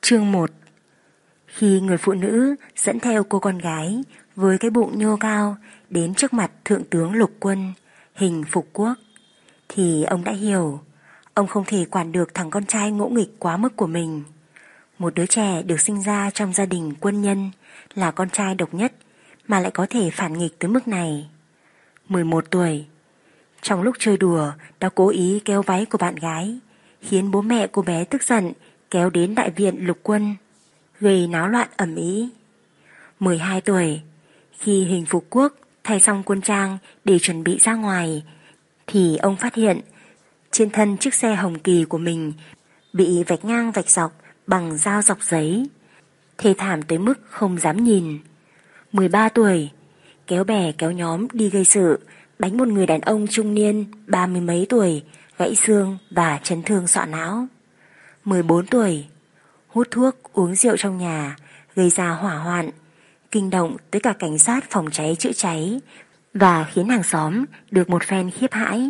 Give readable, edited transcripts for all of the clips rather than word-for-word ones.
Chương 1. Khi người phụ nữ dẫn theo cô con gái với cái bụng nhô cao đến trước mặt Thượng tướng Lục Quân, Hình Phục Quốc, thì ông đã hiểu ông không thể quản được thằng con trai ngỗ nghịch quá mức của mình. Một đứa trẻ được sinh ra trong gia đình quân nhân, là con trai độc nhất mà lại có thể phản nghịch tới mức này. 11 tuổi. Trong lúc chơi đùa đã cố ý kéo váy của bạn gái, khiến bố mẹ cô bé tức giận kéo đến đại viện Lục Quân, gây náo loạn ầm ĩ. 12 tuổi. Khi Hình Phục Quốc thay xong quân trang để chuẩn bị ra ngoài, thì ông phát hiện trên thân chiếc xe hồng kỳ của mình bị vạch ngang vạch dọc bằng dao dọc giấy, thê thảm tới mức không dám nhìn. 13 tuổi. Kéo bè kéo nhóm đi gây sự, đánh một người đàn ông trung niên 30 mấy tuổi, gãy xương và chấn thương sọ não. 14 tuổi. Hút thuốc uống rượu trong nhà, gây ra hỏa hoạn, kinh động tới cả cảnh sát phòng cháy chữa cháy và khiến hàng xóm được một phen khiếp hãi.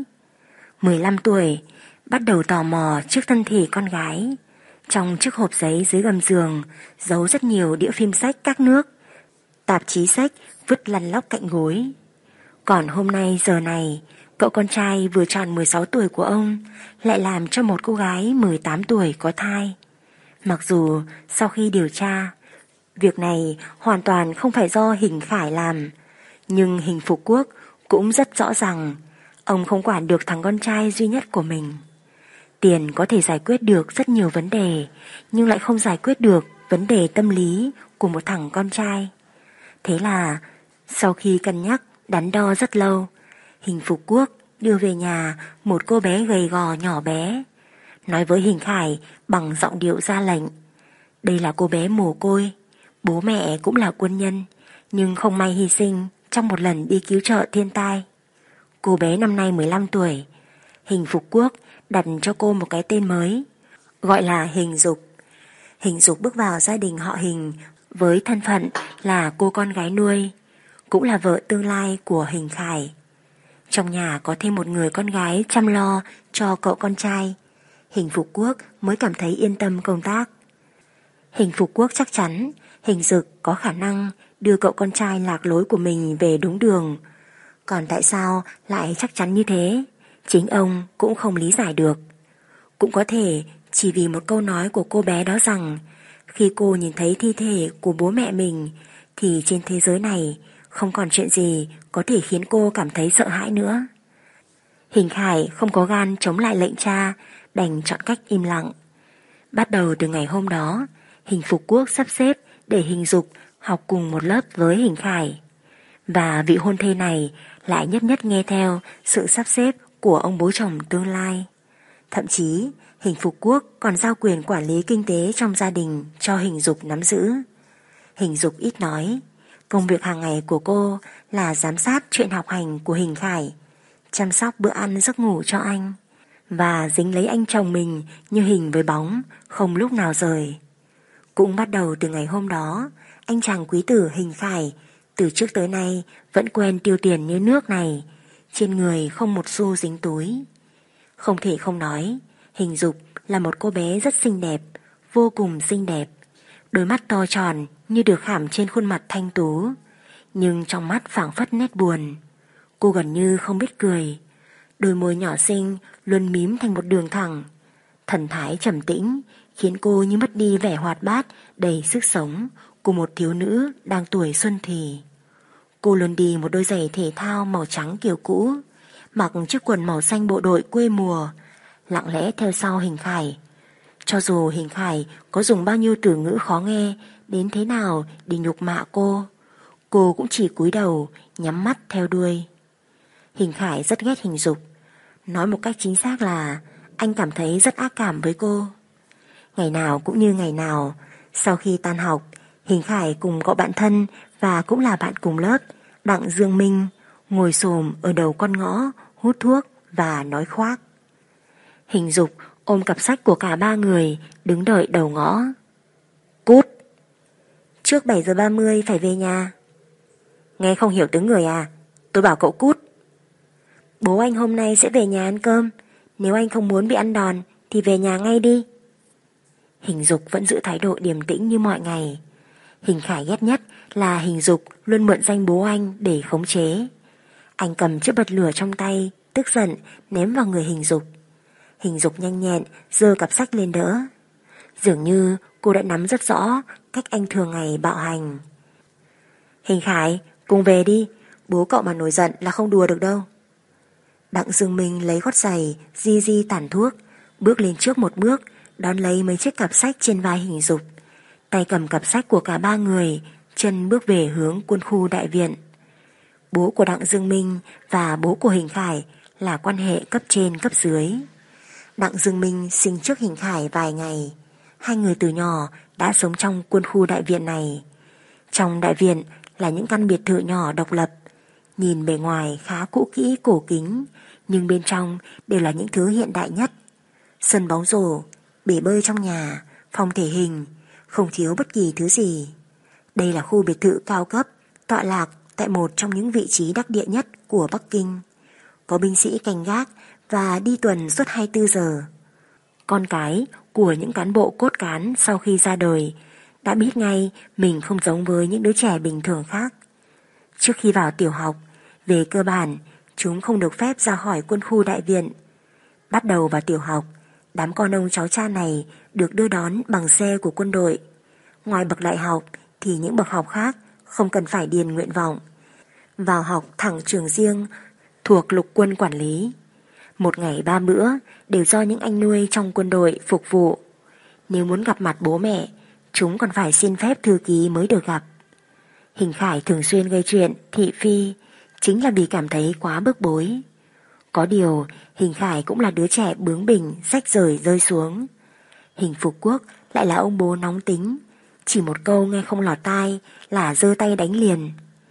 15 tuổi. Bắt đầu tò mò trước thân thể con gái. Trong chiếc hộp giấy dưới gầm giường giấu rất nhiều đĩa phim sách các nước, tạp chí sách vứt lăn lóc cạnh gối. Còn hôm nay giờ này, cậu con trai vừa tròn 16 tuổi của ông lại làm cho một cô gái 18 tuổi có thai. Mặc dù sau khi điều tra, việc này hoàn toàn không phải do Hình Khải làm, nhưng Hình Phục Quốc cũng rất rõ ràng ông không quản được thằng con trai duy nhất của mình. Tiền có thể giải quyết được rất nhiều vấn đề, nhưng lại không giải quyết được vấn đề tâm lý của một thằng con trai. Thế là sau khi cân nhắc đắn đo rất lâu, Hình Phục Quốc đưa về nhà một cô bé gầy gò nhỏ bé, nói với Hình Khải bằng giọng điệu ra lệnh. Đây là cô bé mồ côi, bố mẹ cũng là quân nhân, nhưng không may hy sinh trong một lần đi cứu trợ thiên tai. Cô bé năm nay 15 tuổi. Hình Phục Quốc đặt cho cô một cái tên mới, gọi là Hình Dục. Hình Dục bước vào gia đình họ Hình với thân phận là cô con gái nuôi, cũng là vợ tương lai của Hình Khải. Trong nhà có thêm một người con gái chăm lo cho cậu con trai, Hình Phục Quốc mới cảm thấy yên tâm công tác. Hình Phục Quốc chắc chắn Hình Dực có khả năng đưa cậu con trai lạc lối của mình về đúng đường. Còn tại sao lại chắc chắn như thế, chính ông cũng không lý giải được. Cũng có thể chỉ vì một câu nói của cô bé đó rằng khi cô nhìn thấy thi thể của bố mẹ mình thì trên thế giới này không còn chuyện gì có thể khiến cô cảm thấy sợ hãi nữa. Hình Khải không có gan chống lại lệnh cha, đành chọn cách im lặng. Bắt đầu từ ngày hôm đó, Hình Phục Quốc sắp xếp để Hình Dục học cùng một lớp với Hình Khải. Và vị hôn thê này lại nhất nhất nghe theo sự sắp xếp của ông bố chồng tương lai. Thậm chí Hình Phục Quốc còn giao quyền quản lý kinh tế trong gia đình cho Hình Dục nắm giữ. Hình Dục ít nói, công việc hàng ngày của cô là giám sát chuyện học hành của Hình Khải, chăm sóc bữa ăn giấc ngủ cho anh, và dính lấy anh chồng mình như hình với bóng, không lúc nào rời. Cũng bắt đầu từ ngày hôm đó, anh chàng quý tử Hình Khải từ trước tới nay vẫn quen tiêu tiền như nước này, trên người không một xu dính túi. Không thể không nói, Hình Dục là một cô bé rất xinh đẹp, vô cùng xinh đẹp. Đôi mắt to tròn như được khảm trên khuôn mặt thanh tú, nhưng trong mắt phảng phất nét buồn. Cô gần như không biết cười, đôi môi nhỏ xinh luôn mím thành một đường thẳng. Thần thái trầm tĩnh khiến cô như mất đi vẻ hoạt bát đầy sức sống của một thiếu nữ đang tuổi xuân thì. Cô luôn đi một đôi giày thể thao màu trắng kiểu cũ, mặc chiếc quần màu xanh bộ đội quê mùa, lặng lẽ theo sau Hình Khải. Cho dù Hình Khải có dùng bao nhiêu từ ngữ khó nghe đến thế nào để nhục mạ cô cũng chỉ cúi đầu nhắm mắt theo đuôi. Hình Khải rất ghét Hình Dục, nói một cách chính xác là anh cảm thấy rất ác cảm với cô. Ngày nào cũng như ngày nào, sau khi tan học, Hình Khải cùng cậu bạn thân và cũng là bạn cùng lớp, Đặng Dương Minh, ngồi xổm ở đầu con ngõ hút thuốc và nói khoác. Hình Dục ôm cặp sách của cả ba người đứng đợi đầu ngõ. Cút! Trước 7 giờ 30 phải về nhà. Nghe không hiểu tiếng người à? Tôi bảo cậu cút. Bố anh hôm nay sẽ về nhà ăn cơm, nếu anh không muốn bị ăn đòn thì về nhà ngay đi. Hình Dục vẫn giữ thái độ điềm tĩnh như mọi ngày. Hình Khải ghét nhất là Hình Dục luôn mượn danh bố anh để khống chế. Anh cầm chiếc bật lửa trong tay, tức giận ném vào người Hình Dục. Hình Dục nhanh nhẹn giơ cặp sách lên đỡ. Dường như cô đã nắm rất rõ cách anh thường ngày bạo hành. Hình Khải, cùng về đi, bố cậu mà nổi giận là không đùa được đâu. Đặng Dương Minh lấy gót giày di di tàn thuốc, bước lên trước một bước, đón lấy mấy chiếc cặp sách trên vai Hình Dục, tay cầm cặp sách của cả ba người, chân bước về hướng quân khu đại viện. Bố của Đặng Dương Minh và bố của Hình Khải là quan hệ cấp trên cấp dưới. Đặng Dương Minh sinh trước Hình Khải vài ngày. Hai người từ nhỏ đã sống trong quân khu đại viện này. Trong đại viện là những căn biệt thự nhỏ độc lập, nhìn bề ngoài khá cũ kỹ cổ kính, nhưng bên trong đều là những thứ hiện đại nhất. Sân bóng rổ, bể bơi trong nhà, phòng thể hình, không thiếu bất kỳ thứ gì. Đây là khu biệt thự cao cấp, tọa lạc tại một trong những vị trí đắc địa nhất của Bắc Kinh. Có binh sĩ canh gác và đi tuần suốt 24 giờ. Con cái của những cán bộ cốt cán sau khi ra đời đã biết ngay mình không giống với những đứa trẻ bình thường khác. Trước khi vào tiểu học, về cơ bản, chúng không được phép ra khỏi quân khu đại viện. Bắt đầu vào tiểu học, đám con ông cháu cha này được đưa đón bằng xe của quân đội. Ngoài bậc đại học thì những bậc học khác không cần phải điền nguyện vọng. Vào học thẳng trường riêng thuộc lục quân quản lý. Một ngày 3 bữa đều do những anh nuôi trong quân đội phục vụ. Nếu muốn gặp mặt bố mẹ, chúng còn phải xin phép thư ký mới được gặp. Hình Khải thường xuyên gây chuyện thị phi chính là vì cảm thấy quá bức bối. Có điều Hình Khải cũng là đứa trẻ bướng bỉnh rách rời rơi xuống. Hình Phục Quốc lại là ông bố nóng tính, chỉ một câu nghe không lọt tai là giơ tay đánh liền.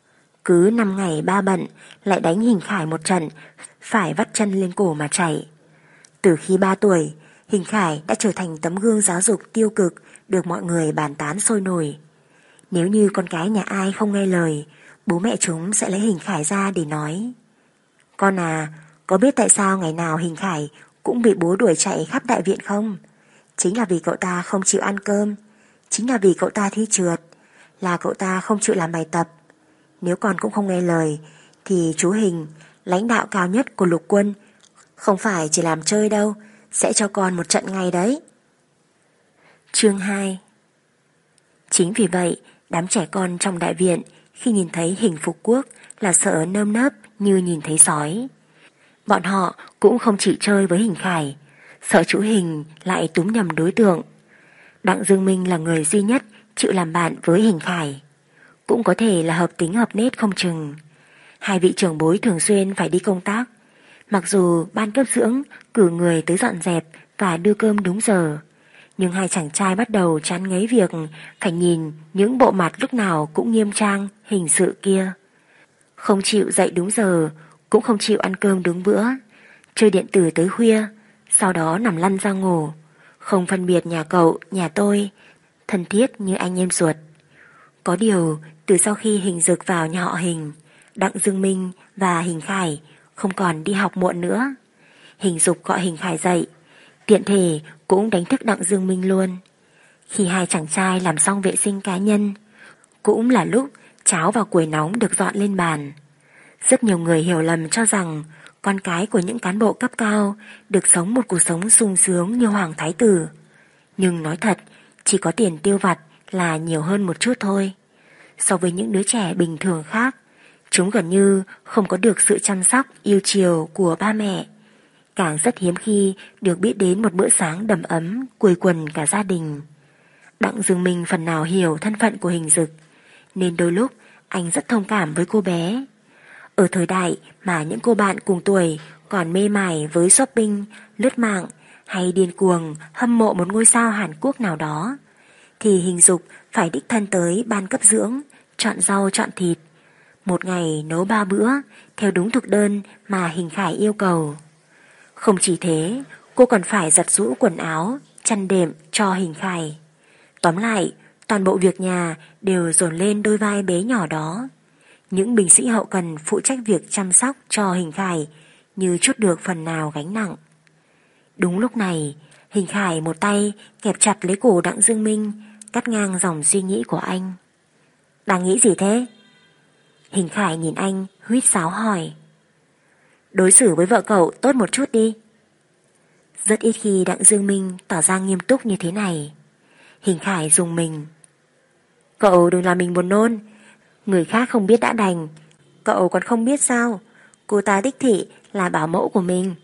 Cứ 5 ngày 3 bận lại đánh Hình Khải một trận, phải vắt chân lên cổ mà chạy. Từ khi 3 tuổi, Hình Khải đã trở thành tấm gương giáo dục tiêu cực được mọi người bàn tán sôi nổi. Nếu như con cái nhà ai không nghe lời, bố mẹ chúng sẽ lấy Hình Khải ra để nói: Con à, có biết tại sao ngày nào Hình Khải cũng bị bố đuổi chạy khắp đại viện không? Chính là vì cậu ta không chịu ăn cơm, chính là vì cậu ta thi trượt, là cậu ta không chịu làm bài tập. Nếu con cũng không nghe lời thì chú Hình, lãnh đạo cao nhất của lục quân, không phải chỉ làm chơi đâu, sẽ cho con một trận ngay đấy. Chương 2. Chính vì vậy, đám trẻ con trong đại viện khi nhìn thấy Hình Phục Quốc là sợ nơm nớp như nhìn thấy sói. Bọn họ cũng không chỉ chơi với Hình Khải, sợ chú Hình lại túm nhầm đối tượng. Đặng Dương Minh là người duy nhất chịu làm bạn với Hình Khải. Cũng có thể là hợp tính hợp nết không chừng. Hai vị trưởng bối thường xuyên phải đi công tác. Mặc dù ban cấp dưỡng cử người tới dọn dẹp và đưa cơm đúng giờ, nhưng hai chàng trai bắt đầu chán ngấy việc phải nhìn những bộ mặt lúc nào cũng nghiêm trang hình sự kia. Không chịu dậy đúng giờ, cũng không chịu ăn cơm đúng bữa, chơi điện tử tới khuya, sau đó nằm lăn ra ngủ, không phân biệt nhà cậu, nhà tôi, thân thiết như anh em ruột. Có điều, từ sau khi Hình Dực vào nhà họ Hình, Đặng Dương Minh và Hình Khải không còn đi học muộn nữa. Hình Dục gọi Hình Khải dậy, tiện thể cũng đánh thức Đặng Dương Minh luôn. Khi hai chàng trai làm xong vệ sinh cá nhân, cũng là lúc cháo và quẩy nóng được dọn lên bàn. Rất nhiều người hiểu lầm cho rằng con cái của những cán bộ cấp cao được sống một cuộc sống sung sướng như hoàng thái tử. Nhưng nói thật, chỉ có tiền tiêu vặt là nhiều hơn một chút thôi. So với những đứa trẻ bình thường khác, chúng gần như không có được sự chăm sóc yêu chiều của ba mẹ. Càng rất hiếm khi được biết đến một bữa sáng đầm ấm quây quần cả gia đình. Đặng Dương Minh phần nào hiểu thân phận của Hình Dực, nên đôi lúc anh rất thông cảm với cô bé. Ở thời đại mà những cô bạn cùng tuổi còn mê mải với shopping, lướt mạng hay điên cuồng hâm mộ một ngôi sao Hàn Quốc nào đó, thì Hình Dục phải đích thân tới ban cấp dưỡng, chọn rau chọn thịt, một ngày nấu 3 bữa theo đúng thực đơn mà Hình Khải yêu cầu. Không chỉ thế, cô còn phải giặt giũ quần áo, chăn đệm cho Hình Khải. Tóm lại, toàn bộ việc nhà đều dồn lên đôi vai bé nhỏ đó. Những binh sĩ hậu cần phụ trách việc chăm sóc cho Hình Khải như trút được phần nào gánh nặng. Đúng lúc này, Hình Khải một tay kẹp chặt lấy cổ Đặng Dương Minh, cắt ngang dòng suy nghĩ của anh. Đang nghĩ gì thế? Hình Khải nhìn anh huýt sáo hỏi. Đối xử với vợ cậu tốt một chút đi. Rất ít khi Đặng Dương Minh tỏ ra nghiêm túc như thế này. Hình Khải rùng mình. Cậu đừng làm mình buồn nôn. Người khác không biết đã đành, cậu còn không biết sao? Cô ta đích thị là bảo mẫu của mình.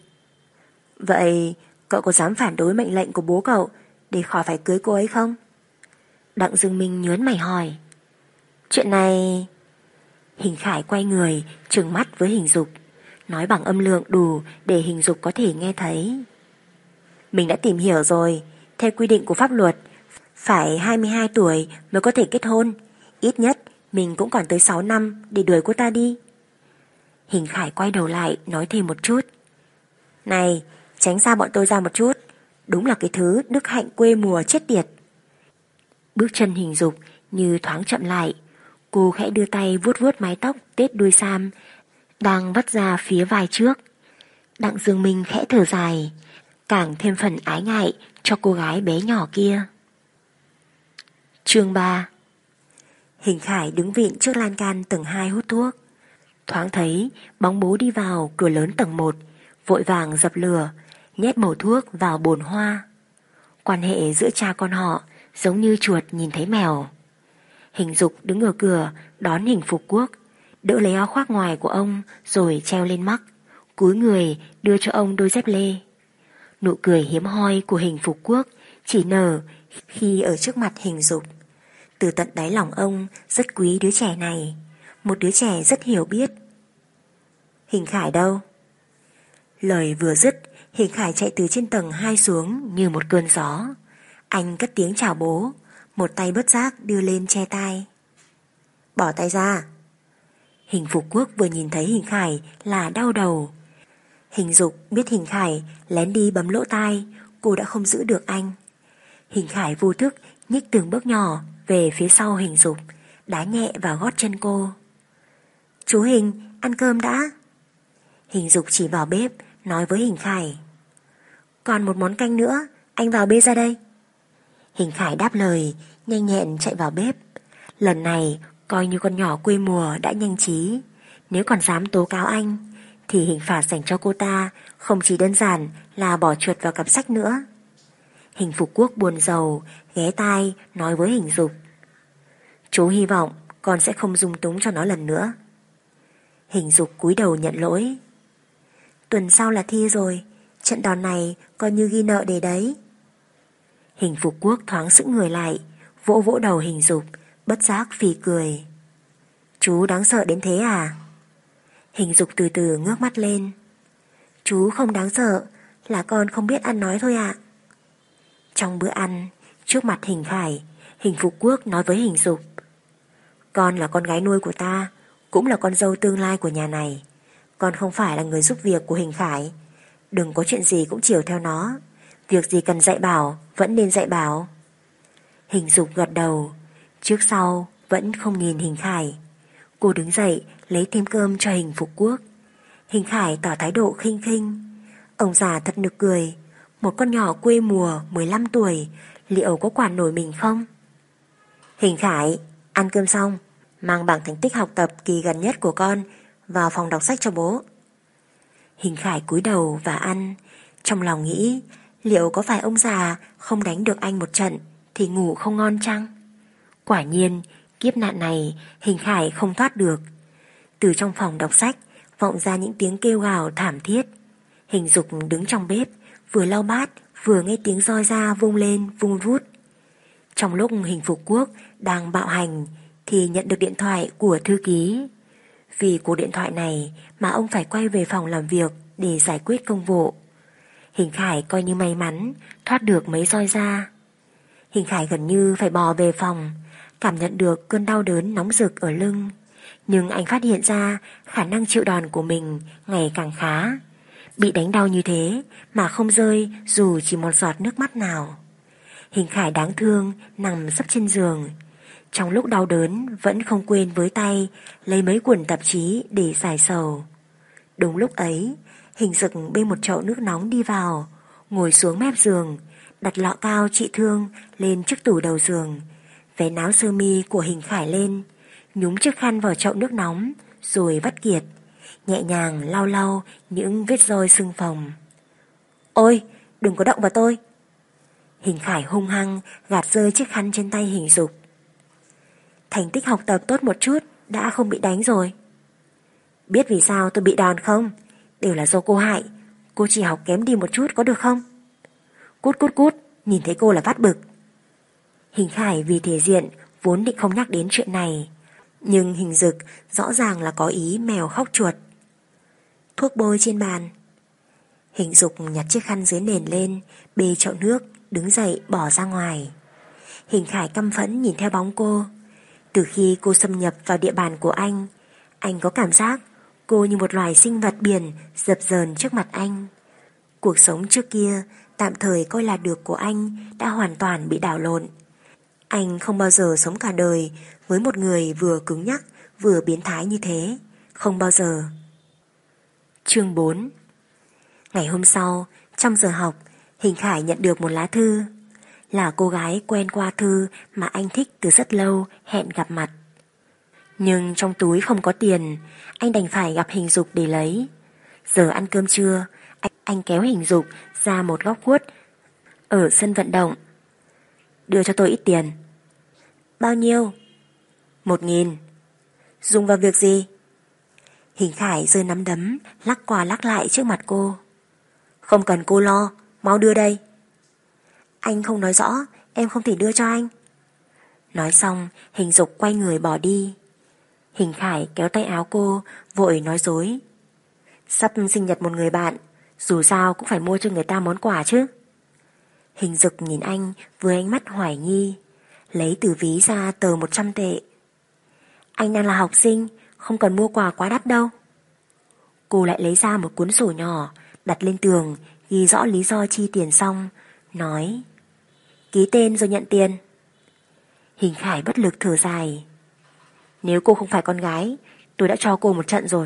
Vậy cậu có dám phản đối mệnh lệnh của bố cậu để khỏi phải cưới cô ấy không? Đặng Dương Minh nhớn mày hỏi. Chuyện này... Hình Khải quay người trừng mắt với Hình Dục, nói bằng âm lượng đủ để Hình Dục có thể nghe thấy. Mình đã tìm hiểu rồi, theo quy định của pháp luật phải 22 tuổi mới có thể kết hôn. Ít nhất mình cũng còn tới 6 năm để đuổi cô ta đi. Hình Khải quay đầu lại nói thêm một chút. Này, tránh xa bọn tôi ra một chút. Đúng là cái thứ đức hạnh quê mùa chết tiệt. Bước chân Hình Dục như thoáng chậm lại. Cô khẽ đưa tay vuốt vuốt mái tóc tết đuôi sam đang vắt ra phía vai trước. Đặng Dương Minh khẽ thở dài, càng thêm phần ái ngại cho cô gái bé nhỏ kia. Chương 3. Hình Khải đứng vịn trước lan can tầng 2 hút thuốc. Thoáng thấy bóng bố đi vào cửa lớn tầng 1, vội vàng dập lửa, nhét mẩu thuốc vào bồn hoa. Quan hệ giữa cha con họ giống như chuột nhìn thấy mèo. Hình Dục đứng ở cửa đón Hình Phục Quốc, đỡ lấy áo khoác ngoài của ông rồi treo lên mắt, cúi người đưa cho ông đôi dép lê. Nụ cười hiếm hoi của Hình Phục Quốc chỉ nở khi ở trước mặt Hình Dục. Từ tận đáy lòng ông rất quý đứa trẻ này, một đứa trẻ rất hiểu biết. Hình Khải đâu? Lời vừa dứt, Hình Khải chạy từ trên tầng 2 xuống như một cơn gió. Anh cất tiếng chào bố, một tay bất giác đưa lên che tai. Bỏ tay ra. Hình Phục Quốc vừa nhìn thấy Hình Khải là đau đầu. Hình Dục biết Hình Khải lén đi bấm lỗ tai, cô đã không giữ được anh. Hình Khải vô thức nhích từng bước nhỏ về phía sau Hình Dục, đá nhẹ vào gót chân cô. Chú Hình, ăn cơm đã. Hình Dục chỉ vào bếp, nói với Hình Khải. Còn một món canh nữa, anh vào bê ra đây. Hình Khải đáp lời, nhanh nhẹn chạy vào bếp. Lần này coi như con nhỏ quê mùa đã nhanh trí. Nếu còn dám tố cáo anh thì hình phạt dành cho cô ta không chỉ đơn giản là bỏ chuột vào cặp sách nữa. Hình Phục Quốc buồn rầu, ghé tai nói với Hình Dục. Chú hy vọng con sẽ không dung túng cho nó lần nữa. Hình Dục cúi đầu nhận lỗi. Tuần sau là thi rồi, trận đòn này coi như ghi nợ để đấy. Hình Phục Quốc thoáng sững người lại, vỗ vỗ đầu Hình Dục, bất giác phì cười. Chú đáng sợ đến thế à? Hình Dục từ từ ngước mắt lên. Chú không đáng sợ, là con không biết ăn nói thôi ạ. Trong bữa ăn, trước mặt Hình Khải, Hình Phục Quốc nói với Hình Dục. Con là con gái nuôi của ta, cũng là con dâu tương lai của nhà này. Con không phải là người giúp việc của Hình Khải. Đừng có chuyện gì cũng chiều theo nó. Việc gì cần dạy bảo vẫn nên dạy bảo. Hình Dục gật đầu, trước sau vẫn không nhìn Hình Khải. Cô đứng dậy lấy thêm cơm cho Hình Phục Quốc. Hình Khải tỏ thái độ khinh khinh. Ông già thật nực cười. Một con nhỏ quê mùa 15 tuổi liệu có quản nổi mình không? Hình Khải, ăn cơm xong mang bảng thành tích học tập kỳ gần nhất của con vào phòng đọc sách cho bố. Hình Khải cúi đầu và ăn, trong lòng nghĩ liệu có phải ông già không đánh được anh một trận thì ngủ không ngon chăng? Quả nhiên kiếp nạn này Hình Khải không thoát được. Từ trong phòng đọc sách vọng ra những tiếng kêu gào thảm thiết. Hình Dục đứng trong bếp, vừa lau bát vừa nghe tiếng roi da vung lên vung vút. Trong lúc Hình Phục Quốc đang bạo hành thì nhận được điện thoại của thư ký. Vì cuộc điện thoại này mà ông phải quay về phòng làm việc để giải quyết công vụ. Hình Khải coi như may mắn thoát được mấy roi da. Hình Khải gần như phải bò về phòng, cảm nhận được cơn đau đớn nóng rực ở lưng. Nhưng anh phát hiện ra khả năng chịu đòn của mình ngày càng khá. Bị đánh đau như thế mà không rơi dù chỉ một giọt nước mắt nào. Hình Khải đáng thương nằm sấp trên giường. Trong lúc đau đớn vẫn không quên với tay lấy mấy cuốn tạp chí để giải sầu. Đúng lúc ấy, Hình Dực bê một chậu nước nóng đi vào, ngồi xuống mép giường, đặt lọ cao trị thương lên trước tủ đầu giường, vén áo sơ mi của Hình Khải lên, nhúng chiếc khăn vào chậu nước nóng rồi vắt kiệt, nhẹ nhàng lau lau những vết roi sưng phồng. Ôi, đừng có động vào tôi. Hình Khải hung hăng gạt rơi chiếc khăn trên tay Hình Dục. Thành tích học tập tốt một chút đã không bị đánh rồi. Biết vì sao tôi bị đòn không? Đều là do cô hại. Cô chỉ học kém đi một chút có được không? Cút cút cút, nhìn thấy cô là phát bực. Hình Khải vì thể diện vốn định không nhắc đến chuyện này, nhưng Hình Dực rõ ràng là có ý mèo khóc chuột. Thuốc bôi trên bàn. Hình Dục nhặt chiếc khăn dưới nền lên, bê chậu nước, đứng dậy bỏ ra ngoài. Hình Khải căm phẫn nhìn theo bóng cô. Từ khi cô xâm nhập vào địa bàn của anh có cảm giác cô như một loài sinh vật biển dập dờn trước mặt anh. Cuộc sống trước kia tạm thời coi là được của anh đã hoàn toàn bị đảo lộn. Anh không bao giờ sống cả đời với một người vừa cứng nhắc vừa biến thái như thế. Không bao giờ. Chương 4. Ngày hôm sau, trong giờ học, Hình Khải nhận được một lá thư. Là cô gái quen qua thư mà anh thích từ rất lâu hẹn gặp mặt. Nhưng trong túi không có tiền, anh đành phải gặp Hình Dục để lấy. Giờ ăn cơm trưa, anh kéo Hình Dục ra một góc khuất ở sân vận động. Đưa cho tôi ít tiền. Bao nhiêu? 1.000. Dùng vào việc gì? Hình Khải giơ nắm đấm lắc qua lắc lại trước mặt cô. Không cần cô lo, mau đưa đây. Anh không nói rõ, em không thể đưa cho anh. Nói xong, Hình Dục quay người bỏ đi. Hình Khải kéo tay áo cô, vội nói dối. Sắp sinh nhật một người bạn, dù sao cũng phải mua cho người ta món quà chứ. Hình Dục nhìn anh với ánh mắt hoài nghi, lấy từ ví ra tờ 100 tệ. Anh đang là học sinh, không cần mua quà quá đắt đâu. Cô lại lấy ra một cuốn sổ nhỏ, đặt lên tường, ghi rõ lý do chi tiền xong, nói: Ký tên rồi nhận tiền. Hình Khải bất lực thở dài. Nếu cô không phải con gái, tôi đã cho cô một trận rồi.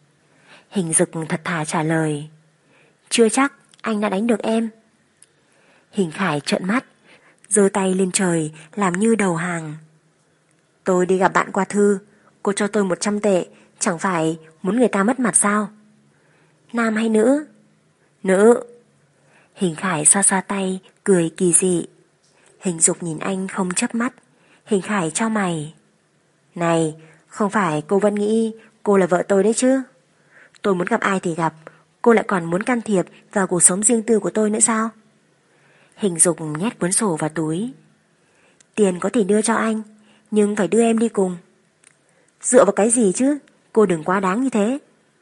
Hình Dực thật thà trả lời. Chưa chắc anh đã đánh được em. Hình Khải trợn mắt, giơ tay lên trời làm như đầu hàng. Tôi đi gặp bạn qua thư, cô cho tôi 100 tệ, chẳng phải muốn người ta mất mặt sao? Nam hay nữ? Nữ. Hình Khải xoa xoa tay, cười kỳ dị. Hình Dục nhìn anh không chớp mắt. Hình Khải chau mày. Này, không phải cô vẫn nghĩ cô là vợ tôi đấy chứ? Tôi muốn gặp ai thì gặp, cô lại còn muốn can thiệp vào cuộc sống riêng tư của tôi nữa sao? Hình Dục nhét cuốn sổ vào túi. Tiền có thể đưa cho anh, nhưng phải đưa em đi cùng. Dựa vào cái gì chứ? Cô đừng quá đáng như thế.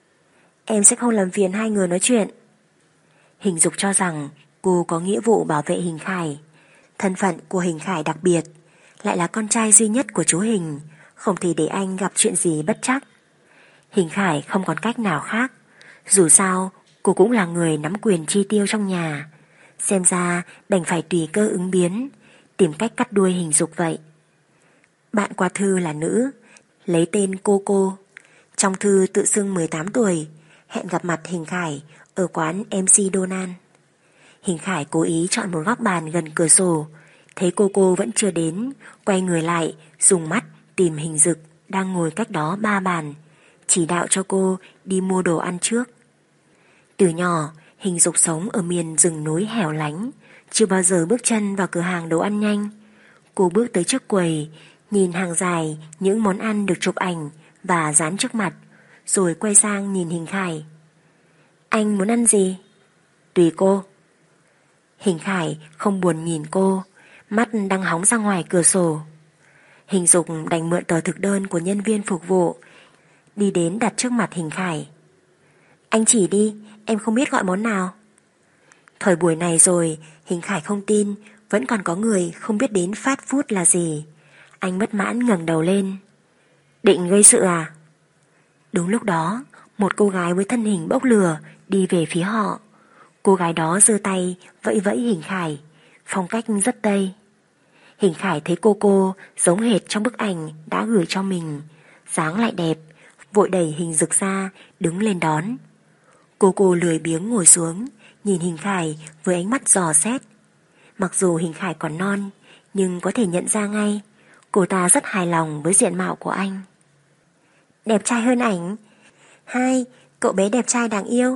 Em sẽ không làm phiền hai người nói chuyện. Hình Dục cho rằng cô có nghĩa vụ bảo vệ Hình Khải. Thân phận của Hình Khải đặc biệt, lại là con trai duy nhất của chú Hình, không thể để anh gặp chuyện gì bất trắc. Hình Khải không còn cách nào khác. Dù sao cô cũng là người nắm quyền chi tiêu trong nhà. Xem ra đành phải tùy cơ ứng biến, tìm cách cắt đuôi Hình Dục vậy. Bạn qua thư là nữ, lấy tên Cô. Trong thư tự xưng 18 tuổi, hẹn gặp mặt Hình Khải ở quán MC Donald. Hình Khải cố ý chọn một góc bàn gần cửa sổ, thấy cô vẫn chưa đến, quay người lại, dùng mắt tìm Hình Dực đang ngồi cách đó 3 bàn, chỉ đạo cho cô đi mua đồ ăn trước. Từ nhỏ, Hình Dục sống ở miền rừng núi hẻo lánh, chưa bao giờ bước chân vào cửa hàng đồ ăn nhanh. Cô bước tới trước quầy, nhìn hàng dài những món ăn được chụp ảnh và dán trước mặt, rồi quay sang nhìn Hình Khải. Anh muốn ăn gì? Tùy cô. Hình Khải không buồn nhìn cô, mắt đang hóng ra ngoài cửa sổ. Hình Dục đành mượn tờ thực đơn của nhân viên phục vụ, đi đến đặt trước mặt Hình Khải. Anh chỉ đi, em không biết gọi món nào. Thời buổi này rồi, Hình Khải không tin vẫn còn có người không biết đến fast food là gì. Anh bất mãn ngẩng đầu lên. Định gây sự à? Đúng lúc đó, một cô gái với thân hình bốc lửa đi về phía họ. Cô gái đó giơ tay vẫy vẫy Hình Khải, phong cách rất Tây. Hình Khải thấy cô giống hệt trong bức ảnh đã gửi cho mình, dáng lại đẹp, vội đẩy Hình Dực ra, đứng lên đón. Cô lười biếng ngồi xuống, nhìn Hình Khải với ánh mắt dò xét. Mặc dù Hình Khải còn non, nhưng có thể nhận ra ngay, cô ta rất hài lòng với diện mạo của anh. Đẹp trai hơn ảnh. Hai, cậu bé đẹp trai đáng yêu.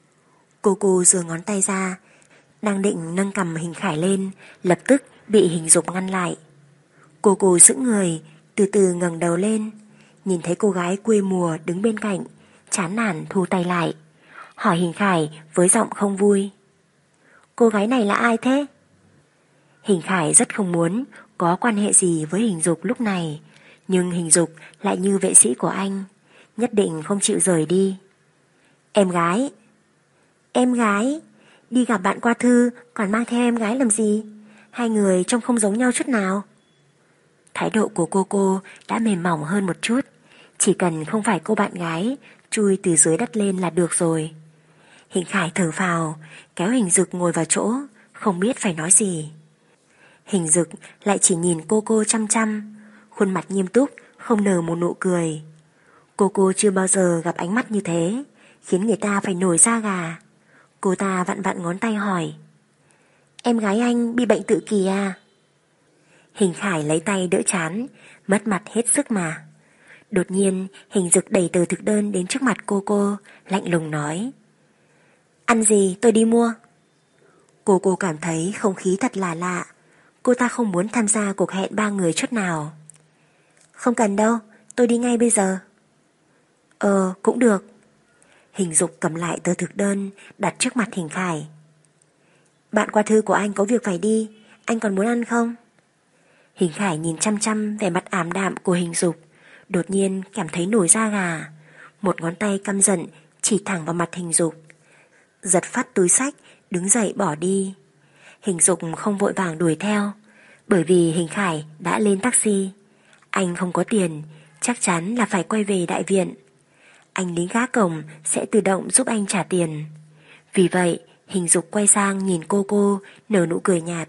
Cô giơ ngón tay ra, đang định nâng cằm Hình Khải lên, lập tức bị Hình Dục ngăn lại. Cô sững người, từ từ ngẩng đầu lên, nhìn thấy cô gái quê mùa đứng bên cạnh, chán nản thu tay lại, hỏi Hình Khải với giọng không vui. Cô gái này là ai thế? Hình Khải rất không muốn có quan hệ gì với Hình Dục lúc này, nhưng Hình Dục lại như vệ sĩ của anh, nhất định không chịu rời đi. Em gái. Em gái? Đi gặp bạn qua thư còn mang theo em gái làm gì? Hai người trông không giống nhau chút nào. Thái độ của cô đã mềm mỏng hơn một chút, chỉ cần không phải cô bạn gái chui từ dưới đất lên là được rồi. Hình Khải thở phào, kéo Hình Dực ngồi vào chỗ, không biết phải nói gì. Hình Dực lại chỉ nhìn cô chăm chăm, khuôn mặt nghiêm túc, không nở một nụ cười. Cô chưa bao giờ gặp ánh mắt như thế, khiến người ta phải nổi da gà. Cô ta vặn vặn ngón tay hỏi: Em gái anh bị bệnh tự kỷ à? Hình Khải lấy tay đỡ chán, mất mặt hết sức mà. Đột nhiên Hình Dực đẩy tờ thực đơn đến trước mặt cô, lạnh lùng nói: Ăn gì tôi đi mua. Cô cảm thấy không khí thật là lạ. Cô ta không muốn tham gia cuộc hẹn 3 người chút nào. Không cần đâu, tôi đi ngay bây giờ. Cũng được. Hình Dục cầm lại tờ thực đơn đặt trước mặt Hình Khải. Bạn qua thư của anh có việc phải đi, anh còn muốn ăn không? Hình Khải nhìn chăm chăm vẻ mặt ảm đạm của Hình Dục, đột nhiên cảm thấy nổi da gà. Một ngón tay căm giận chỉ thẳng vào mặt Hình Dục, giật phát túi xách, đứng dậy bỏ đi. Hình Dục không vội vàng đuổi theo, bởi vì Hình Khải đã lên taxi. Anh không có tiền, chắc chắn là phải quay về đại viện. Anh lính gác cổng sẽ tự động giúp anh trả tiền. Vì vậy Hình Dục quay sang nhìn cô nở nụ cười nhạt.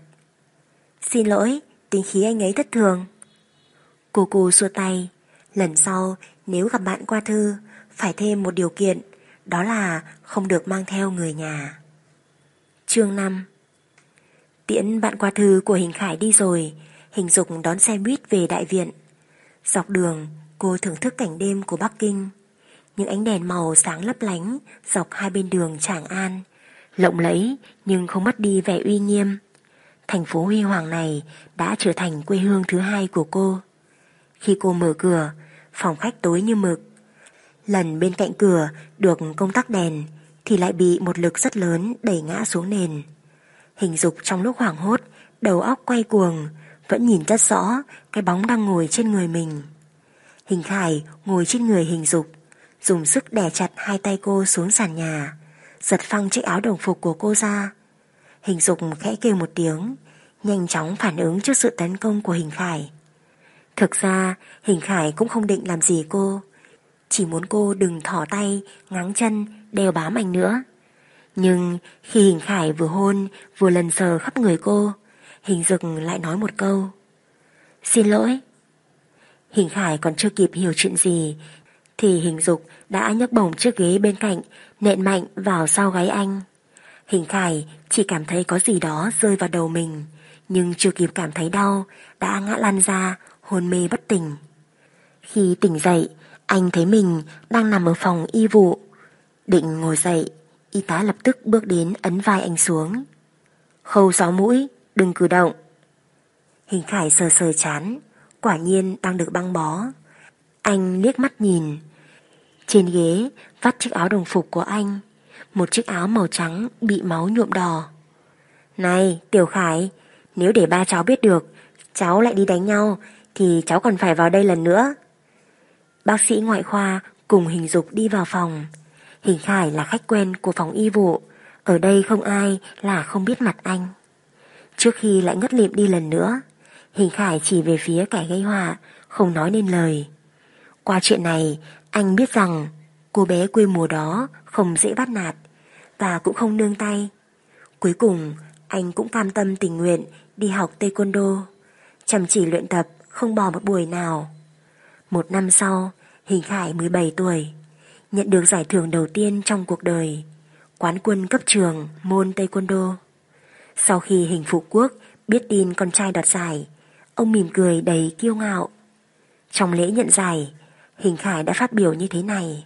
Xin lỗi, tính khí anh ấy thất thường. Cô xua tay. Lần sau nếu gặp bạn qua thư phải thêm một điều kiện, đó là không được mang theo người nhà. Chương 5. Tiễn bạn qua thư của Hình Khải đi rồi, Hình Dục đón xe buýt về đại viện. Dọc đường cô thưởng thức cảnh đêm của Bắc Kinh. Những ánh đèn màu sáng lấp lánh dọc hai bên đường Tràng An, lộng lẫy nhưng không mất đi vẻ uy nghiêm. Thành phố huy hoàng này đã trở thành quê hương thứ hai của cô. Khi cô mở cửa, phòng khách tối như mực. Lần bên cạnh cửa được công tắc đèn thì lại bị một lực rất lớn đẩy ngã xuống nền. Hình Dục trong lúc hoảng hốt, đầu óc quay cuồng, vẫn nhìn rất rõ cái bóng đang ngồi trên người mình. Hình Khải ngồi trên người Hình Dục, dùng sức đè chặt hai tay cô xuống sàn nhà, giật phăng chiếc áo đồng phục của cô ra. Hình Dục khẽ kêu một tiếng, nhanh chóng phản ứng trước sự tấn công của Hình Khải. Thực ra Hình Khải cũng không định làm gì cô, chỉ muốn cô đừng thỏ tay, ngáng chân, đeo bám anh nữa. Nhưng khi Hình Khải vừa hôn vừa lần sờ khắp người cô, Hình Dục lại nói một câu: Xin lỗi. Hình Khải còn chưa kịp hiểu chuyện gì thì Hình Dục đã nhấc bổng chiếc ghế bên cạnh, nện mạnh vào sau gáy anh. Hình Khải chỉ cảm thấy có gì đó rơi vào đầu mình, nhưng chưa kịp cảm thấy đau đã ngã lăn ra, hôn mê bất tỉnh. Khi tỉnh dậy, anh thấy mình đang nằm ở phòng y vụ. Định ngồi dậy, y tá lập tức bước đến ấn vai anh xuống. Khâu 6 mũi, đừng cử động. Hình Khải sờ sờ trán, quả nhiên đang được băng bó. Anh liếc mắt nhìn. Trên ghế vắt chiếc áo đồng phục của anh, một chiếc áo màu trắng bị máu nhuộm đỏ. Này Tiểu Khải, nếu để ba cháu biết được cháu lại đi đánh nhau thì cháu còn phải vào đây lần nữa. Bác sĩ ngoại khoa cùng Hình Dục đi vào phòng. Hình Khải là khách quen của phòng y vụ, ở đây không ai là không biết mặt anh. Trước khi lại ngất lịm đi lần nữa, Hình Khải chỉ về phía kẻ gây họa, không nói nên lời. Qua chuyện này, anh biết rằng cô bé quê mùa đó không dễ bắt nạt và cũng không nương tay. Cuối cùng, anh cũng cam tâm tình nguyện đi học taekwondo, chăm chỉ luyện tập, không bỏ một buổi nào. Một năm sau, Hình Khải 17 tuổi, nhận được giải thưởng đầu tiên trong cuộc đời, quán quân cấp trường môn taekwondo. Sau khi Hình Phục Quốc biết tin con trai đoạt giải, ông mỉm cười đầy kiêu ngạo. Trong lễ nhận giải, Hình Khải đã phát biểu như thế này: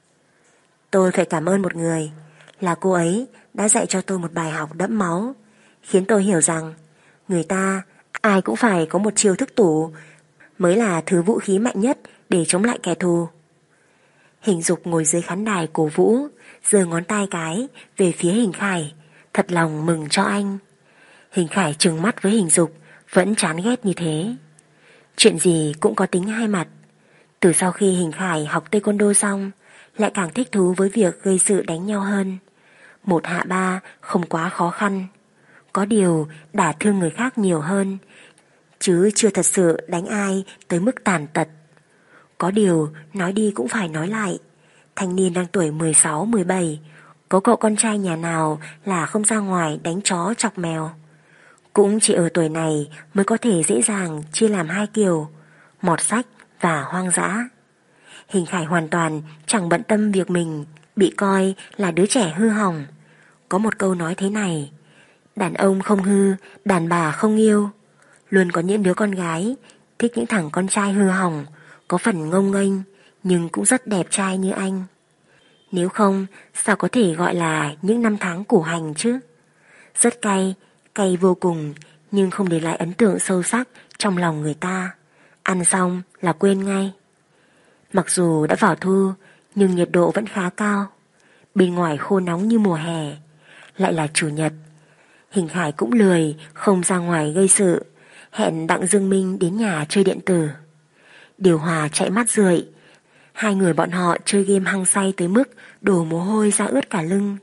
Tôi phải cảm ơn một người, là cô ấy đã dạy cho tôi một bài học đẫm máu, khiến tôi hiểu rằng người ta ai cũng phải có một chiêu thức tủ mới là thứ vũ khí mạnh nhất để chống lại kẻ thù. Hình Dục ngồi dưới khán đài cổ vũ, giơ ngón tay cái về phía Hình Khải, thật lòng mừng cho anh. Hình Khải trừng mắt với Hình Dục, vẫn chán ghét như thế. Chuyện gì cũng có tính hai mặt. Từ sau khi Hình Khải học taekwondo xong, lại càng thích thú với việc gây sự đánh nhau hơn. Một hạ ba không quá khó khăn, có điều đả thương người khác nhiều hơn, chứ chưa thật sự đánh ai tới mức tàn tật. Có điều nói đi cũng phải nói lại, thanh niên đang tuổi 16-17, có cậu con trai nhà nào là không ra ngoài đánh chó chọc mèo. Cũng chỉ ở tuổi này mới có thể dễ dàng chia làm hai kiểu, mọt sách và hoang dã. Hình Khải hoàn toàn chẳng bận tâm việc mình bị coi là đứa trẻ hư hỏng. Có một câu nói thế này: đàn ông không hư, đàn bà không yêu. Luôn có những đứa con gái thích những thằng con trai hư hỏng, có phần ngông nghênh nhưng cũng rất đẹp trai như anh. Nếu không, sao có thể gọi là những năm tháng củ hành chứ? Rất cay, cay vô cùng, nhưng không để lại ấn tượng sâu sắc trong lòng người ta. Ăn xong là quên ngay. Mặc dù đã vào thu, nhưng nhiệt độ vẫn khá cao. Bên ngoài khô nóng như mùa hè. Lại là chủ nhật, Hình Khải cũng lười không ra ngoài gây sự, hẹn Đặng Dương Minh đến nhà chơi điện tử. Điều hòa chạy mát rượi, hai người bọn họ chơi game hăng say tới mức đổ mồ hôi ra ướt cả lưng.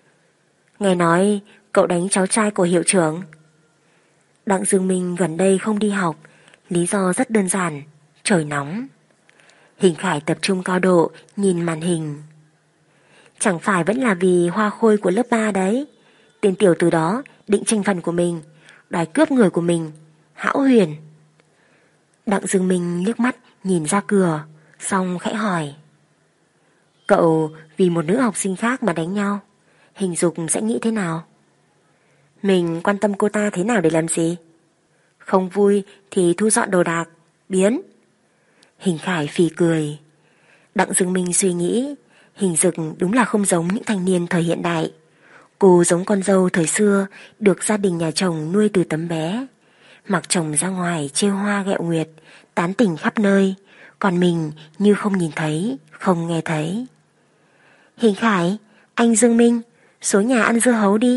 Nghe nói cậu đánh cháu trai của hiệu trưởng. Đặng Dương Minh gần đây không đi học, lý do rất đơn giản, trời nóng. Hình Khải tập trung cao độ nhìn màn hình. Chẳng phải vẫn là vì hoa khôi của lớp 3 đấy. Tên tiểu tử đó định tranh phần của mình, đòi cướp người của mình, hão huyền. Đặng Dương Minh liếc mắt nhìn ra cửa, xong khẽ hỏi: Cậu vì một nữ học sinh khác mà đánh nhau, Hình Dục sẽ nghĩ thế nào? Mình quan tâm cô ta thế nào để làm gì? Không vui thì thu dọn đồ đạc, biến. Hình Khải phì cười. Đặng Dương Minh suy nghĩ, Hình Dục đúng là không giống những thanh niên thời hiện đại. Cô giống con dâu thời xưa được gia đình nhà chồng nuôi từ tấm bé, mặc chồng ra ngoài trêu hoa ghẹo nguyệt, tán tỉnh khắp nơi, còn mình như không nhìn thấy, không nghe thấy. Hình Khải, anh Dương Minh, xuống nhà ăn dưa hấu đi.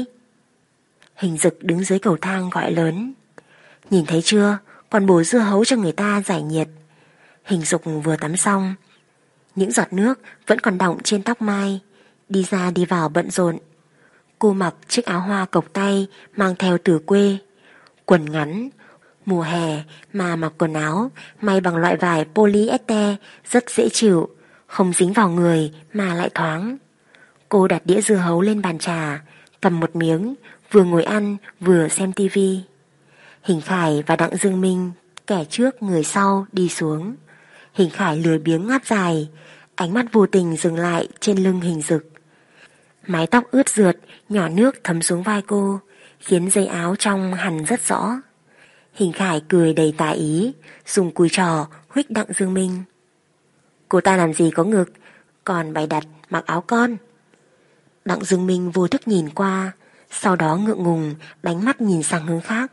Hình Dực đứng dưới cầu thang gọi lớn. Nhìn thấy chưa, còn bổ dưa hấu cho người ta giải nhiệt. Hình Dục vừa tắm xong, những giọt nước vẫn còn đọng trên tóc mai, đi ra đi vào bận rộn. Cô mặc chiếc áo hoa cộc tay mang theo từ quê, quần ngắn, mùa hè mà mặc quần áo may bằng loại vải polyester rất dễ chịu, không dính vào người mà lại thoáng. Cô đặt đĩa dưa hấu lên bàn trà, cầm một miếng, vừa ngồi ăn vừa xem tivi. Hình Khải và Đặng Dương Minh kẻ trước người sau đi xuống. Hình Khải lười biếng ngáp dài, ánh mắt vô tình dừng lại trên lưng Hình Dực. Mái tóc ướt rượt, nhỏ nước thấm xuống vai cô, khiến dây áo trong hằn rất rõ. Hình Khải cười đầy tà ý, dùng cùi trò huých Đặng Dương Minh. Cô ta làm gì có ngực, còn bày đặt mặc áo con. Đặng Dương Minh vô thức nhìn qua, sau đó ngượng ngùng đánh mắt nhìn sang hướng khác.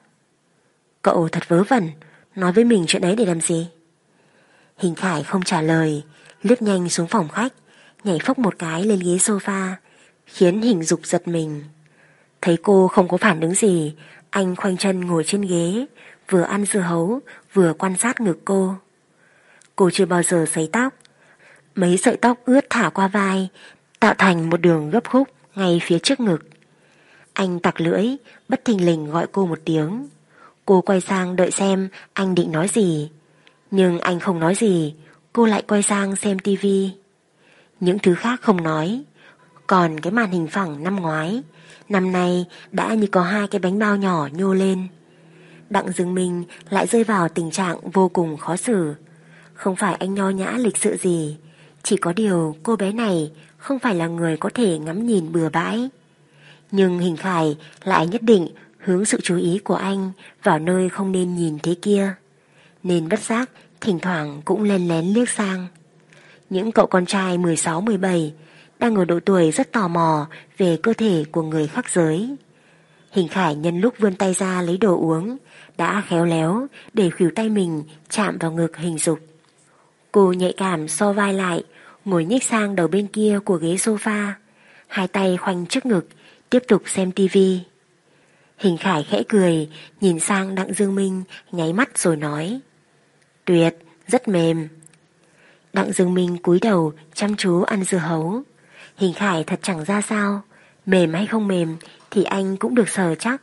Cậu thật vớ vẩn, nói với mình chuyện ấy để làm gì? Hình Khải không trả lời, lướt nhanh xuống phòng khách, nhảy phốc một cái lên ghế sofa, khiến Hình Dục giật mình. Thấy cô không có phản ứng gì, anh khoanh chân ngồi trên ghế, vừa ăn dưa hấu vừa quan sát ngực cô. Cô chưa bao giờ sấy tóc, mấy sợi tóc ướt thả qua vai, tạo thành một đường gấp khúc ngay phía trước ngực. Anh tặc lưỡi, bất thình lình gọi cô một tiếng. Cô quay sang đợi xem anh định nói gì, nhưng anh không nói gì. Cô lại quay sang xem tivi. Những thứ khác không nói, còn cái màn hình phẳng năm ngoái, năm nay đã như có hai cái bánh bao nhỏ nhô lên. Đặng Dương Minh lại rơi vào tình trạng vô cùng khó xử. Không phải anh nho nhã lịch sự gì, chỉ có điều cô bé này không phải là người có thể ngắm nhìn bừa bãi. Nhưng Hình Khải lại nhất định hướng sự chú ý của anh vào nơi không nên nhìn thế kia, nên bất giác thỉnh thoảng cũng lén lén liếc sang. Những cậu con trai 16-17 đang ở độ tuổi rất tò mò về cơ thể của người khác giới. Hình Khải nhân lúc vươn tay ra lấy đồ uống đã khéo léo để khuỷu tay mình chạm vào ngực Hình Dục. Cô nhạy cảm so vai lại, ngồi nhích sang đầu bên kia của ghế sofa, hai tay khoanh trước ngực, tiếp tục xem tivi. Hình Khải khẽ cười, nhìn sang Đặng Dương Minh, nháy mắt rồi nói: tuyệt, rất mềm. Đặng Dương Minh cúi đầu chăm chú ăn dưa hấu. Hình Khải thật chẳng ra sao, mềm hay không mềm thì anh cũng được sờ chắc.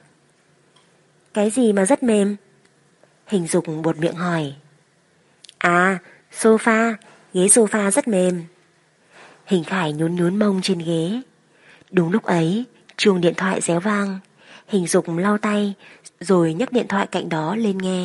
Cái gì mà rất mềm? Hình Dục buột miệng hỏi. À, sofa, ghế sofa rất mềm. Hình Khải nhún nhún mông trên ghế. Đúng lúc ấy, chuông điện thoại réo vang. Hình Dục lau tay rồi nhấc điện thoại cạnh đó lên nghe.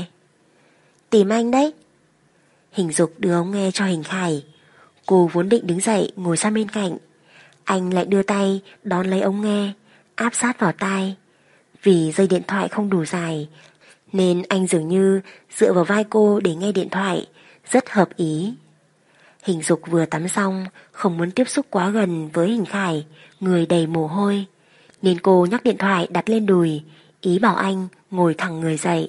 Tìm anh đấy. Hình Dục đưa ống nghe cho Hình Khải. Cô vốn định đứng dậy ngồi sang bên cạnh, anh lại đưa tay đón lấy ống nghe, áp sát vào tai. Vì dây điện thoại không đủ dài nên anh dường như dựa vào vai cô để nghe điện thoại, rất hợp ý. Hình Dục vừa tắm xong, không muốn tiếp xúc quá gần với Hình Khải, người đầy mồ hôi, nên cô nhấc điện thoại đặt lên đùi, ý bảo anh ngồi thẳng người dậy.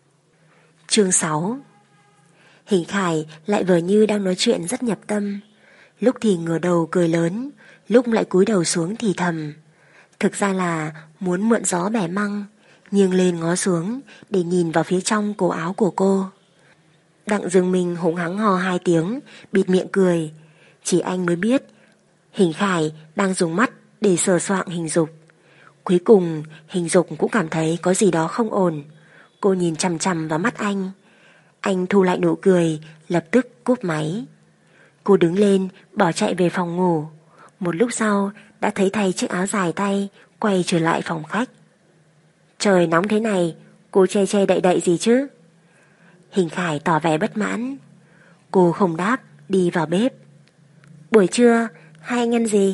Chương 6. Hình Khải lại vờ như đang nói chuyện rất nhập tâm, lúc thì ngửa đầu cười lớn, lúc lại cúi đầu xuống thì thầm. Thực ra là muốn mượn gió bẻ măng, nghiêng lên ngó xuống để nhìn vào phía trong cổ áo của cô. Đặng Dương Minh hùng hắng hò 2 tiếng, bịt miệng cười. Chỉ anh mới biết Hình Khải đang dùng mắt để sờ soạng Hình Dục. Cuối cùng Hình Dục cũng cảm thấy có gì đó không ổn. Cô nhìn chằm chằm vào mắt anh. Anh thu lại nụ cười, lập tức cúp máy. Cô đứng lên bỏ chạy về phòng ngủ. Một lúc sau đã thấy thay chiếc áo dài tay, quay trở lại phòng khách. Trời nóng thế này, cô che che đậy đậy gì chứ? Hình Khải tỏ vẻ bất mãn. Cô không đáp, đi vào bếp. Buổi trưa hai anh ăn gì?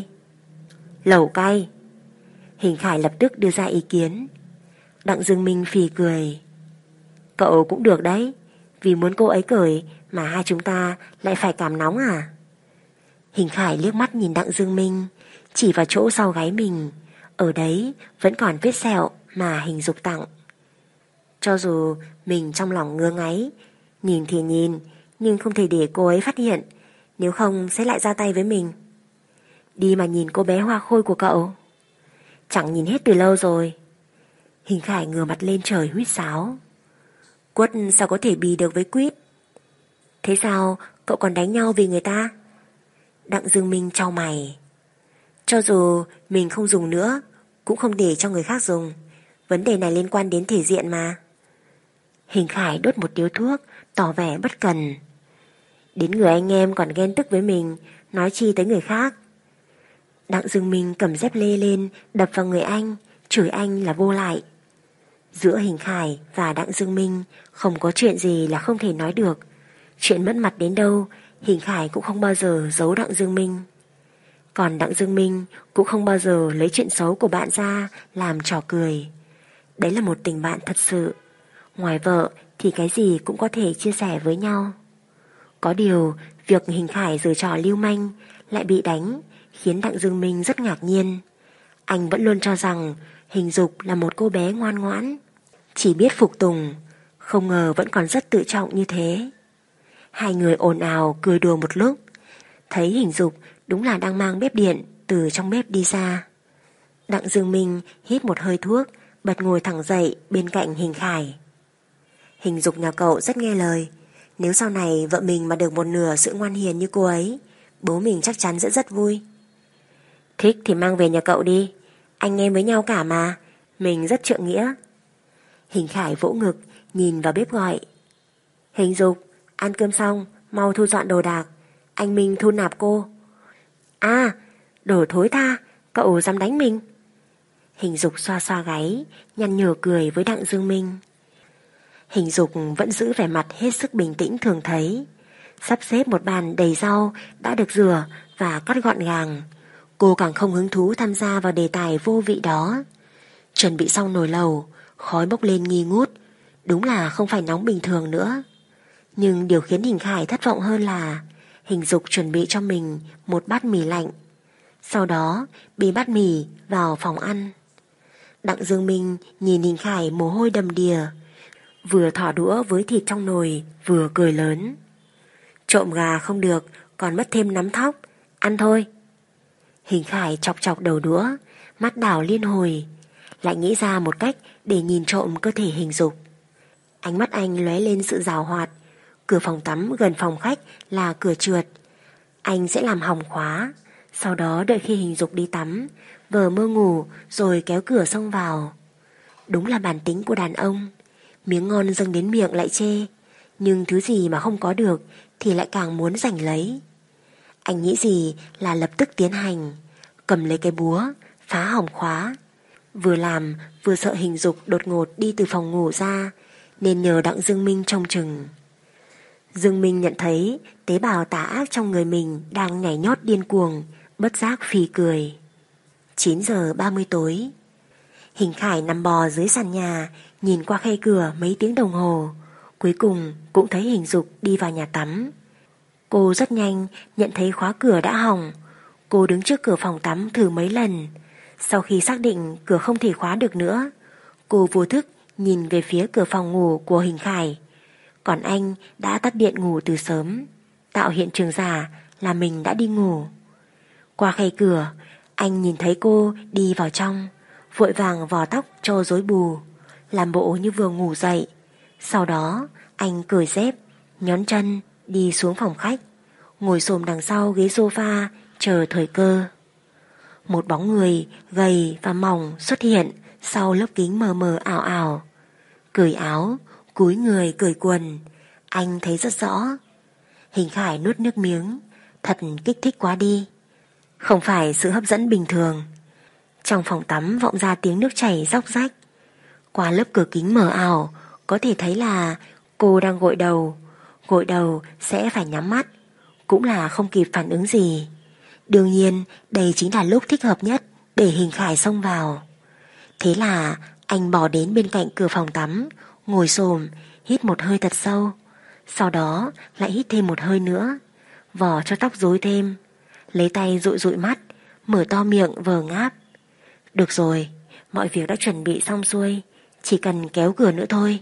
Lẩu cay. Hình Khải lập tức đưa ra ý kiến. Đặng Dương Minh phì cười. Cậu cũng được đấy, vì muốn cô ấy cởi mà hai chúng ta lại phải cảm nóng à? Hình Khải liếc mắt nhìn Đặng Dương Minh, chỉ vào chỗ sau gáy mình. Ở đấy vẫn còn vết sẹo mà Hình Dục tặng. Cho dù mình trong lòng ngứa ngáy, nhìn thì nhìn, nhưng không thể để cô ấy phát hiện, nếu không sẽ lại ra tay với mình. Đi mà nhìn cô bé hoa khôi của cậu. Chẳng nhìn hết từ lâu rồi. Hình Khải ngửa mặt lên trời huýt sáo. Quất sao có thể bì được với quýt? Thế sao cậu còn đánh nhau vì người ta? Đặng Dương Minh chau mày. Cho dù mình không dùng nữa, cũng không để cho người khác dùng. Vấn đề này liên quan đến thể diện mà. Hình Khải đốt một điếu thuốc, tỏ vẻ bất cần. Đến người anh em còn ghen tức với mình, nói chi tới người khác. Đặng Dương Minh cầm dép lê lên, đập vào người anh, chửi anh là vô lại. Giữa Hình Khải và Đặng Dương Minh không có chuyện gì là không thể nói được. Chuyện mất mặt đến đâu, Hình Khải cũng không bao giờ giấu Đặng Dương Minh. Còn Đặng Dương Minh cũng không bao giờ lấy chuyện xấu của bạn ra làm trò cười. Đấy là một tình bạn thật sự. Ngoài vợ thì cái gì cũng có thể chia sẻ với nhau. Có điều việc Hình Khải giở trò lưu manh lại bị đánh khiến Đặng Dương Minh rất ngạc nhiên. Anh vẫn luôn cho rằng Hình Dục là một cô bé ngoan ngoãn, chỉ biết phục tùng, không ngờ vẫn còn rất tự trọng như thế. Hai người ồn ào cười đùa một lúc, thấy Hình Dục đúng là đang mang bếp điện từ trong bếp đi ra. Đặng Dương Minh hít một hơi thuốc, bật ngồi thẳng dậy bên cạnh Hình Khải. Hình Dục nhà cậu rất nghe lời. Nếu sau này vợ mình mà được một nửa sự ngoan hiền như cô ấy, bố mình chắc chắn sẽ rất vui. Thích thì mang về nhà cậu đi, anh em với nhau cả mà, mình rất trượng nghĩa. Hình Khải vỗ ngực, nhìn vào bếp gọi. Hình Dục, ăn cơm xong, mau thu dọn đồ đạc, anh Minh thu nạp cô. À, đồ thối tha, cậu dám đánh mình? Hình Dục xoa xoa gáy, nhăn nhở cười với Đặng Dương Minh. Hình Dục vẫn giữ vẻ mặt hết sức bình tĩnh thường thấy. Sắp xếp một bàn đầy rau đã được rửa và cắt gọn gàng. Cô càng không hứng thú tham gia vào đề tài vô vị đó. Chuẩn bị xong nồi lẩu, khói bốc lên nghi ngút, đúng là không phải nóng bình thường nữa. Nhưng điều khiến Hình Khải thất vọng hơn là Hình Dục chuẩn bị cho mình một bát mì lạnh, sau đó bê bát mì vào phòng ăn. Đặng Dương Minh nhìn Hình Khải mồ hôi đầm đìa, vừa thỏ đũa với thịt trong nồi vừa cười lớn. Trộm gà không được, còn mất thêm nắm thóc, ăn thôi. Hình Khải chọc chọc đầu đũa, mắt đảo liên hồi, lại nghĩ ra một cách để nhìn trộm cơ thể Hình Dục. Ánh mắt anh lóe lên sự giàu hoạt. Cửa phòng tắm gần phòng khách là cửa trượt, anh sẽ làm hỏng khóa, sau đó đợi khi Hình Dục đi tắm, vờ mơ ngủ rồi kéo cửa xông vào. Đúng là bản tính của đàn ông, miếng ngon dâng đến miệng lại chê, nhưng thứ gì mà không có được thì lại càng muốn giành lấy. Anh nghĩ gì là lập tức tiến hành, cầm lấy cái búa phá hỏng khóa. Vừa làm vừa sợ Hình Dục đột ngột đi từ phòng ngủ ra, nên nhờ Đặng Dương Minh trông chừng. Dương Minh nhận thấy tế bào tà ác trong người mình đang nhảy nhót điên cuồng, bất giác phì cười. 9 giờ 30 tối. Hình Khải nằm bò dưới sàn nhà, nhìn qua khe cửa mấy tiếng đồng hồ, cuối cùng cũng thấy Hình Dục đi vào nhà tắm. Cô rất nhanh nhận thấy khóa cửa đã hỏng. Cô đứng trước cửa phòng tắm thử mấy lần. Sau khi xác định cửa không thể khóa được nữa, cô vô thức nhìn về phía cửa phòng ngủ của Hình Khải. Còn anh đã tắt điện ngủ từ sớm, tạo hiện trường giả là mình đã đi ngủ. Qua khe cửa, anh nhìn thấy cô đi vào trong, vội vàng vò tóc cho rối bù, làm bộ như vừa ngủ dậy. Sau đó anh cởi dép, nhón chân đi xuống phòng khách, ngồi xổm đằng sau ghế sofa chờ thời cơ. Một bóng người gầy và mỏng xuất hiện sau lớp kính mờ mờ ảo ảo. Cởi áo, cúi người cởi quần, anh thấy rất rõ. Hình Khải nuốt nước miếng, thật kích thích quá đi. Không phải sự hấp dẫn bình thường. Trong phòng tắm vọng ra tiếng nước chảy róc rách. Qua lớp cửa kính mờ ảo có thể thấy là cô đang gội đầu. Gội đầu sẽ phải nhắm mắt, cũng là không kịp phản ứng gì. Đương nhiên đây chính là lúc thích hợp nhất để Hình Khải xông vào. Thế là anh bỏ đến bên cạnh cửa phòng tắm, ngồi xổm, hít một hơi thật sâu, sau đó lại hít thêm một hơi nữa, vò cho tóc rối thêm, lấy tay dụi dụi mắt, mở to miệng vờ ngáp. Được rồi, mọi việc đã chuẩn bị xong xuôi, chỉ cần kéo cửa nữa thôi.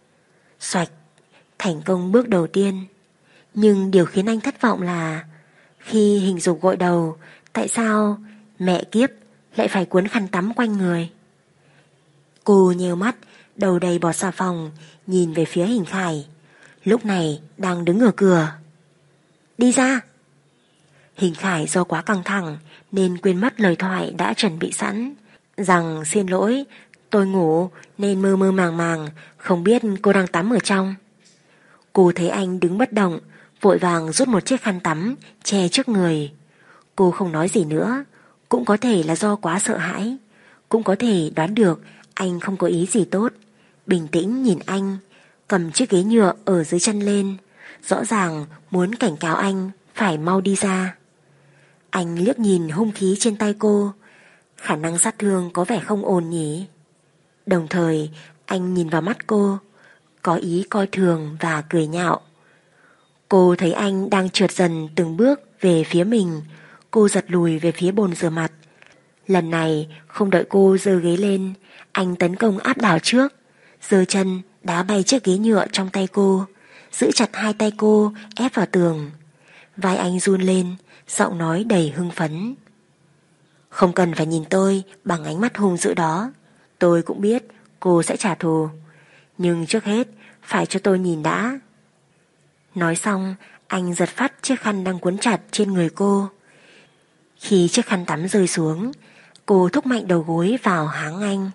Xoạch, thành công bước đầu tiên. Nhưng điều khiến anh thất vọng là khi Hình Dục gội đầu, tại sao mẹ kiếp lại phải cuốn khăn tắm quanh người? Cô nheo mắt, đầu đầy bọt xà phòng, nhìn về phía Hình Khải, lúc này đang đứng ở cửa. Đi ra! Hình Khải do quá căng thẳng nên quên mất lời thoại đã chuẩn bị sẵn, rằng xin lỗi, tôi ngủ nên mơ mơ màng màng, không biết cô đang tắm ở trong. Cô thấy anh đứng bất động, vội vàng rút một chiếc khăn tắm che trước người. Cô không nói gì nữa, cũng có thể là do quá sợ hãi, cũng có thể đoán được anh không có ý gì tốt. Bình tĩnh nhìn anh, cầm chiếc ghế nhựa ở dưới chân lên, rõ ràng muốn cảnh cáo anh phải mau đi ra. Anh liếc nhìn hung khí trên tay cô, khả năng sát thương có vẻ không ổn nhỉ. Đồng thời anh nhìn vào mắt cô, có ý coi thường và cười nhạo. Cô thấy anh đang trượt dần từng bước về phía mình, cô giật lùi về phía bồn rửa mặt. Lần này không đợi cô giơ ghế lên, anh tấn công áp đảo trước, giơ chân đá bay chiếc ghế nhựa trong tay cô, giữ chặt hai tay cô ép vào tường. Vai anh run lên, giọng nói đầy hưng phấn. Không cần phải nhìn tôi bằng ánh mắt hung dữ đó, tôi cũng biết cô sẽ trả thù, nhưng trước hết phải cho tôi nhìn đã. Nói xong, anh giật phắt chiếc khăn đang cuốn chặt trên người cô. Khi chiếc khăn tắm rơi xuống, cô thúc mạnh đầu gối vào háng anh.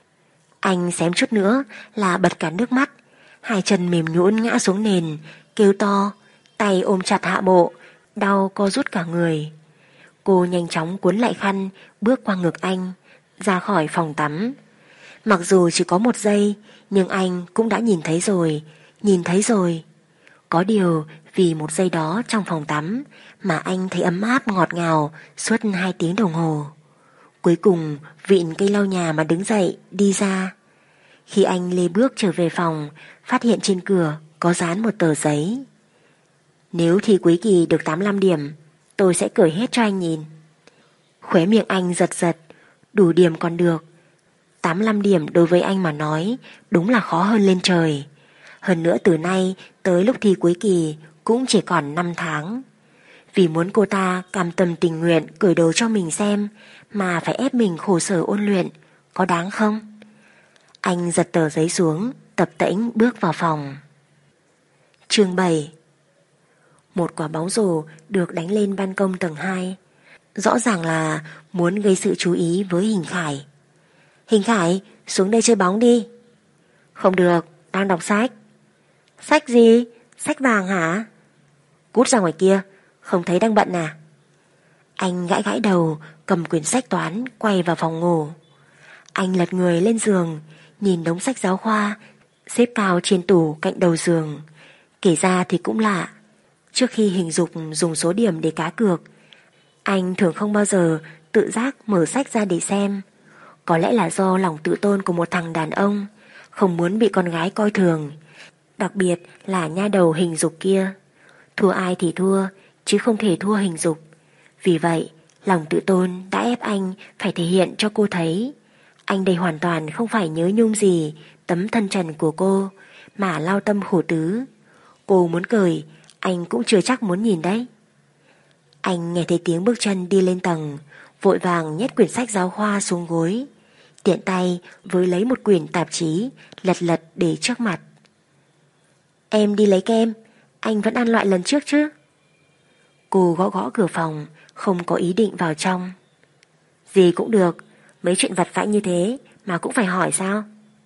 Anh xém chút nữa là bật cả nước mắt, hai chân mềm nhũn ngã xuống nền, kêu to, tay ôm chặt hạ bộ, đau co rút cả người. Cô nhanh chóng cuốn lại khăn, bước qua ngực anh, ra khỏi phòng tắm. Mặc dù chỉ có 1 giây, nhưng anh cũng đã nhìn thấy rồi. Có điều vì 1 giây đó trong phòng tắm mà anh thấy ấm áp ngọt ngào suốt 2 tiếng đồng hồ. Cuối cùng vịn cây lau nhà mà đứng dậy đi ra. Khi anh lê bước trở về phòng, phát hiện trên cửa có dán một tờ giấy. Nếu thi cuối kỳ được 85 điểm, tôi sẽ cởi hết cho anh nhìn. Khóe miệng anh giật giật, đủ điểm còn được. 85 điểm đối với anh mà nói đúng là khó hơn lên trời. Hơn nữa từ nay tới lúc thi cuối kỳ cũng chỉ còn 5 tháng. Vì muốn cô ta cam tâm tình nguyện cởi đồ cho mình xem mà phải ép mình khổ sở ôn luyện, có đáng không? Anh giật tờ giấy xuống, tập tễnh bước vào phòng. Chương 7. Một quả bóng rổ được đánh lên ban công tầng 2. Rõ ràng là muốn gây sự chú ý với Hình Khải. Hình Khải, xuống đây chơi bóng đi. Không được, đang đọc sách. Sách gì? Sách vàng hả? Cút ra ngoài kia, không thấy đang bận à? Anh gãi gãi đầu, cầm quyển sách toán, quay vào phòng ngủ. Anh lật người lên giường, nhìn đống sách giáo khoa xếp cao trên tủ cạnh đầu giường. Kể ra thì cũng lạ, trước khi Hình Dục dùng số điểm để cá cược, anh thường không bao giờ tự giác mở sách ra để xem. Có lẽ là do lòng tự tôn của một thằng đàn ông, không muốn bị con gái coi thường, đặc biệt là nha đầu Hình Dục kia. Thua ai thì thua, chứ không thể thua Hình Dục. Vì vậy, lòng tự tôn đã ép anh phải thể hiện cho cô thấy anh đây hoàn toàn không phải nhớ nhung gì tấm thân trần của cô, mà lao tâm khổ tứ. Cô muốn cười, anh cũng chưa chắc muốn nhìn đấy. Anh nghe thấy tiếng bước chân đi lên tầng, vội vàng nhét quyển sách giáo khoa xuống gối, tiện tay với lấy một quyển tạp chí lật lật để trước mặt. Em đi lấy kem, anh vẫn ăn loại lần trước chứ? Cô gõ gõ cửa phòng, không có ý định vào trong. Gì cũng được, mấy chuyện vặt vãnh như thế mà cũng phải hỏi sao?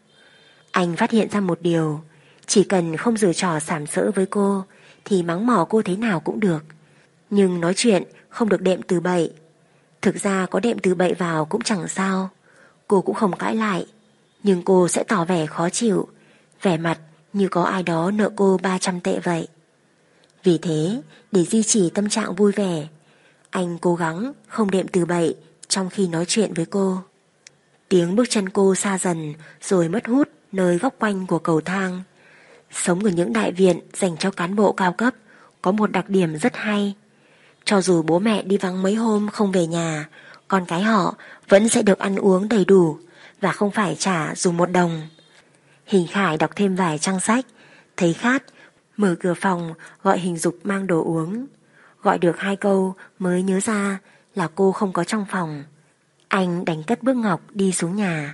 Anh phát hiện ra một điều, chỉ cần không giở trò sàm sỡ với cô thì mắng mỏ cô thế nào cũng được, nhưng nói chuyện không được đệm từ bậy. Thực ra có đệm từ bậy vào cũng chẳng sao, cô cũng không cãi lại, nhưng cô sẽ tỏ vẻ khó chịu, vẻ mặt như có ai đó nợ cô 300 tệ vậy. Vì thế, để duy trì tâm trạng vui vẻ, anh cố gắng không đệm từ bậy trong khi nói chuyện với cô. Tiếng bước chân cô xa dần rồi mất hút nơi góc quanh của cầu thang. Sống ở những đại viện dành cho cán bộ cao cấp có một đặc điểm rất hay. Cho dù bố mẹ đi vắng mấy hôm không về nhà, con cái họ vẫn sẽ được ăn uống đầy đủ và không phải trả dù 1 đồng. Hình Khải đọc thêm vài trang sách, thấy khát, mở cửa phòng gọi Hình Dục mang đồ uống. Gọi được 2 câu mới nhớ ra là cô không có trong phòng. Anh đánh cất bước ngọc đi xuống nhà.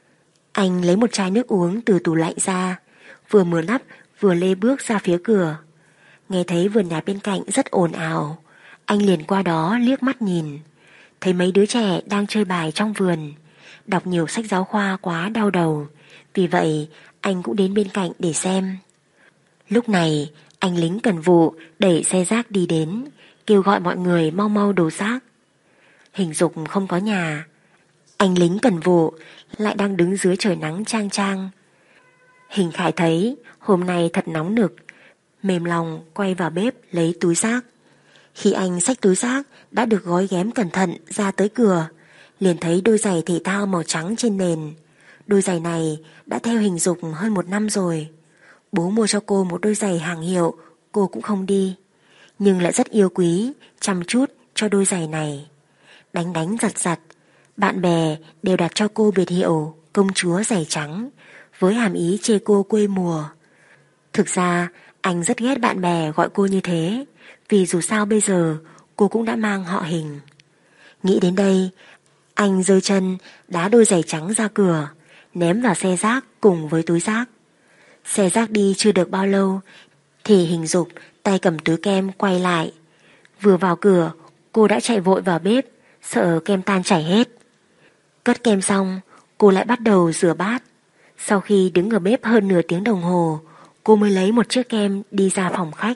Anh lấy một chai nước uống từ tủ lạnh ra, vừa mở nắp vừa lê bước ra phía cửa. Nghe thấy vườn nhà bên cạnh rất ồn ào, anh liền qua đó liếc mắt nhìn. Thấy mấy đứa trẻ đang chơi bài trong vườn, đọc nhiều sách giáo khoa quá đau đầu, vì vậy anh cũng đến bên cạnh để xem. Lúc này anh lính cần vụ đẩy xe rác đi đến, kêu gọi mọi người mau mau đổ rác. Hình Dục không có nhà, anh lính cần vụ lại đang đứng dưới trời nắng chang chang. Hình Khải thấy hôm nay thật nóng nực, mềm lòng quay vào bếp lấy túi rác. Khi anh xách túi rác đã được gói ghém cẩn thận ra tới cửa, liền thấy đôi giày thể thao màu trắng trên nền. Đôi giày này đã theo Hình Dục hơn 1 năm rồi. Bố mua cho cô một đôi giày hàng hiệu, cô cũng không đi, nhưng lại rất yêu quý, chăm chút cho đôi giày này. Đánh đánh giặt giặt, bạn bè đều đặt cho cô biệt hiệu công chúa giày trắng, với hàm ý chê cô quê mùa. Thực ra anh rất ghét bạn bè gọi cô như thế, vì dù sao bây giờ cô cũng đã mang họ Hình. Nghĩ đến đây, anh giơ chân đá đôi giày trắng ra cửa, ném vào xe rác cùng với túi rác. Xe rác đi chưa được bao lâu thì Hình Dục tay cầm túi kem quay lại. Vừa vào cửa, cô đã chạy vội vào bếp, sợ kem tan chảy hết. Cất kem xong, cô lại bắt đầu rửa bát. Sau khi đứng ở bếp hơn nửa tiếng đồng hồ, cô mới lấy một chiếc kem đi ra phòng khách.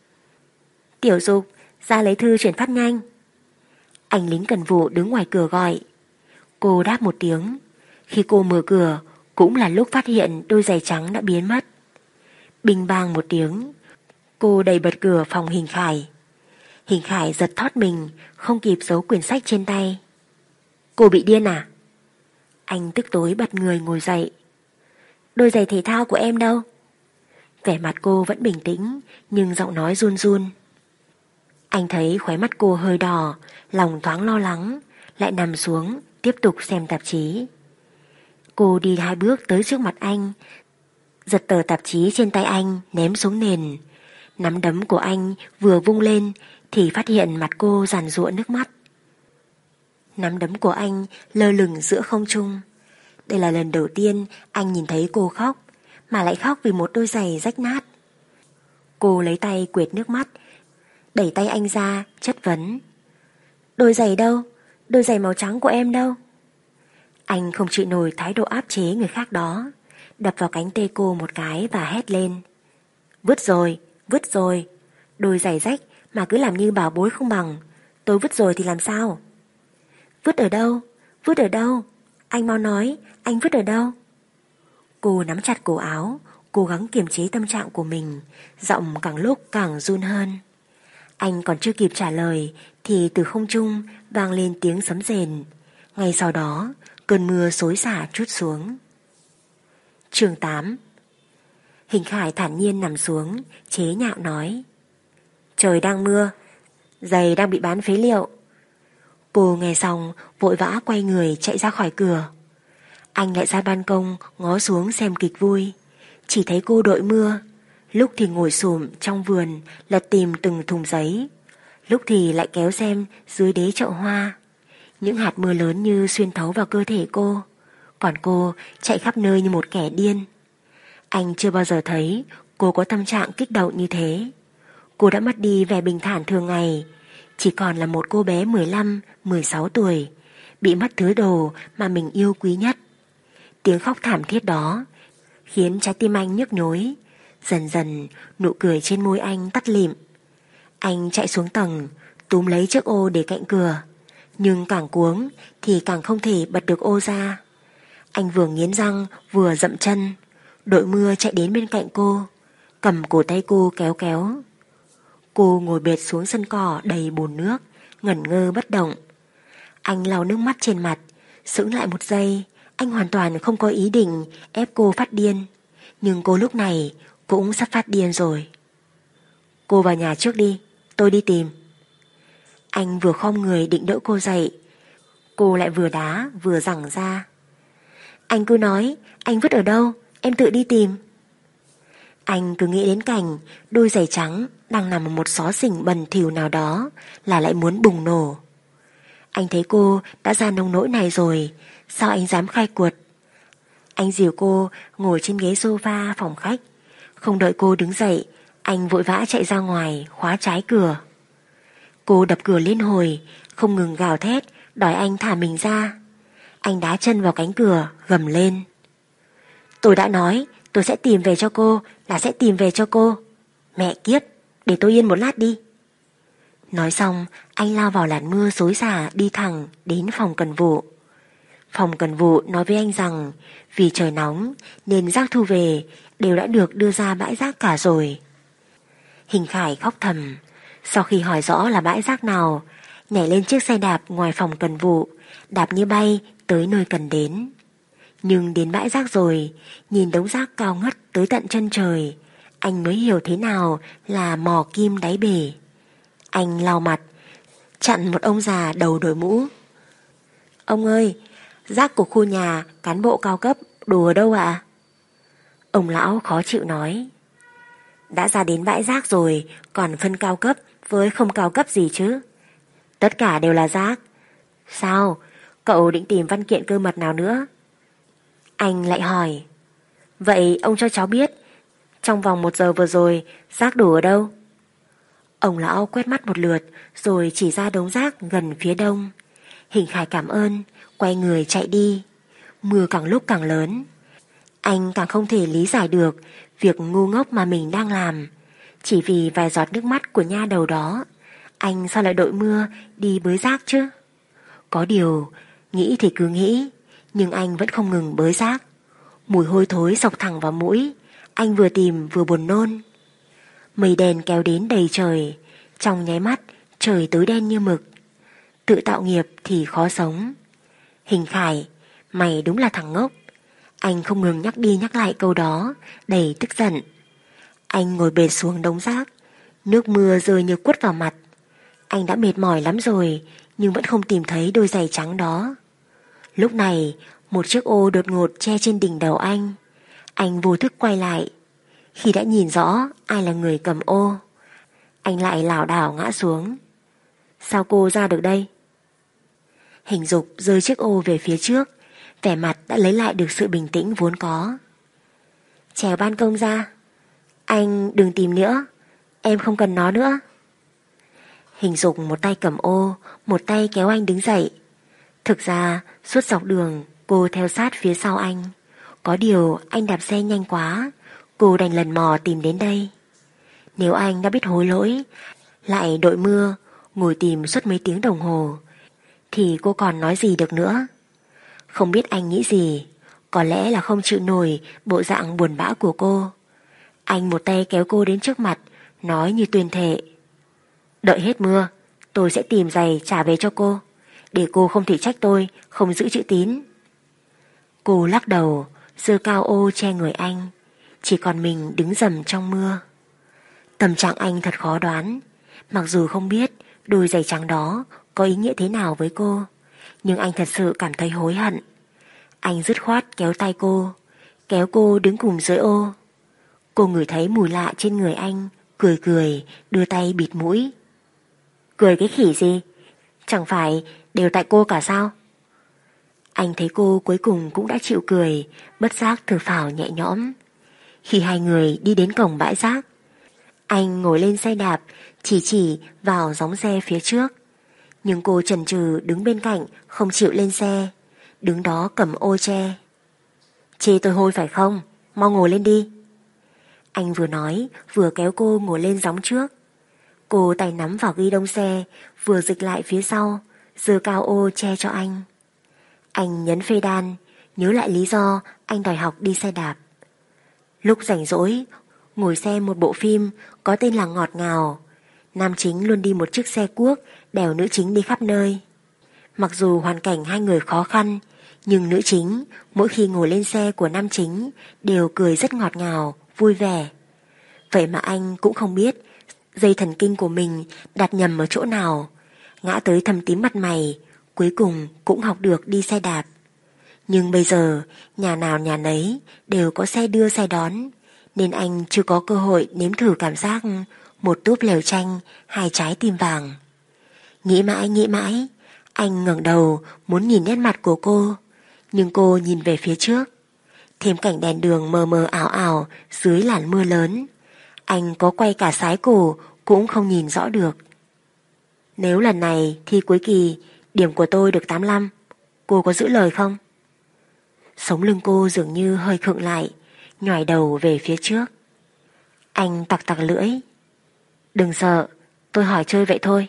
Tiểu Dục, ra lấy thư chuyển phát nhanh. Anh lính cần vụ đứng ngoài cửa gọi. Cô đáp một tiếng. Khi cô mở cửa, cũng là lúc phát hiện đôi giày trắng đã biến mất. Binh bang một tiếng, cô đẩy bật cửa phòng Hình Khải. Hình Khải giật thót mình, không kịp giấu quyển sách trên tay. Cô bị điên à? Anh tức tối bật người ngồi dậy. Đôi giày thể thao của em đâu? Vẻ mặt cô vẫn bình tĩnh, nhưng giọng nói run run. Anh thấy khóe mắt cô hơi đỏ, lòng thoáng lo lắng, lại nằm xuống, tiếp tục xem tạp chí. Cô đi 2 bước tới trước mặt anh, giật tờ tạp chí trên tay anh ném xuống nền. Nắm đấm của anh vừa vung lên thì phát hiện mặt cô giàn giụa nước mắt. Nắm đấm của anh lơ lửng giữa không trung. Đây là lần đầu tiên anh nhìn thấy cô khóc, mà lại khóc vì một đôi giày rách nát. Cô lấy tay quệt nước mắt, đẩy tay anh ra, chất vấn. Đôi giày đâu? Đôi giày màu trắng của em đâu? Anh không chịu nổi thái độ áp chế người khác đó, đập vào cánh tay cô một cái và hét lên. Vứt rồi, vứt rồi. Đôi giày rách mà cứ làm như bảo bối không bằng. Tôi vứt rồi thì làm sao? Vứt ở đâu? Vứt ở đâu? Anh mau nói, anh vứt ở đâu? Cô nắm chặt cổ áo, cố gắng kiềm chế tâm trạng của mình, giọng càng lúc càng run hơn. Anh còn chưa kịp trả lời thì từ không trung vang lên tiếng sấm rền. Ngay sau đó, cơn mưa xối xả trút xuống. Chương 8. Hình Khải thản nhiên nằm xuống, chế nhạo nói. Trời đang mưa, giày đang bị bán phế liệu. Cô nghe xong vội vã quay người chạy ra khỏi cửa. Anh lại ra ban công ngó xuống xem kịch vui. Chỉ thấy cô đội mưa, lúc thì ngồi xổm trong vườn lật tìm từng thùng giấy, lúc thì lại kéo xem dưới đế chậu hoa. Những hạt mưa lớn như xuyên thấu vào cơ thể cô, còn cô chạy khắp nơi như một kẻ điên. Anh chưa bao giờ thấy cô có tâm trạng kích động như thế. Cô đã mất đi vẻ bình thản thường ngày, chỉ còn là một cô bé 15, 16 tuổi, bị mất thứ đồ mà mình yêu quý nhất. Tiếng khóc thảm thiết đó khiến trái tim anh nhức nhối. Dần dần nụ cười trên môi anh tắt lịm. Anh chạy xuống tầng, túm lấy chiếc ô để cạnh cửa, nhưng càng cuống thì càng không thể bật được ô ra. Anh vừa nghiến răng vừa dậm chân. Đội mưa chạy đến bên cạnh cô, cầm cổ tay cô kéo kéo. Cô ngồi bệt xuống sân cỏ đầy bùn nước, ngẩn ngơ bất động. Anh lau nước mắt trên mặt, sững lại một giây. Anh hoàn toàn không có ý định ép cô phát điên, nhưng cô lúc này cũng sắp phát điên rồi. Cô vào nhà trước đi, tôi đi tìm. Anh vừa khom người định đỡ cô dậy, cô lại vừa đá vừa giằng ra. Anh cứ nói, anh vứt ở đâu, em tự đi tìm. Anh cứ nghĩ đến cảnh đôi giày trắng đang nằm ở một xó xỉnh bẩn thỉu nào đó là lại muốn bùng nổ. Anh thấy cô đã ra nông nỗi này rồi, sao anh dám khai cuộc. Anh dìu cô ngồi trên ghế sofa phòng khách. Không đợi cô đứng dậy, anh vội vã chạy ra ngoài khóa trái cửa. Cô đập cửa liên hồi, không ngừng gào thét đòi anh thả mình ra. Anh đá chân vào cánh cửa, gầm lên. Tôi đã nói tôi sẽ tìm về cho cô, là sẽ tìm về cho cô. Mẹ kiếp, để tôi yên một lát đi. Nói xong, anh lao vào làn mưa xối xả đi thẳng đến phòng cần vụ. Phòng cần vụ nói với anh rằng vì trời nóng nên rác thu về đều đã được đưa ra bãi rác cả rồi. Hình Khải khóc thầm. Sau khi hỏi rõ là bãi rác nào, nhảy lên chiếc xe đạp ngoài phòng cần vụ, đạp như bay tới nơi cần đến. Nhưng đến bãi rác rồi, nhìn đống rác cao ngất tới tận chân trời, anh mới hiểu thế nào là mò kim đáy bể. Anh lau mặt, chặn một ông già đầu đội mũ. Ông ơi, rác của khu nhà cán bộ cao cấp đổ ở đâu ạ? Ông lão khó chịu nói. Đã ra đến bãi rác rồi, còn phân cao cấp với không cao cấp gì chứ? Tất cả đều là rác. Sao? Cậu định tìm văn kiện cơ mật nào nữa? Anh lại hỏi. Vậy ông cho cháu biết, trong vòng 1 giờ vừa rồi, rác đổ ở đâu? Ông lão quét mắt một lượt, rồi chỉ ra đống rác gần phía đông. Hình Khải cảm ơn, quay người chạy đi. Mưa càng lúc càng lớn. Anh càng không thể lý giải được việc ngu ngốc mà mình đang làm. Chỉ vì vài giọt nước mắt của nha đầu đó, anh sao lại đội mưa đi bới rác chứ? Có điều, nghĩ thì cứ nghĩ, nhưng anh vẫn không ngừng bới rác. Mùi hôi thối xộc thẳng vào mũi, anh vừa tìm vừa buồn nôn. Mây đen kéo đến đầy trời, trong nháy mắt trời tối đen như mực. Tự tạo nghiệp thì khó sống. Hình Khải, mày đúng là thằng ngốc. Anh không ngừng nhắc đi nhắc lại câu đó, đầy tức giận. Anh ngồi bệt xuống đống rác, nước mưa rơi như quất vào mặt. Anh đã mệt mỏi lắm rồi, nhưng vẫn không tìm thấy đôi giày trắng đó. Lúc này, một chiếc ô đột ngột che trên đỉnh đầu anh. Anh vô thức quay lại. Khi đã nhìn rõ ai là người cầm ô, anh lại lảo đảo ngã xuống. Sao cô ra được đây? Hình Dục rơi chiếc ô về phía trước, vẻ mặt đã lấy lại được sự bình tĩnh vốn có. Trèo ban công ra. Anh đừng tìm nữa, em không cần nó nữa. Hình Dục một tay cầm ô, một tay kéo anh đứng dậy. Thực ra suốt dọc đường cô theo sát phía sau anh. Có điều anh đạp xe nhanh quá, cô đành lần mò tìm đến đây. Nếu anh đã biết hối lỗi, lại đội mưa ngồi tìm suốt mấy tiếng đồng hồ, thì cô còn nói gì được nữa. Không biết anh nghĩ gì, có lẽ là không chịu nổi bộ dạng buồn bã của cô. Anh một tay kéo cô đến trước mặt, nói như tuyên thệ. Đợi hết mưa, tôi sẽ tìm giày trả về cho cô, để cô không thể trách tôi không giữ chữ tín. Cô lắc đầu, giơ cao ô che người anh, chỉ còn mình đứng rầm trong mưa. Tâm trạng anh thật khó đoán. Mặc dù không biết đôi giày trắng đó có ý nghĩa thế nào với cô, nhưng anh thật sự cảm thấy hối hận. Anh dứt khoát kéo tay cô, kéo cô đứng cùng dưới ô. Cô ngửi thấy mùi lạ trên người anh, cười cười, đưa tay bịt mũi. Cười cái khỉ gì? Chẳng phải đều tại cô cả sao? Anh thấy cô cuối cùng cũng đã chịu cười, bất giác thở phào nhẹ nhõm. Khi hai người đi đến cổng bãi rác, anh ngồi lên xe đạp, chỉ vào gióng xe phía trước. Nhưng cô chần chừ đứng bên cạnh, không chịu lên xe, đứng đó cầm ô che. Chê tôi hôi phải không? Mau ngồi lên đi. Anh vừa nói vừa kéo cô ngồi lên gióng trước. Cô tay nắm vào ghi đông xe, vừa dịch lại phía sau, giơ cao ô che cho anh. Anh nhấn phê đan, nhớ lại lý do anh đòi học đi xe đạp. Lúc rảnh rỗi, ngồi xem một bộ phim có tên là Ngọt Ngào. Nam chính luôn đi một chiếc xe cuốc đèo nữ chính đi khắp nơi. Mặc dù hoàn cảnh hai người khó khăn, nhưng nữ chính mỗi khi ngồi lên xe của nam chính đều cười rất ngọt ngào, vui vẻ. Vậy mà anh cũng không biết dây thần kinh của mình đặt nhầm ở chỗ nào, ngã tới thâm tím mặt mày, cuối cùng cũng học được đi xe đạp. Nhưng bây giờ nhà nào nhà nấy đều có xe đưa xe đón, nên anh chưa có cơ hội nếm thử cảm giác một túp lều tranh, hai trái tim vàng. Nghĩ mãi, anh ngẩng đầu muốn nhìn nét mặt của cô, nhưng cô nhìn về phía trước. Thêm cảnh đèn đường mờ mờ ảo ảo dưới làn mưa lớn, anh có quay cả sái cổ cũng không nhìn rõ được. Nếu lần này thi cuối kỳ điểm của tôi được 85, cô có giữ lời không? Sống lưng cô dường như hơi khựng lại, nhoài đầu về phía trước. Anh tặc tặc lưỡi. Đừng sợ, tôi hỏi chơi vậy thôi.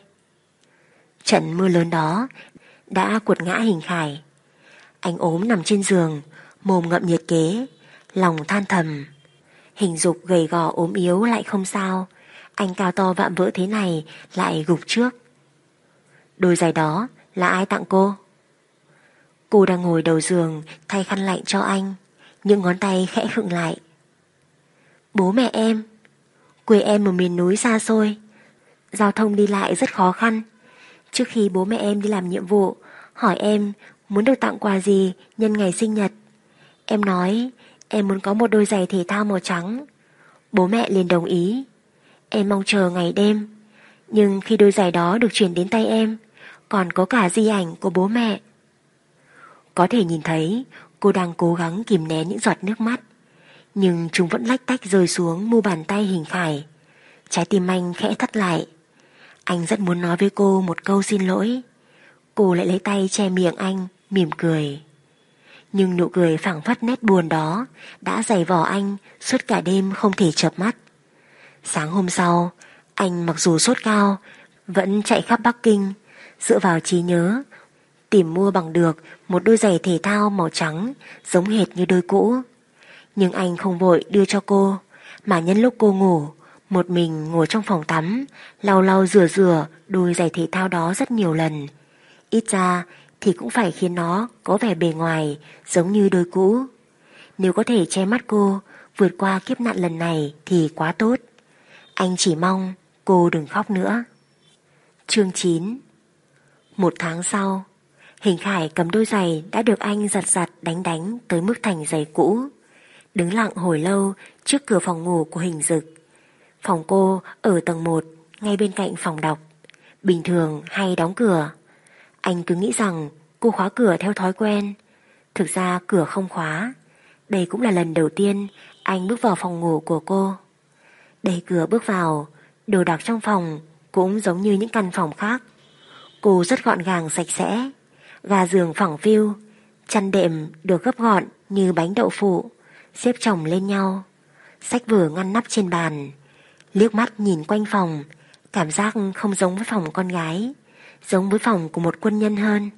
Trận mưa lớn đó đã quật ngã Hình Khải. Anh ốm nằm trên giường, mồm ngậm nhiệt kế, lòng than thầm. Hình Dục gầy gò ốm yếu lại không sao, anh cao to vạm vỡ thế này lại gục trước. Đôi giày đó là ai tặng cô? Cô đang ngồi đầu giường thay khăn lạnh cho anh, những ngón tay khẽ khựng lại. Bố mẹ em. Quê em ở miền núi xa xôi, giao thông đi lại rất khó khăn. Trước khi bố mẹ em đi làm nhiệm vụ, hỏi em muốn được tặng quà gì nhân ngày sinh nhật. Em nói em muốn có một đôi giày thể thao màu trắng. Bố mẹ liền đồng ý. Em mong chờ ngày đêm. Nhưng khi đôi giày đó được chuyển đến tay em, còn có cả di ảnh của bố mẹ. Có thể nhìn thấy cô đang cố gắng kìm nén những giọt nước mắt, nhưng chúng vẫn lách tách rơi xuống mu bàn tay Hình Khải. Trái tim anh khẽ thắt lại. Anh rất muốn nói với cô một câu xin lỗi. Cô lại lấy tay che miệng anh, mỉm cười. Nhưng nụ cười phảng phất nét buồn đó đã giày vò anh suốt cả đêm không thể chợp mắt. Sáng hôm sau, anh mặc dù sốt cao, vẫn chạy khắp Bắc Kinh, dựa vào trí nhớ, tìm mua bằng được một đôi giày thể thao màu trắng giống hệt như đôi cũ. Nhưng anh không vội đưa cho cô, mà nhân lúc cô ngủ, một mình ngồi trong phòng tắm, lau lau rửa đôi giày thể thao đó rất nhiều lần. Ít ra thì cũng phải khiến nó có vẻ bề ngoài giống như đôi cũ. Nếu có thể che mắt cô vượt qua kiếp nạn lần này thì quá tốt. Anh chỉ mong cô đừng khóc nữa. Chương 9. Một tháng sau, Hình Khải cầm đôi giày đã được anh giặt giặt đánh đánh tới mức thành giày cũ, đứng lặng hồi lâu trước cửa phòng ngủ của Hình Dực. Phòng cô ở tầng 1, ngay bên cạnh phòng đọc. Bình thường hay đóng cửa. Anh cứ nghĩ rằng cô khóa cửa theo thói quen. Thực ra cửa không khóa. Đây cũng là lần đầu tiên anh bước vào phòng ngủ của cô. Đẩy cửa bước vào, đồ đạc trong phòng cũng giống như những căn phòng khác. Cô rất gọn gàng sạch sẽ. Gà giường phẳng phiu, chăn đệm được gấp gọn như bánh đậu phụ, xếp chồng lên nhau. Sách vở ngăn nắp trên bàn. Liếc mắt nhìn quanh phòng, cảm giác không giống với phòng con gái, giống với phòng của một quân nhân hơn.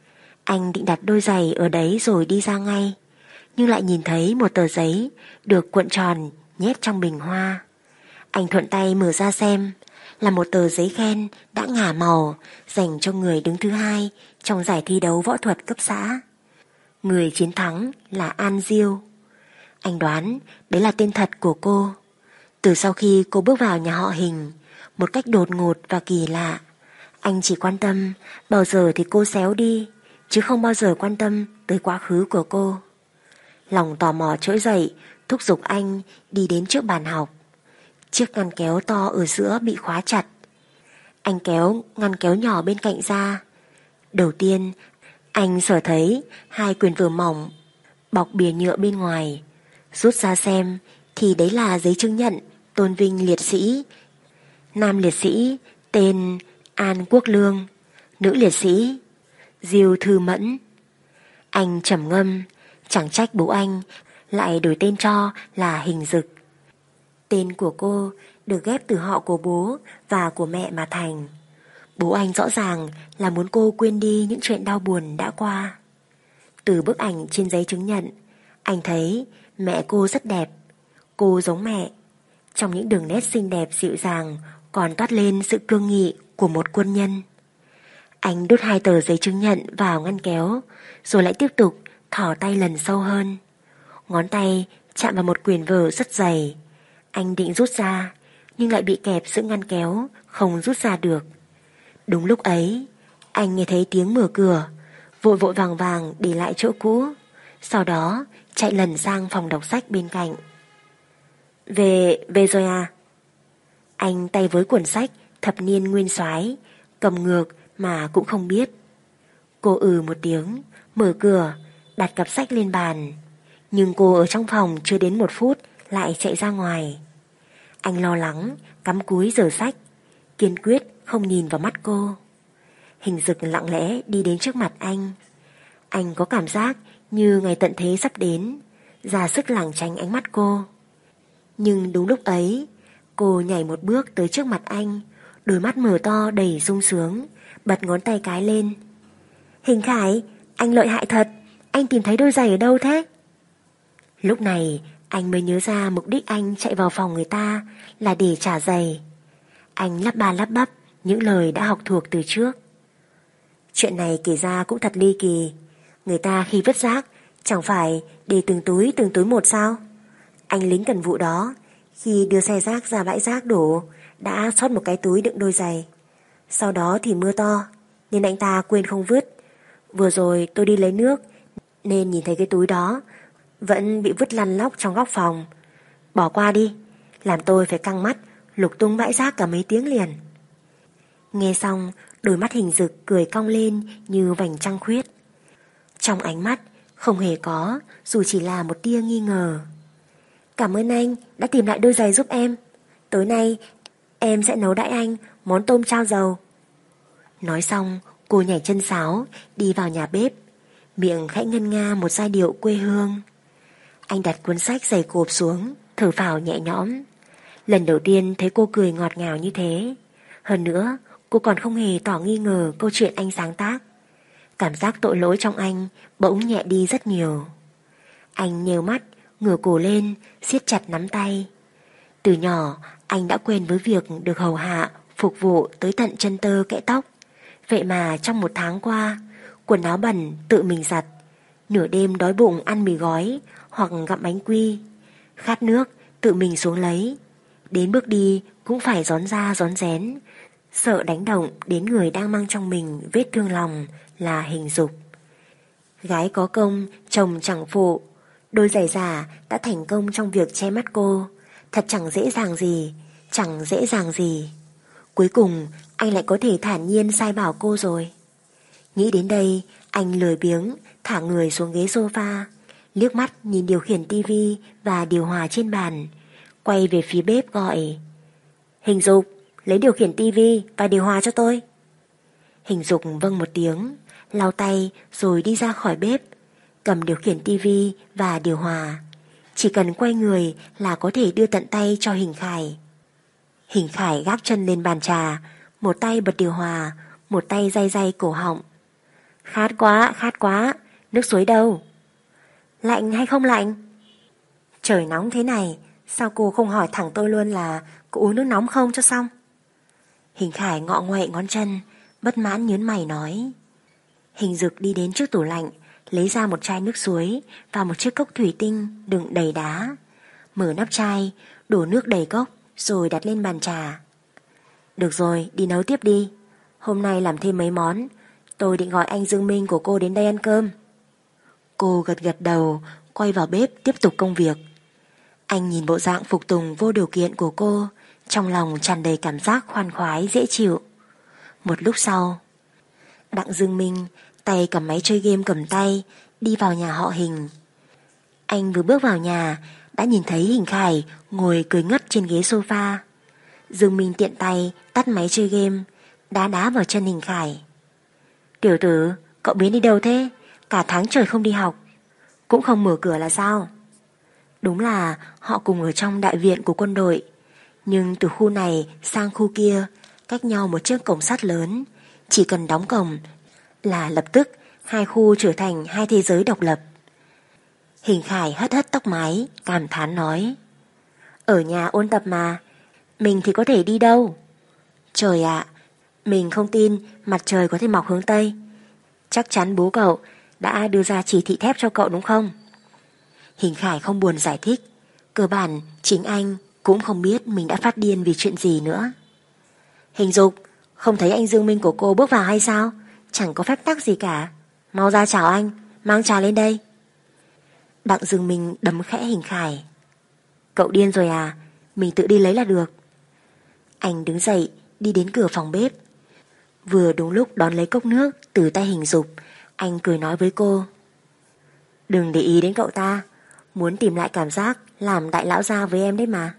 Anh định đặt đôi giày ở đấy rồi đi ra ngay, nhưng lại nhìn thấy một tờ giấy được cuộn tròn nhét trong bình hoa. Anh thuận tay mở ra xem, là một tờ giấy khen đã ngả màu dành cho người đứng thứ 2 trong giải thi đấu võ thuật cấp xã. Người chiến thắng là An Diêu. Anh đoán đấy là tên thật của cô. Từ sau khi cô bước vào nhà họ Hình một cách đột ngột và kỳ lạ, anh chỉ quan tâm bao giờ thì cô xéo đi, chứ không bao giờ quan tâm tới quá khứ của cô. Lòng tò mò trỗi dậy, thúc giục anh đi đến trước bàn học. Chiếc ngăn kéo to ở giữa bị khóa chặt. Anh kéo ngăn kéo nhỏ bên cạnh ra. Đầu tiên, anh sờ thấy 2 quyển vở mỏng bọc bìa nhựa bên ngoài. Rút ra xem thì đấy là giấy chứng nhận tôn vinh liệt sĩ. Nam liệt sĩ tên An Quốc Lương, nữ liệt sĩ Diêu Thư Mẫn. Anh trầm ngâm, chẳng trách bố anh lại đổi tên cho là Hình Dực. Tên của cô được ghép từ họ của bố và của mẹ mà thành. Bố anh rõ ràng là muốn cô quên đi những chuyện đau buồn đã qua. Từ bức ảnh trên giấy chứng nhận, anh thấy mẹ cô rất đẹp. Cô giống mẹ. Trong những đường nét xinh đẹp dịu dàng còn toát lên sự cương nghị của một quân nhân. Anh đút 2 tờ giấy chứng nhận vào ngăn kéo, rồi lại tiếp tục thỏ tay lần sâu hơn. Ngón tay chạm vào một quyển vở rất dày. Anh định rút ra, nhưng lại bị kẹp giữa ngăn kéo, không rút ra được. Đúng lúc ấy, anh nghe thấy tiếng mở cửa, vội vội vàng vàng để lại chỗ cũ, sau đó chạy lần sang phòng đọc sách bên cạnh. Về rồi à? Anh tay với cuốn sách Thập niên nguyên soái, cầm ngược mà cũng không biết. Cô một tiếng, mở cửa, đặt cặp sách lên bàn. Nhưng cô ở trong phòng chưa đến 1 phút lại chạy ra ngoài. Anh lo lắng, cắm cúi giở sách, kiên quyết không nhìn vào mắt cô. Hình Dực lặng lẽ đi đến trước mặt anh. Anh có cảm giác như ngày tận thế sắp đến, ra sức lảng tránh ánh mắt cô. Nhưng đúng lúc ấy, cô nhảy một bước tới trước mặt anh, đôi mắt mở to đầy sung sướng, bật ngón tay cái lên. Hình Khải, anh lợi hại thật, anh tìm thấy đôi giày ở đâu thế? Lúc này anh mới nhớ ra mục đích anh chạy vào phòng người ta là để trả giày. Anh lắp ba lắp bắp những lời đã học thuộc từ trước. Chuyện này kể ra cũng thật ly kỳ. Người ta khi vứt rác chẳng phải để từng túi một sao? Anh lính cần vụ đó khi đưa xe rác ra bãi rác đổ đã sót một cái túi đựng đôi giày. Sau đó thì mưa to nên anh ta quên không vứt. Vừa rồi tôi đi lấy nước nên nhìn thấy cái túi đó vẫn bị vứt lăn lóc trong góc phòng. Bỏ qua đi, làm tôi phải căng mắt lục tung bãi rác cả mấy tiếng liền. Nghe xong, đôi mắt Hình Dực cười cong lên như vành trăng khuyết. Trong ánh mắt không hề có dù chỉ là một tia nghi ngờ. Cảm ơn anh đã tìm lại đôi giày giúp em. Tối nay em sẽ nấu đãi anh món tôm trao dầu. Nói xong, cô nhảy chân sáo đi vào nhà bếp, miệng khẽ ngân nga một giai điệu quê hương. Anh đặt cuốn sách dày cộp xuống, thở phào nhẹ nhõm. Lần đầu tiên thấy cô cười ngọt ngào như thế. Hơn nữa, cô còn không hề tỏ nghi ngờ câu chuyện anh sáng tác. Cảm giác tội lỗi trong anh bỗng nhẹ đi rất nhiều. Anh nheo mắt, ngửa cổ lên, siết chặt nắm tay. Từ nhỏ, anh đã quen với việc được hầu hạ, phục vụ tới tận chân tơ kẽ tóc. Vậy mà trong 1 tháng qua, quần áo bẩn tự mình giặt, nửa đêm đói bụng ăn mì gói hoặc gặm bánh quy, khát nước tự mình xuống lấy, đến bước đi cũng phải rón ra rón rén, sợ đánh động đến người đang mang trong mình vết thương lòng là Hình Dục. Gái có công, chồng chẳng phụ, đôi giày giả đã thành công trong việc che mắt cô, thật chẳng dễ dàng gì, chẳng dễ dàng gì. Cuối cùng anh lại có thể thản nhiên sai bảo cô rồi. Nghĩ đến đây, anh lười biếng thả người xuống ghế sofa, liếc mắt nhìn điều khiển tivi và điều hòa trên bàn, quay về phía bếp gọi: Hình Dục, lấy điều khiển tivi và điều hòa cho tôi. Hình Dục vâng một tiếng, lau tay rồi đi ra khỏi bếp, cầm điều khiển tivi và điều hòa. Chỉ cần quay người là có thể đưa tận tay cho Hình Khải. Hình Khải gác chân lên bàn trà, một tay bật điều hòa, một tay day day cổ họng. Khát quá, nước suối đâu? Lạnh hay không lạnh? Trời nóng thế này, sao cô không hỏi thẳng tôi luôn là có uống nước nóng không cho xong? Hình Khải ngọ nguậy ngón chân, bất mãn nhớn mày nói. Hình Dực đi đến trước tủ lạnh, lấy ra một chai nước suối và một chiếc cốc thủy tinh đựng đầy đá. Mở nắp chai, đổ nước đầy cốc rồi đặt lên bàn trà. Được rồi, đi nấu tiếp đi. Hôm nay làm thêm mấy món, tôi định gọi anh Dương Minh của cô đến đây ăn cơm. Cô gật gật đầu, quay vào bếp tiếp tục công việc. Anh nhìn bộ dạng phục tùng vô điều kiện của cô, trong lòng tràn đầy cảm giác khoan khoái dễ chịu. Một lúc sau, Đặng Dương Minh tay cầm máy chơi game cầm tay đi vào nhà họ Hình. Anh vừa bước vào nhà đã nhìn thấy Hình Khải ngồi cười ngất trên ghế sofa. Dương Minh tiện tay tắt máy chơi game, đá vào chân Hình Khải. Tiểu tử, cậu biến đi đâu thế? Cả tháng trời không đi học, cũng không mở cửa là sao? Đúng là họ cùng ở trong đại viện của quân đội, nhưng từ khu này sang khu kia cách nhau một chiếc cổng sắt lớn, chỉ cần đóng cổng là lập tức hai khu trở thành hai thế giới độc lập. Hình Khải hất hất tóc mái, cảm thán nói: Ở nhà ôn tập mà, mình thì có thể đi đâu? Trời ạ, mình không tin mặt trời có thể mọc hướng Tây. Chắc chắn bố cậu đã đưa ra chỉ thị thép cho cậu đúng không? Hình Khải không buồn giải thích, cơ bản chính anh cũng không biết mình đã phát điên vì chuyện gì nữa. Hình Dục, không thấy anh Dương Minh của cô bước vào hay sao? Chẳng có phép tắc gì cả. Mau ra chào anh, mang trà lên đây. Đặng Dương Minh đấm khẽ Hình Khải. Cậu điên rồi à? Mình tự đi lấy là được. Anh đứng dậy đi đến cửa phòng bếp. Vừa đúng lúc đón lấy cốc nước từ tay Hình Dục, anh cười nói với cô: Đừng để ý đến cậu ta, muốn tìm lại cảm giác làm đại lão gia với em đấy mà.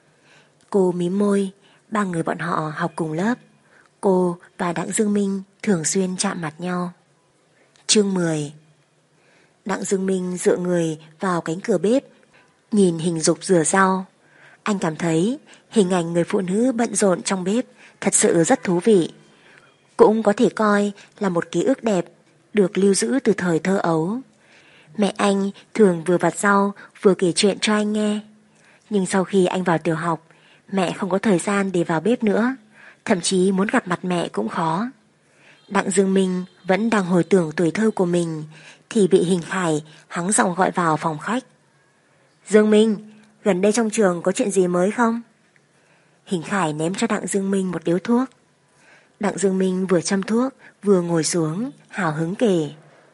Cô mím môi, ba người bọn họ học cùng lớp. Cô và Đặng Dương Minh thường xuyên chạm mặt nhau. Chương 10. Đặng Dương Minh dựa người vào cánh cửa bếp, nhìn Hình Dục rửa rau. Anh cảm thấy hình ảnh người phụ nữ bận rộn trong bếp thật sự rất thú vị. Cũng có thể coi là một ký ức đẹp được lưu giữ từ thời thơ ấu. Mẹ anh thường vừa vặt rau vừa kể chuyện cho anh nghe. Nhưng sau khi anh vào tiểu học, mẹ không có thời gian để vào bếp nữa, thậm chí muốn gặp mặt mẹ cũng khó. Đặng Dương Minh vẫn đang hồi tưởng tuổi thơ của mình thì bị Hình Khải hắng giọng gọi vào phòng khách. Dương Minh, gần đây trong trường có chuyện gì mới không? Hình Khải ném cho Đặng Dương Minh một điếu thuốc. Đặng Dương Minh vừa châm thuốc vừa ngồi xuống hào hứng kể.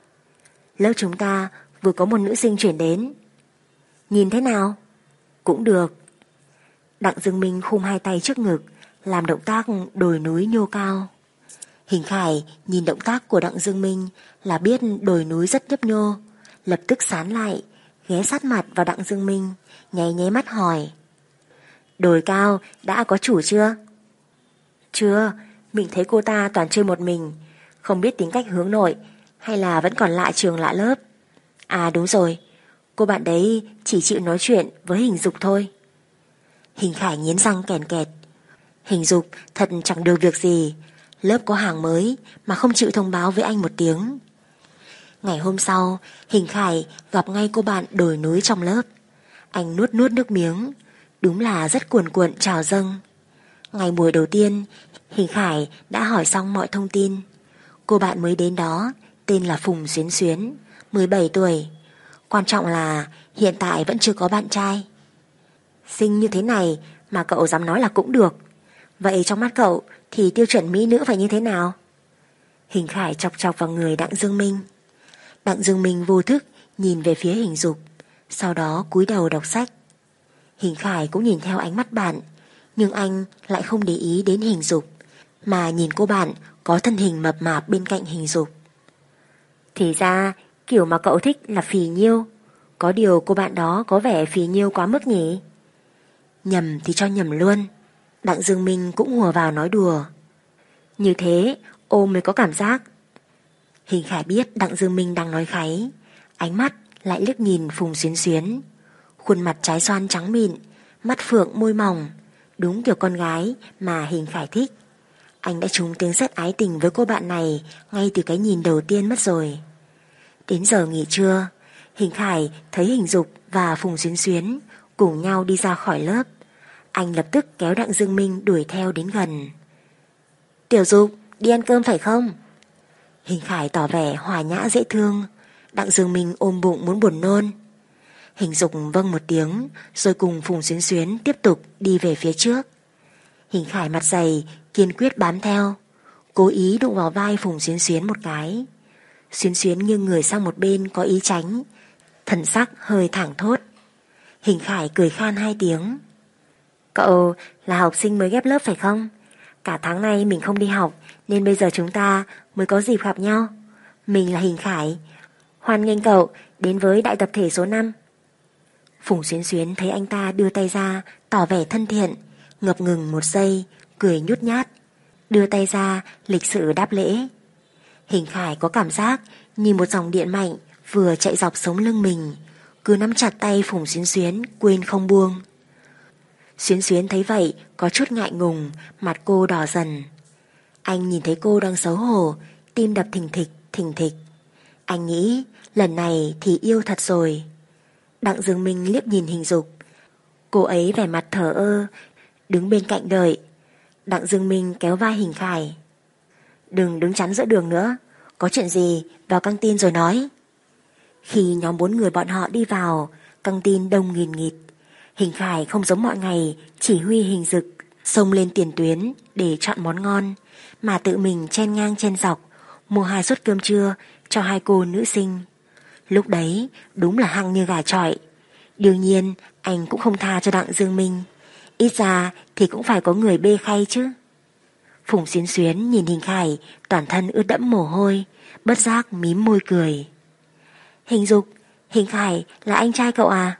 Lớp chúng ta vừa có một nữ sinh chuyển đến. Nhìn thế nào? Cũng được. Đặng Dương Minh khum hai tay trước ngực, làm động tác đồi núi nhô cao. Hình Khải nhìn động tác của Đặng Dương Minh là biết đồi núi rất nhấp nhô, lập tức sán lại, ghé sát mặt vào Đặng Dương Minh, nháy nháy mắt hỏi: Đồi cao đã có chủ chưa? Chưa, mình thấy cô ta toàn chơi một mình, không biết tính cách hướng nội hay là vẫn còn lạ trường lạ lớp. À đúng rồi, cô bạn đấy chỉ chịu nói chuyện với Hình Dục thôi. Hình Khải nghiến răng kèn kẹt. Hình Dục thật chẳng được việc gì, lớp có hàng mới mà không chịu thông báo với anh một tiếng. Ngày hôm sau, Hình Khải gặp ngay cô bạn đồi núi trong lớp. Anh nuốt nuốt nước miếng, đúng là rất cuồn cuộn trào dâng. Ngày buổi đầu tiên, Hình Khải đã hỏi xong mọi thông tin. Cô bạn mới đến đó tên là Phùng Xuyến Xuyến, 17 tuổi. Quan trọng là hiện tại vẫn chưa có bạn trai. Xinh như thế này mà cậu dám nói là cũng được. Vậy trong mắt cậu thì tiêu chuẩn mỹ nữ phải như thế nào? Hình Khải chọc chọc vào người Đặng Dương Minh. Đặng Dương Minh vô thức nhìn về phía Hình Dục, sau đó cúi đầu đọc sách. Hình Khải cũng nhìn theo ánh mắt bạn, nhưng anh lại không để ý đến Hình Dục, mà nhìn cô bạn có thân hình mập mạp bên cạnh Hình Dục. Thì ra kiểu mà cậu thích là phì nhiêu. Có điều cô bạn đó có vẻ phì nhiêu quá mức nhỉ? Nhầm thì cho nhầm luôn. Đặng Dương Minh cũng hùa vào nói đùa. Như thế ôm mới có cảm giác. Hình Khải biết Đặng Dương Minh đang nói kháy, ánh mắt lại liếc nhìn Phùng Xuyến Xuyến. Khuôn mặt trái xoan trắng mịn, mắt phượng môi mỏng, đúng kiểu con gái mà Hình Khải thích. Anh đã trúng tiếng sét ái tình với cô bạn này ngay từ cái nhìn đầu tiên mất rồi. Đến giờ nghỉ trưa, Hình Khải thấy Hình Dục và Phùng Xuyến Xuyến cùng nhau đi ra khỏi lớp. Anh lập tức kéo Đặng Dương Minh đuổi theo đến gần. Tiểu Dục, đi ăn cơm phải không? Hình Khải tỏ vẻ hòa nhã dễ thương. Đặng Dương Minh ôm bụng muốn buồn nôn. Hình Dục vâng một tiếng, rồi cùng Phùng Xuyến Xuyến tiếp tục đi về phía trước. Hình Khải mặt dày kiên quyết bám theo, cố ý đụng vào vai Phùng Xuyến Xuyến một cái. Xuyến Xuyến nghiêng người sang một bên có ý tránh, thần sắc hơi thảng thốt. Hình Khải cười khan 2 tiếng. Cậu là học sinh mới ghép lớp phải không? Cả tháng nay mình không đi học, nên bây giờ chúng ta mới có dịp gặp nhau. Mình là Hình Khải, hoan nghênh cậu đến với đại tập thể số 5. Phùng Xuyến Xuyến thấy anh ta đưa tay ra, tỏ vẻ thân thiện, ngập ngừng một giây, cười nhút nhát, đưa tay ra lịch sự đáp lễ. Hình Khải có cảm giác như một dòng điện mạnh vừa chạy dọc sống lưng mình, cứ nắm chặt tay Phùng Xuyến Xuyến quên không buông. Xuyến Xuyến thấy vậy có chút ngại ngùng, mặt cô đỏ dần. Anh nhìn thấy cô đang xấu hổ, tim đập thình thịch thình thịch. Anh nghĩ lần này thì yêu thật rồi. Đặng Dương Minh liếc nhìn Hình Dục, cô ấy vẻ mặt thờ ơ, đứng bên cạnh đợi. Đặng Dương Minh kéo vai Hình Khải. Đừng đứng chắn giữa đường nữa, có chuyện gì vào căng tin rồi nói. Khi nhóm 4 người bọn họ đi vào, căng tin đông nghìn nghịt. Hình Khải không giống mọi ngày chỉ huy Hình Dực xông lên tiền tuyến để chọn món ngon, mà tự mình chen ngang chen dọc mua 2 suất cơm trưa cho 2 cô nữ sinh. Lúc đấy đúng là hăng như gà chọi. Đương nhiên anh cũng không tha cho Đặng Dương Minh, ít ra thì cũng phải có người bê khay chứ. Phùng Xuyến Xuyến nhìn Hình Khải toàn thân ướt đẫm mồ hôi, bất giác mím môi cười. Hình Dục, Hình Khải là anh trai cậu à?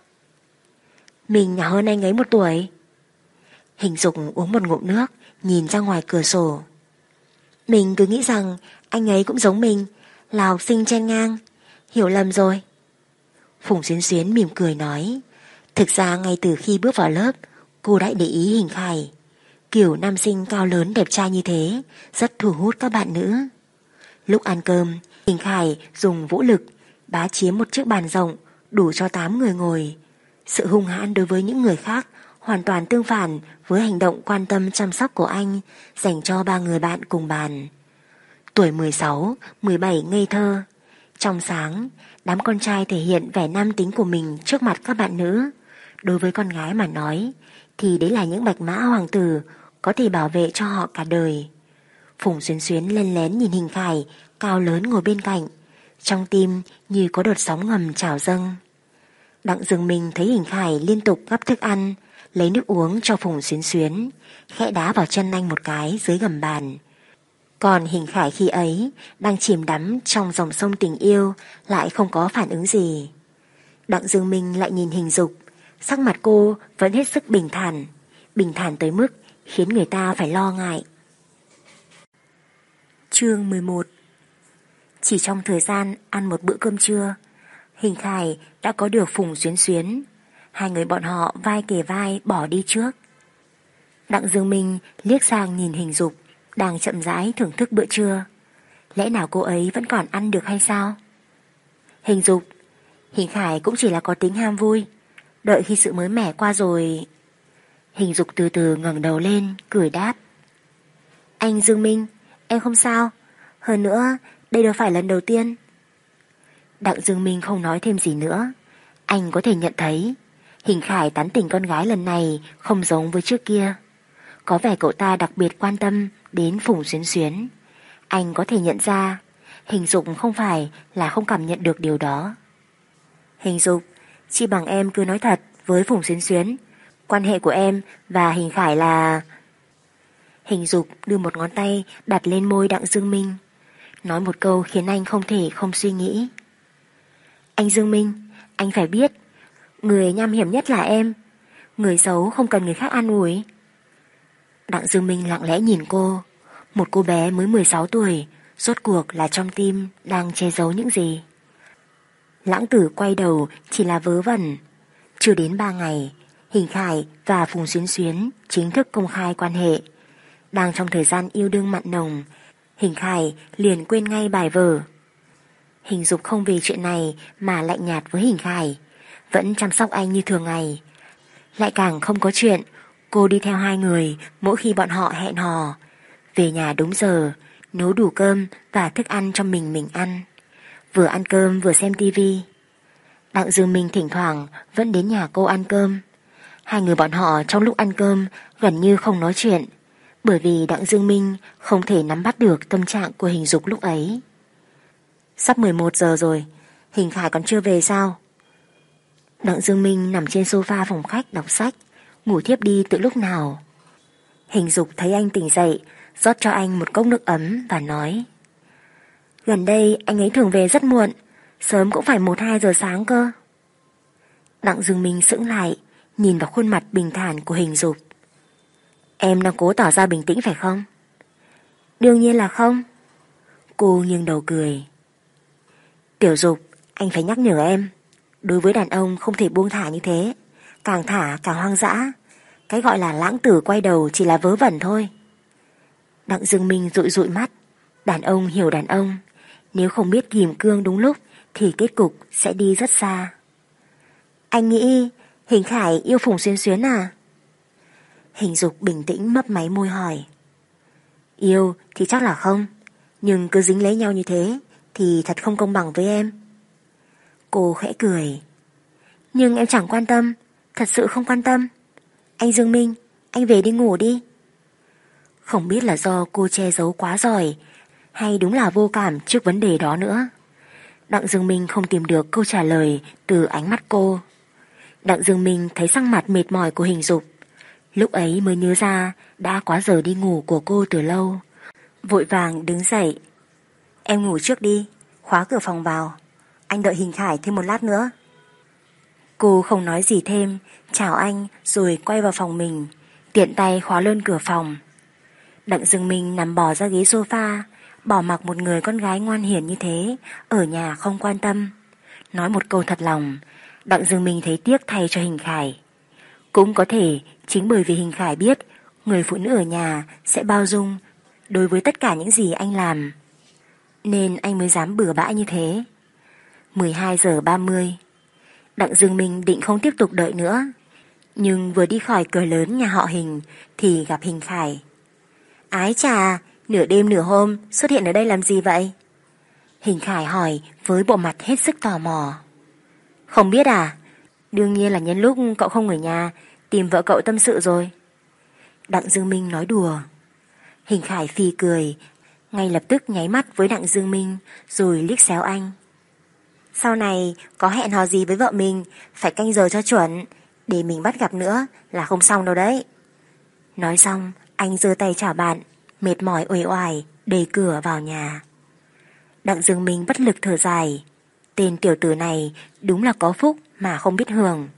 Mình nhỏ hơn anh ấy 1 tuổi. Hình Dục uống một ngụm nước, nhìn ra ngoài cửa sổ. Mình cứ nghĩ rằng anh ấy cũng giống mình, là học sinh chen ngang, hiểu lầm rồi. Phùng Xuyến Xuyến mỉm cười nói, thực ra ngay từ khi bước vào lớp, cô đã để ý Hình Khải. Kiểu nam sinh cao lớn đẹp trai như thế rất thu hút các bạn nữ. Lúc ăn cơm, Hình Khải dùng vũ lực bá chiếm một chiếc bàn rộng đủ cho 8 người ngồi. Sự hung hãn đối với những người khác hoàn toàn tương phản với hành động quan tâm chăm sóc của anh dành cho 3 người bạn cùng bàn. Tuổi 16, 17 ngây thơ, trong sáng, đám con trai thể hiện vẻ nam tính của mình trước mặt các bạn nữ. Đối với con gái mà nói, thì đấy là những bạch mã hoàng tử có thể bảo vệ cho họ cả đời. Phùng Xuyến Xuyến len lén nhìn Hình Khải cao lớn ngồi bên cạnh, trong tim như có đợt sóng ngầm trào dâng. Đặng Dương Minh thấy Hình Khải liên tục gắp thức ăn, lấy nước uống cho Phùng Xuyến Xuyến, khẽ đá vào chân anh một cái dưới gầm bàn. Còn Hình Khải khi ấy đang chìm đắm trong dòng sông tình yêu, lại không có phản ứng gì. Đặng Dương Minh lại nhìn Hình Dục, sắc mặt cô vẫn hết sức bình thản tới mức khiến người ta phải lo ngại. Chương 11. Chỉ trong thời gian ăn một bữa cơm trưa, Hình Khải đã có được Phùng Xuyến Xuyến. 2 người bọn họ vai kề vai bỏ đi trước. Đặng Dương Minh liếc sang nhìn Hình Dục đang chậm rãi thưởng thức bữa trưa. Lẽ nào cô ấy vẫn còn ăn được hay sao? Hình Dục, Hình Khải cũng chỉ là có tính ham vui, đợi khi sự mới mẻ qua rồi. Hình Dục từ từ ngẩng đầu lên, cười đáp. Anh Dương Minh, em không sao. Hơn nữa, đây đâu phải lần đầu tiên. Đặng Dương Minh không nói thêm gì nữa. Anh có thể nhận thấy Hình Khải tán tỉnh con gái lần này không giống với trước kia. Có vẻ cậu ta đặc biệt quan tâm đến Phùng Xuyến Xuyến. Anh có thể nhận ra Hình Dục không phải là không cảm nhận được điều đó. Hình Dục, chị bằng em cứ nói thật với Phùng Xuyến Xuyến. Quan hệ của em và Hình Khải là... Hình Dục đưa một ngón tay đặt lên môi Đặng Dương Minh, nói một câu khiến anh không thể không suy nghĩ. Anh Dương Minh, anh phải biết, người nham hiểm nhất là em. Người xấu không cần người khác an ủi. Đặng Dương Minh lặng lẽ nhìn cô. Một cô bé mới 16 tuổi, rốt cuộc là trong tim đang che giấu những gì. Lãng Tử quay đầu chỉ là vớ vẩn. Chưa đến 3 ngày, Hình Khải và Phùng Xuyến Xuyến chính thức công khai quan hệ. Đang trong thời gian yêu đương mặn nồng, Hình Khải liền quên ngay bài vở. Hình Dục không vì chuyện này mà lạnh nhạt với Hình Khải, vẫn chăm sóc anh như thường ngày. Lại càng không có chuyện cô đi theo hai người mỗi khi bọn họ hẹn hò. Về nhà đúng giờ, nấu đủ cơm và thức ăn cho mình ăn. Vừa ăn cơm vừa xem tivi. Đặng Dương Minh thỉnh thoảng vẫn đến nhà cô ăn cơm. Hai người bọn họ trong lúc ăn cơm gần như không nói chuyện, bởi vì Đặng Dương Minh không thể nắm bắt được tâm trạng của Hình Dục lúc ấy. Sắp 11 giờ rồi, Hình Khải còn chưa về sao? Đặng Dương Minh nằm trên sofa phòng khách đọc sách, ngủ thiếp đi từ lúc nào. Hình Dục thấy anh tỉnh dậy, rót cho anh một cốc nước ấm và nói: Gần đây anh ấy thường về rất muộn, sớm cũng phải 1-2 giờ sáng cơ. Đặng Dương Minh sững lại, nhìn vào khuôn mặt bình thản của Hình Dục. Em đang cố tỏ ra bình tĩnh phải không? Đương nhiên là không. Cô nghiêng đầu cười. Tiểu Dục, anh phải nhắc nhở em, đối với đàn ông không thể buông thả như thế, càng thả càng hoang dã. Cái gọi là lãng tử quay đầu chỉ là vớ vẩn thôi. Đặng Dương Minh dụi dụi mắt. Đàn ông hiểu đàn ông, nếu không biết kìm cương đúng lúc thì kết cục sẽ đi rất xa. Anh nghĩ Hình Khải yêu Phùng Xuyến Xuyến à? Hình Dục bình tĩnh mấp máy môi hỏi. Yêu thì chắc là không, nhưng cứ dính lấy nhau như thế thì thật không công bằng với em. Cô khẽ cười. Nhưng em chẳng quan tâm, thật sự không quan tâm. Anh Dương Minh, anh về đi ngủ đi. Không biết là do cô che giấu quá giỏi hay đúng là vô cảm trước vấn đề đó nữa. Đặng Dương Minh không tìm được câu trả lời từ ánh mắt cô. Đặng Dương Minh thấy sắc mặt mệt mỏi của Hình Dục, lúc ấy mới nhớ ra đã quá giờ đi ngủ của cô từ lâu. Vội vàng đứng dậy. Em ngủ trước đi, khóa cửa phòng vào, anh đợi Hình Khải thêm một lát nữa. Cô không nói gì thêm, chào anh rồi quay vào phòng mình, tiện tay khóa lơn cửa phòng. Đặng Dương Minh nằm bò ra ghế sofa, bỏ mặc một người con gái ngoan hiền như thế ở nhà không quan tâm. Nói một câu thật lòng, Đặng Dương Minh thấy tiếc thay cho Hình Khải. Cũng có thể chính bởi vì Hình Khải biết người phụ nữ ở nhà sẽ bao dung đối với tất cả những gì anh làm, nên anh mới dám bừa bãi như thế. 12 giờ 30. Đặng Dương Minh định không tiếp tục đợi nữa, nhưng vừa đi khỏi cửa lớn nhà họ Hình thì gặp Hình Khải. Ái chà, nửa đêm nửa hôm xuất hiện ở đây làm gì vậy? Hình Khải hỏi với bộ mặt hết sức tò mò. Không biết à? Đương nhiên là nhân lúc cậu không ở nhà tìm vợ cậu tâm sự rồi. Đặng Dương Minh nói đùa. Hình Khải phì cười, ngay lập tức nháy mắt với Đặng Dương Minh rồi liếc xéo anh. Sau này có hẹn hò gì với vợ mình phải canh giờ cho chuẩn, để mình bắt gặp nữa là không xong đâu đấy. Nói xong anh giơ tay chào bạn, mệt mỏi uể oải đẩy cửa vào nhà. Đặng Dương Minh bất lực thở dài. Tên tiểu tử này đúng là có phúc mà không biết hưởng.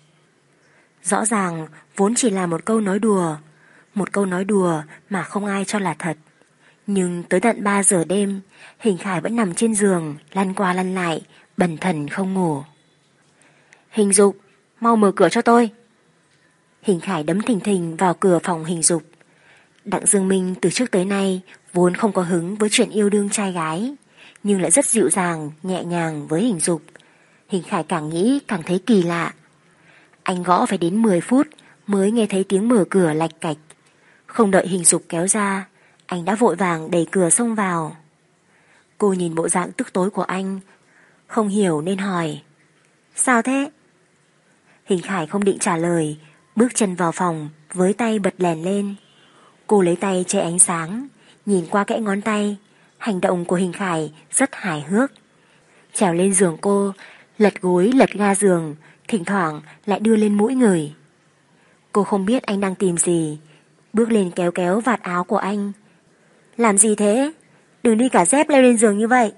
Rõ ràng vốn chỉ là một câu nói đùa, một câu nói đùa mà không ai cho là thật. Nhưng tới tận 3 giờ đêm, Hình Khải vẫn nằm trên giường lăn qua lăn lại, bần thần không ngủ. Hình Dục, mau mở cửa cho tôi. Hình Khải đấm thình thình vào cửa phòng Hình Dục. Đặng Dương Minh từ trước tới nay vốn không có hứng với chuyện yêu đương trai gái, nhưng lại rất dịu dàng, nhẹ nhàng với Hình Dục. Hình Khải càng nghĩ càng thấy kỳ lạ. Anh gõ phải đến 10 phút mới nghe thấy tiếng mở cửa lạch cạch. Không đợi Hình Dục kéo ra, anh đã vội vàng đẩy cửa xông vào. Cô nhìn bộ dạng tức tối của anh, không hiểu nên hỏi: Sao thế? Hình Khải không định trả lời, bước chân vào phòng với tay bật đèn lên. Cô lấy tay che ánh sáng, nhìn qua kẽ ngón tay. Hành động của Hình Khải rất hài hước. Trèo lên giường cô, lật gối lật ga giường, thỉnh thoảng lại đưa lên mũi người. Cô không biết anh đang tìm gì, bước lên kéo kéo vạt áo của anh. Làm gì thế? Đừng đi cả dép leo lên giường như vậy.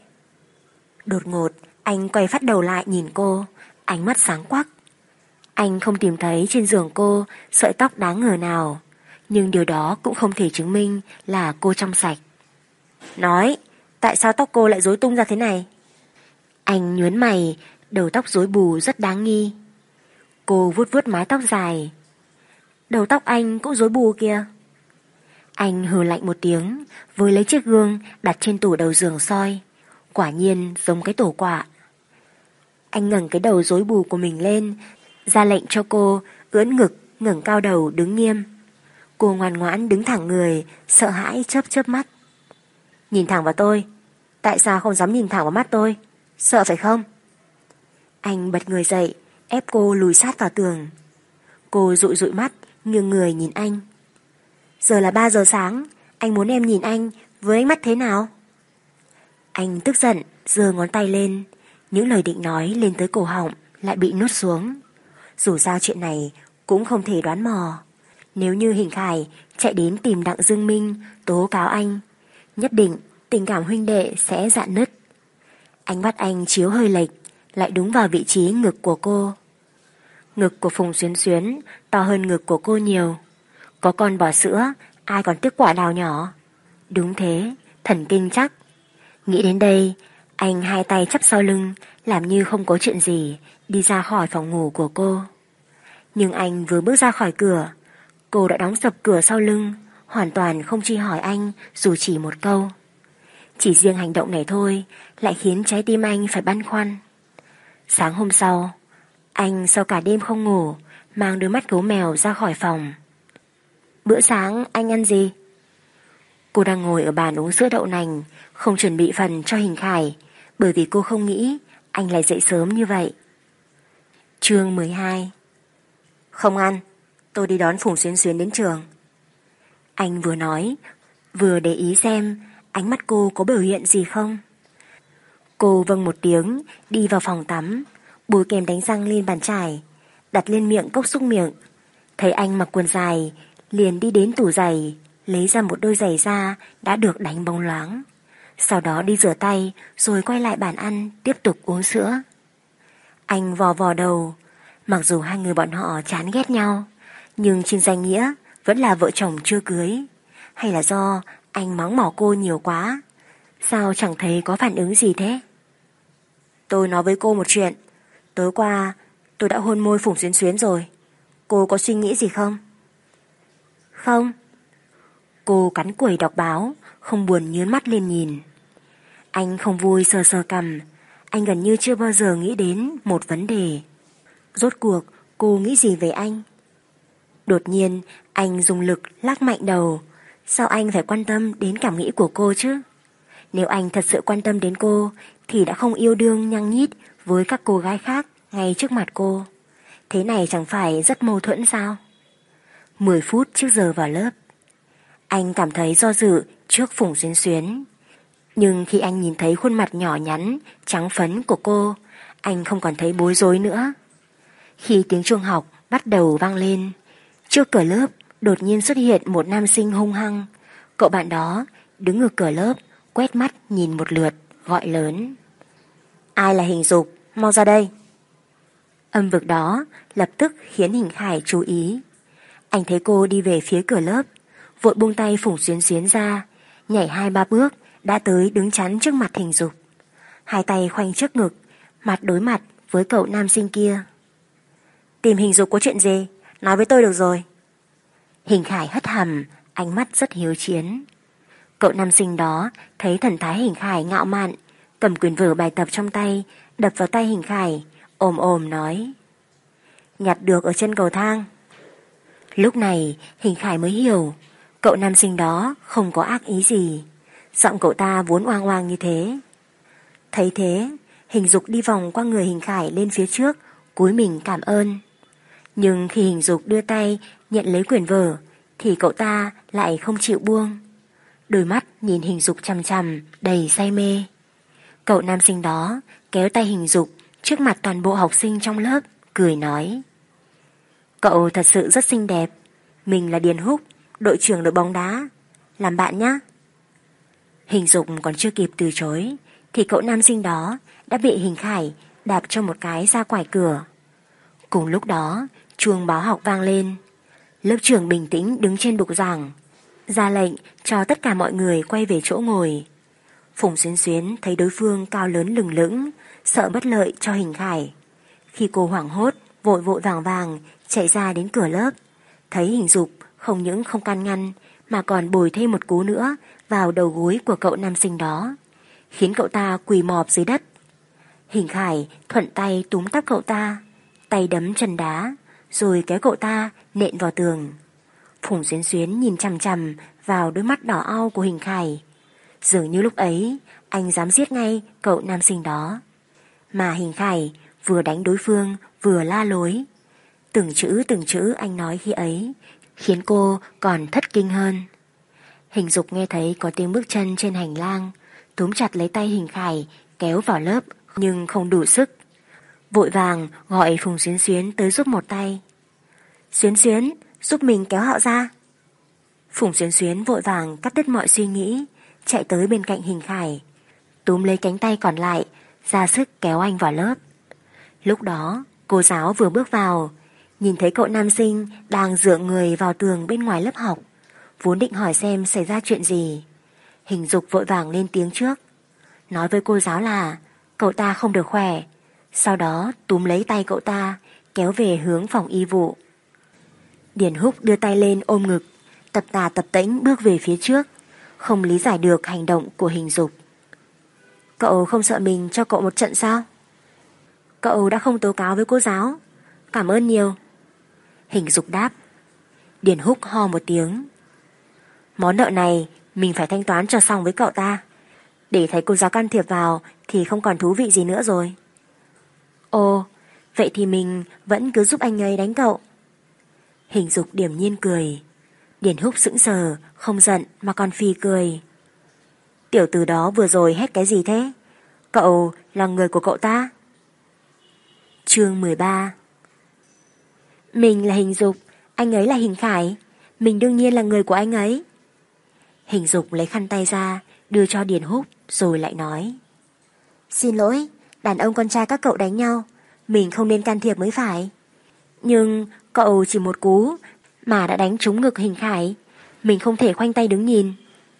Đột ngột anh quay phát đầu lại nhìn cô, ánh mắt sáng quắc. Anh không tìm thấy trên giường cô sợi tóc đáng ngờ nào, nhưng điều đó cũng không thể chứng minh là cô trong sạch. Nói, tại sao tóc cô lại rối tung ra thế này? Anh nhướng mày, đầu tóc rối bù rất đáng nghi. Cô vuốt vuốt mái tóc dài. Đầu tóc anh cũng rối bù kìa. Anh hừ lạnh một tiếng, với lấy chiếc gương đặt trên tủ đầu giường soi. Quả nhiên giống cái tổ quạ. Anh ngẩng cái đầu rối bù của mình lên, ra lệnh cho cô ưỡn ngực, ngẩng cao đầu đứng nghiêm. Cô ngoan ngoãn đứng thẳng người, sợ hãi chớp chớp mắt. Nhìn thẳng vào tôi. Tại sao không dám nhìn thẳng vào mắt tôi? Sợ phải không? Anh bật người dậy, ép cô lùi sát vào tường. Cô dụi dụi mắt, nghiêng người nhìn anh. Giờ là 3 giờ sáng, anh muốn em nhìn anh với ánh mắt thế nào? Anh tức giận, giơ ngón tay lên. Những lời định nói lên tới cổ họng lại bị nuốt xuống. Dù sao chuyện này cũng không thể đoán mò. Nếu như Hình Khải chạy đến tìm Đặng Dương Minh tố cáo anh, nhất định tình cảm huynh đệ sẽ rạn nứt. Ánh mắt anh chiếu hơi lệch, lại đúng vào vị trí ngực của cô. Ngực của Phùng Xuyến Xuyến to hơn ngực của cô nhiều. Có con bò sữa, ai còn tiếc quả đào nhỏ. Đúng thế, thần kinh chắc. Nghĩ đến đây, anh hai tay chắp sau lưng, làm như không có chuyện gì, đi ra khỏi phòng ngủ của cô. Nhưng anh vừa bước ra khỏi cửa, cô đã đóng sập cửa sau lưng, hoàn toàn không truy hỏi anh dù chỉ một câu. Chỉ riêng hành động này thôi lại khiến trái tim anh phải băn khoăn. Sáng hôm sau, anh sau cả đêm không ngủ, mang đôi mắt gấu mèo ra khỏi phòng. Bữa sáng anh ăn gì? Cô đang ngồi ở bàn uống sữa đậu nành, không chuẩn bị phần cho Hình Khải, bởi vì cô không nghĩ anh lại dậy sớm như vậy. Chương 12. Không ăn, tôi đi đón Phùng Xuyến Xuyến đến trường. Anh vừa nói, vừa để ý xem ánh mắt cô có biểu hiện gì không. Cô vâng một tiếng, đi vào phòng tắm, bôi kem đánh răng lên bàn chải, đặt lên miệng cốc xúc miệng. Thấy anh mặc quần dài, liền đi đến tủ giày, lấy ra một đôi giày da đã được đánh bóng loáng. Sau đó đi rửa tay, rồi quay lại bàn ăn, tiếp tục uống sữa. Anh vò vò đầu, mặc dù hai người bọn họ chán ghét nhau, nhưng trên danh nghĩa vẫn là vợ chồng chưa cưới. Hay là do anh mắng mỏ cô nhiều quá? Sao chẳng thấy có phản ứng gì thế? Tôi nói với cô một chuyện. Tối qua tôi đã hôn môi Phùng Xuyến Xuyến rồi. Cô có suy nghĩ gì không? Không. Cô cắn quẩy đọc báo, không buồn nhướng mắt lên nhìn. Anh không vui sờ sờ cằm. Anh gần như chưa bao giờ nghĩ đến một vấn đề. Rốt cuộc cô nghĩ gì về anh? Đột nhiên anh dùng lực lắc mạnh đầu. Sao anh phải quan tâm đến cảm nghĩ của cô chứ? Nếu anh thật sự quan tâm đến cô thì đã không yêu đương nhăng nhít với các cô gái khác ngay trước mặt cô. Thế này chẳng phải rất mâu thuẫn sao? 10 phút trước giờ vào lớp, anh cảm thấy do dự trước Phùng Xuyến Xuyến. Nhưng khi anh nhìn thấy khuôn mặt nhỏ nhắn, trắng phấn của cô, anh không còn thấy bối rối nữa. Khi tiếng chuông học bắt đầu vang lên, trước cửa lớp đột nhiên xuất hiện một nam sinh hung hăng. Cậu bạn đó đứng ở cửa lớp, quét mắt nhìn một lượt, gọi lớn. Ai là Hình Dục, mau ra đây. Âm vực đó lập tức khiến Hình Khải chú ý. Anh thấy cô đi về phía cửa lớp, vội buông tay Phùng Xuyến Xuyến ra, nhảy 2-3 bước đã tới đứng chắn trước mặt Hình Dục. Hai tay khoanh trước ngực, mặt đối mặt với cậu nam sinh kia. Tìm Hình Dục có chuyện gì? Nói với tôi được rồi. Hình Khải hất hàm, ánh mắt rất hiếu chiến. Cậu nam sinh đó thấy thần thái Hình Khải ngạo mạn, cầm quyển vở bài tập trong tay, đập vào tay Hình Khải, ồm ồm nói. Nhặt được ở chân cầu thang. Lúc này Hình Khải mới hiểu, cậu nam sinh đó không có ác ý gì. Giọng cậu ta vốn oang oang như thế. Thấy thế, Hình Dục đi vòng qua người Hình Khải lên phía trước, cúi mình cảm ơn. Nhưng khi Hình Dục đưa tay nhận lấy quyển vở thì cậu ta lại không chịu buông. Đôi mắt nhìn Hình Dục chằm chằm, đầy say mê. Cậu nam sinh đó kéo tay Hình Dục trước mặt toàn bộ học sinh trong lớp, cười nói: Cậu thật sự rất xinh đẹp. Mình là Điền Húc, đội trưởng đội bóng đá. Làm bạn nhé. Hình Dục còn chưa kịp từ chối thì cậu nam sinh đó đã bị Hình Khải đạp cho một cái ra ngoài cửa. Cùng lúc đó, chuông báo học vang lên. Lớp trưởng bình tĩnh đứng trên bục giảng, ra lệnh cho tất cả mọi người quay về chỗ ngồi. Phùng Xuyến Xuyến thấy đối phương cao lớn lừng lững, sợ bất lợi cho Hình Khải. Khi cô hoảng hốt, vội vội vàng vàng chạy ra đến cửa lớp, thấy Hình Dục không những không can ngăn mà còn bồi thêm một cú nữa vào đầu gối của cậu nam sinh đó, khiến cậu ta quỳ mọp dưới đất. Hình Khải thuận tay túm tóc cậu ta, tay đấm chân đá, rồi kéo cậu ta nện vào tường. Phùng Xuyến Xuyến nhìn chằm chằm vào đôi mắt đỏ au của Hình Khải. Dường như lúc ấy anh dám giết ngay cậu nam sinh đó. Mà Hình Khải vừa đánh đối phương vừa la lối. Từng chữ anh nói khi ấy khiến cô còn thất kinh hơn. Hình Dục nghe thấy có tiếng bước chân trên hành lang, túm chặt lấy tay Hình Khải kéo vào lớp nhưng không đủ sức. Vội vàng gọi Phùng Xuyến Xuyến tới giúp một tay. Xuyến Xuyến, giúp mình kéo họ ra. Phùng Xuyến Xuyến vội vàng cắt đứt mọi suy nghĩ, chạy tới bên cạnh Hình Khải, túm lấy cánh tay còn lại, ra sức kéo anh vào lớp. Lúc đó, cô giáo vừa bước vào, nhìn thấy cậu nam sinh đang dựa người vào tường bên ngoài lớp học, vốn định hỏi xem xảy ra chuyện gì. Hình Dục vội vàng lên tiếng trước, nói với cô giáo là cậu ta không được khỏe, sau đó túm lấy tay cậu ta, kéo về hướng phòng y vụ. Điền Húc đưa tay lên ôm ngực, tập tà tập tễnh bước về phía trước, không lý giải được hành động của Hình Dục. Cậu không sợ mình cho cậu một trận sao? Cậu đã không tố cáo với cô giáo. Cảm ơn nhiều. Hình Dục đáp. Điền Húc ho một tiếng. Món nợ này mình phải thanh toán cho xong với cậu ta. Để thấy cô giáo can thiệp vào thì không còn thú vị gì nữa rồi. Ồ, vậy thì mình vẫn cứ giúp anh ấy đánh cậu. Hình Dục điềm nhiên cười. Điền Húc sững sờ, không giận mà còn phì cười. Tiểu tử đó vừa rồi hét cái gì thế? Cậu là người của cậu ta? Chương 13. Mình là Hình Dục, anh ấy là Hình Khải. Mình đương nhiên là người của anh ấy. Hình Dục lấy khăn tay ra, đưa cho Điền Húc rồi lại nói. Xin lỗi, đàn ông con trai các cậu đánh nhau, mình không nên can thiệp mới phải. Nhưng cậu chỉ một cú mà đã đánh trúng ngực Hình Khải, mình không thể khoanh tay đứng nhìn.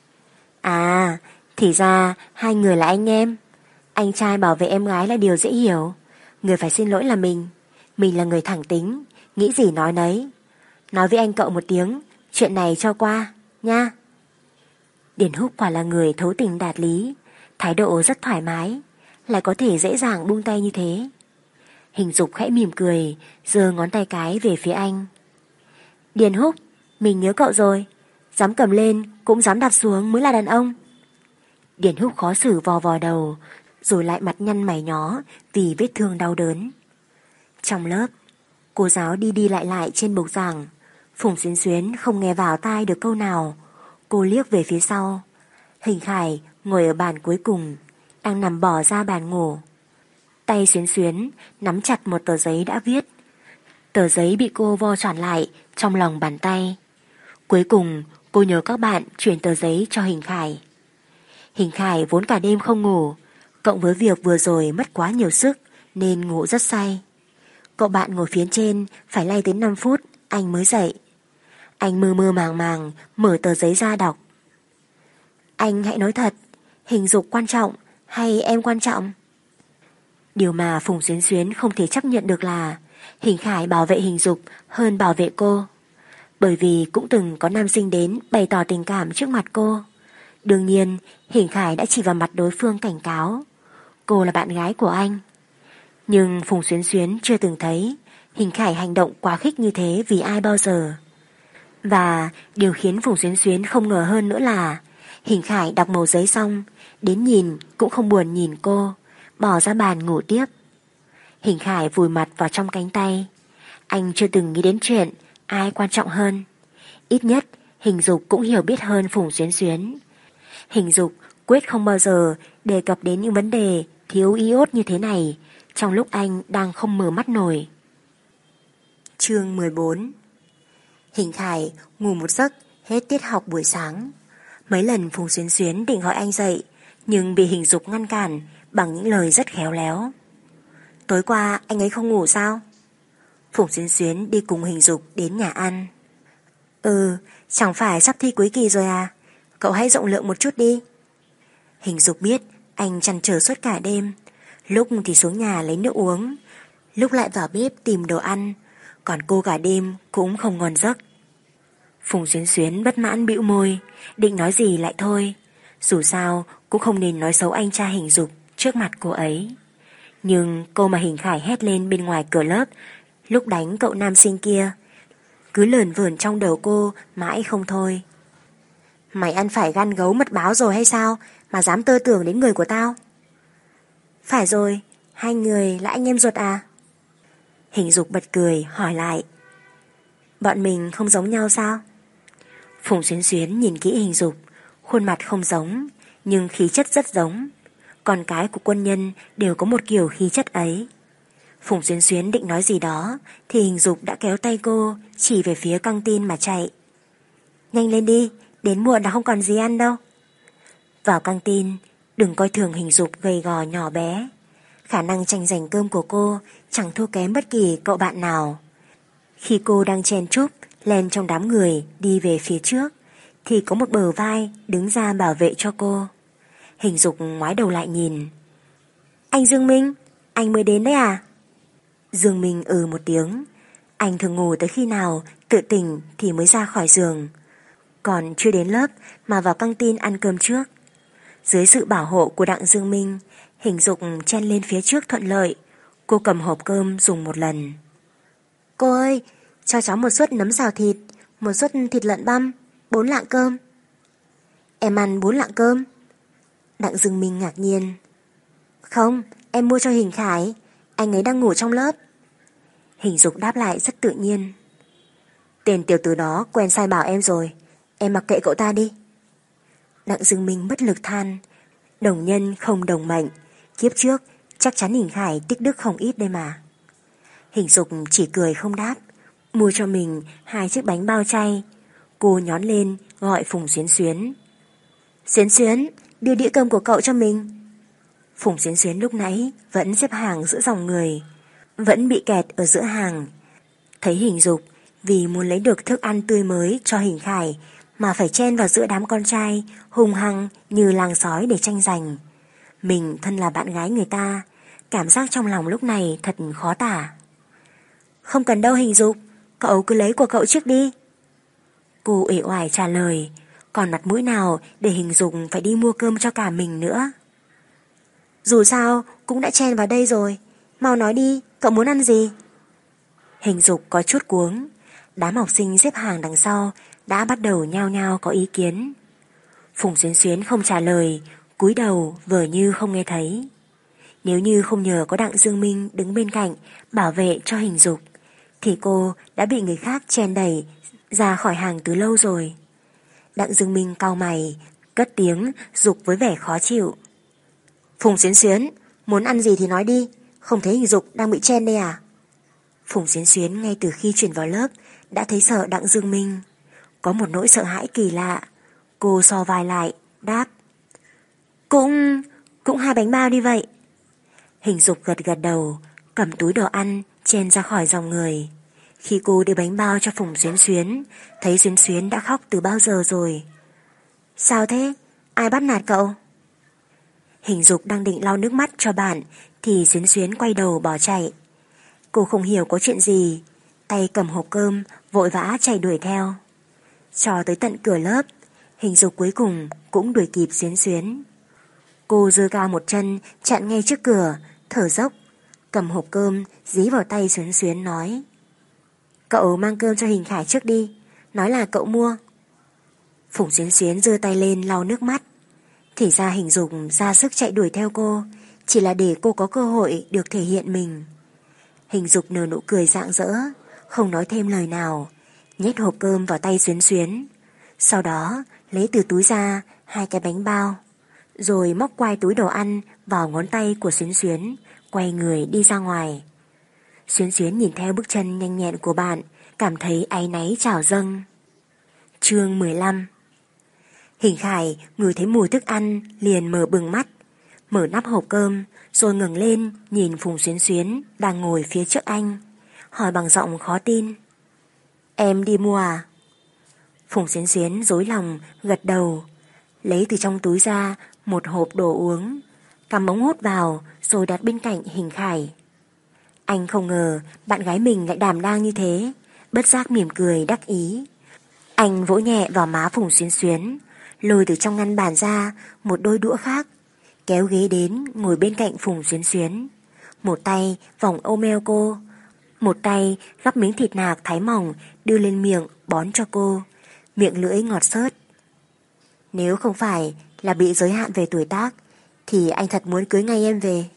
À, thì ra hai người là anh em. Anh trai bảo vệ em gái là điều dễ hiểu. Người phải xin lỗi là mình. Mình là người thẳng tính, nghĩ gì nói nấy. Nói với anh cậu một tiếng, chuyện này cho qua, nha. Điền Húc quả là người thấu tình đạt lý, thái độ rất thoải mái, lại có thể dễ dàng buông tay như thế. Hình Dục khẽ mỉm cười, giơ ngón tay cái về phía anh. Điền Húc, mình nhớ cậu rồi. Dám cầm lên cũng dám đặt xuống mới là đàn ông. Điền Húc khó xử vò vò đầu, rồi lại mặt nhăn mày nhó vì vết thương đau đớn. Trong lớp, cô giáo đi đi lại trên bục giảng. Phùng Xuyến Xuyến không nghe vào tai được câu nào. Cô liếc về phía sau. Hình Khải ngồi ở bàn cuối cùng, đang nằm bò ra bàn ngủ. Tay Xuyến Xuyến nắm chặt một tờ giấy đã viết. Tờ giấy bị cô vo tròn lại trong lòng bàn tay. Cuối cùng cô nhờ các bạn chuyển tờ giấy cho Hình Khải. Hình Khải vốn cả đêm không ngủ, cộng với việc vừa rồi mất quá nhiều sức nên ngủ rất say. Cậu bạn ngồi phía trên phải lay tới 5 phút anh mới dậy. Anh mơ mơ màng màng mở tờ giấy ra đọc. Anh hãy nói thật, Hình Dục quan trọng hay em quan trọng? Điều mà Phùng Xuyến Xuyến không thể chấp nhận được là Hình Khải bảo vệ Hình Dục hơn bảo vệ cô. Bởi vì cũng từng có nam sinh đến bày tỏ tình cảm trước mặt cô. Đương nhiên Hình Khải đã chỉ vào mặt đối phương cảnh cáo cô là bạn gái của anh. Nhưng Phùng Xuyến Xuyến chưa từng thấy Hình Khải hành động quá khích như thế vì ai bao giờ. Và điều khiến Phùng Xuyến Xuyến không ngờ hơn nữa là Hình Khải đọc mẩu giấy xong, đến nhìn cũng không buồn nhìn cô, bỏ ra bàn ngủ tiếp. Hình Khải vùi mặt vào trong cánh tay. Anh chưa từng nghĩ đến chuyện ai quan trọng hơn. Ít nhất Hình Dục cũng hiểu biết hơn Phùng Xuyến Xuyến. Hình Dục quyết không bao giờ đề cập đến những vấn đề thiếu iốt như thế này trong lúc anh đang không mở mắt nổi. Chương 14. Hình Khải ngủ một giấc hết tiết học buổi sáng. Mấy lần Phùng Xuyến Xuyến định gọi anh dậy, nhưng bị Hình Dục ngăn cản bằng những lời rất khéo léo. Tối qua anh ấy không ngủ sao? Phùng Xuyến Xuyến đi cùng Hình Dục đến nhà ăn. Chẳng phải sắp thi cuối kỳ rồi à? Cậu hãy rộng lượng một chút đi. Hình Dục biết anh trăn trở suốt cả đêm. Lúc thì xuống nhà lấy nước uống, lúc lại vào bếp tìm đồ ăn, còn cô cả đêm cũng không ngon giấc. Phùng Xuyến Xuyến bất mãn bĩu môi, định nói gì lại thôi. Dù sao cũng không nên nói xấu anh trai Hình Dục trước mặt cô ấy. Nhưng cô mà Hình Khải hét lên bên ngoài cửa lớp lúc đánh cậu nam sinh kia cứ lởn vởn trong đầu cô mãi không thôi. Mày ăn phải gan gấu mật báo rồi hay sao mà dám tơ tưởng đến người của tao? Phải rồi, hai người là anh em ruột à? Hình Dục bật cười hỏi lại. Bọn mình không giống nhau sao? Phùng Xuyến Xuyến nhìn kỹ Hình Dục, khuôn mặt không giống nhưng khí chất rất giống. Con cái của quân nhân đều có một kiểu khí chất ấy. Phùng Xuyến Xuyến định nói gì đó thì Hình Dục đã kéo tay cô chỉ về phía căng tin mà chạy. Nhanh lên đi, đến muộn đã không còn gì ăn đâu. Vào căng tin, đừng coi thường Hình Dục gầy gò nhỏ bé. Khả năng tranh giành cơm của cô chẳng thua kém bất kỳ cậu bạn nào. Khi cô đang chen chúc len trong đám người đi về phía trước thì có một bờ vai đứng ra bảo vệ cho cô. Hình Dục ngoái đầu lại nhìn. Anh Dương Minh, anh mới đến đấy à? Dương Minh một tiếng. Anh thường ngủ tới khi nào tự tỉnh thì mới ra khỏi giường, còn chưa đến lớp mà vào căng tin ăn cơm trước. Dưới sự bảo hộ của Đặng Dương Minh, Hình Dục chen lên phía trước thuận lợi. Cô cầm hộp cơm dùng một lần. Cô ơi, cho cháu một suất nấm xào thịt, một suất thịt lợn băm, 4 lạng cơm. Em ăn 4 lạng cơm? Đặng Dương Minh ngạc nhiên. Không, em mua cho Hình Khải, anh ấy đang ngủ trong lớp. Hình Dục đáp lại rất tự nhiên. Tên tiểu tử đó quen sai bảo em rồi, em mặc kệ cậu ta đi. Đặng Dương Minh bất lực than. Đồng nhân không đồng mệnh, kiếp trước chắc chắn Hình Khải tích đức không ít đây mà. Hình Dục chỉ cười không đáp, mua cho mình 2 chiếc bánh bao chay. Cô nhón lên gọi Phùng Xuyến Xuyến. Xuyến Xuyến, đưa đĩa cơm của cậu cho mình. Phùng Xuyến Xuyến lúc nãy vẫn xếp hàng giữa dòng người, vẫn bị kẹt ở giữa hàng. Thấy Hình Dục vì muốn lấy được thức ăn tươi mới cho Hình Khải mà phải chen vào giữa đám con trai hung hăng như làng sói để tranh giành. Mình thân là bạn gái người ta, cảm giác trong lòng lúc này thật khó tả. Không cần đâu Hình Dục, cậu cứ lấy của cậu trước đi. Cô uể oải trả lời, còn mặt mũi nào để Hình Dục phải đi mua cơm cho cả mình nữa. Dù sao cũng đã chen vào đây rồi, mau nói đi, cậu muốn ăn gì? Hình Dục có chút cuống. Đám học sinh xếp hàng đằng sau đã bắt đầu nhao nhao có ý kiến. Phùng Xuyến Xuyến không trả lời, cúi đầu vờ như không nghe thấy. Nếu như không nhờ có Đặng Dương Minh đứng bên cạnh bảo vệ cho Hình Dục thì cô đã bị người khác chen đẩy ra khỏi hàng từ lâu rồi. Đặng Dương Minh cau mày, cất tiếng giục với vẻ khó chịu. Phùng Xuyến Xuyến, muốn ăn gì thì nói đi, không thấy Hình Dục đang bị chen đây à? Phùng Xuyến Xuyến ngay từ khi chuyển vào lớp đã thấy sợ Đặng Dương Minh. Có một nỗi sợ hãi kỳ lạ. Cô so vai lại, đáp. Cũng 2 bánh bao đi vậy. Hình Dục gật gật đầu, cầm túi đồ ăn chen ra khỏi dòng người. Khi cô đưa bánh bao cho Phùng Xuyến Xuyến, thấy Xuyến Xuyến đã khóc từ bao giờ rồi. Sao thế? Ai bắt nạt cậu? Hình Dục đang định lau nước mắt cho bạn thì Xuyến Xuyến quay đầu bỏ chạy. Cô không hiểu có chuyện gì, tay cầm hộp cơm vội vã chạy đuổi theo. Cho tới tận cửa lớp, Hình Dục cuối cùng cũng đuổi kịp Xuyến Xuyến. Cô giơ cao một chân chặn ngay trước cửa, thở dốc, cầm hộp cơm dí vào tay Xuyến Xuyến nói. Cậu mang cơm cho Hình Khải trước đi, nói là cậu mua. Phùng Xuyến Xuyến giơ tay lên lau nước mắt. Thì ra Hình Dục ra sức chạy đuổi theo cô chỉ là để cô có cơ hội được thể hiện mình. Hình Dục nở nụ cười rạng rỡ, không nói thêm lời nào, nhét hộp cơm vào tay Xuyến Xuyến. Sau đó lấy từ túi ra 2 cái bánh bao, rồi móc quai túi đồ ăn vào ngón tay của Xuyến Xuyến, quay người đi ra ngoài. Xuyến Xuyến nhìn theo bước chân nhanh nhẹn của bạn, cảm thấy áy náy trào dâng. Chương 15. Hình Khải ngửi thấy mùi thức ăn liền mở bừng mắt, mở nắp hộp cơm rồi ngẩng lên nhìn Phùng Xuyến Xuyến đang ngồi phía trước anh, hỏi bằng giọng khó tin: Em đi mua à? Phùng Xuyến Xuyến rối lòng gật đầu, lấy từ trong túi ra một hộp đồ uống, cắm ống hút vào rồi đặt bên cạnh Hình Khải. Anh không ngờ bạn gái mình lại đảm đang như thế, bất giác mỉm cười đắc ý. Anh vỗ nhẹ vào má Phùng Xuyến Xuyến, lôi từ trong ngăn bàn ra một đôi đũa khác, kéo ghế đến ngồi bên cạnh Phùng Xuyến Xuyến. Một tay vòng ôm eo cô, một tay gắp miếng thịt nạc thái mỏng đưa lên miệng bón cho cô, miệng lưỡi ngọt xớt. Nếu không phải là bị giới hạn về tuổi tác thì anh thật muốn cưới ngay em về.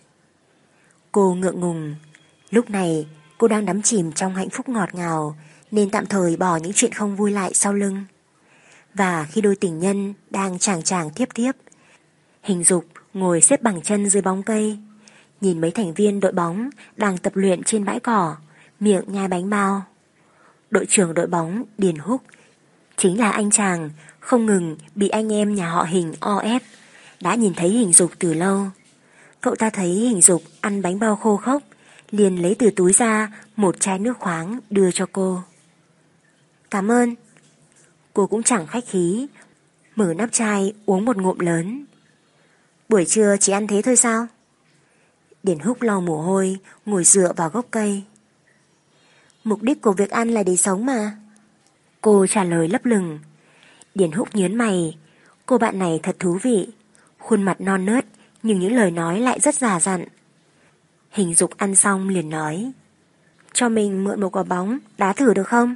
Cô ngượng ngùng. Lúc này cô đang đắm chìm trong hạnh phúc ngọt ngào, nên tạm thời bỏ những chuyện không vui lại sau lưng. Và khi đôi tình nhân đang chàng chàng tiếp tiếp, Hình Dục ngồi xếp bằng chân dưới bóng cây, nhìn mấy thành viên đội bóng đang tập luyện trên bãi cỏ, miệng nhai bánh bao. Đội trưởng đội bóng Điền Húc chính là anh chàng không ngừng bị anh em nhà họ Hình o ép, đã nhìn thấy Hình Dục từ lâu. Cậu ta thấy Hình Dục ăn bánh bao khô khốc, liền lấy từ túi ra một chai nước khoáng đưa cho cô. Cảm ơn. Cô cũng chẳng khách khí, mở nắp chai uống một ngụm lớn. Buổi trưa chỉ ăn thế thôi sao? Điền Húc lau mồ hôi, ngồi dựa vào gốc cây. Mục đích của việc ăn là để sống mà. Cô trả lời lấp lửng. Điền Húc nhớn mày. Cô bạn này thật thú vị, khuôn mặt non nớt nhưng những lời nói lại rất già dặn. Hình Dục ăn xong liền nói: Cho mình mượn một quả bóng đá thử được không?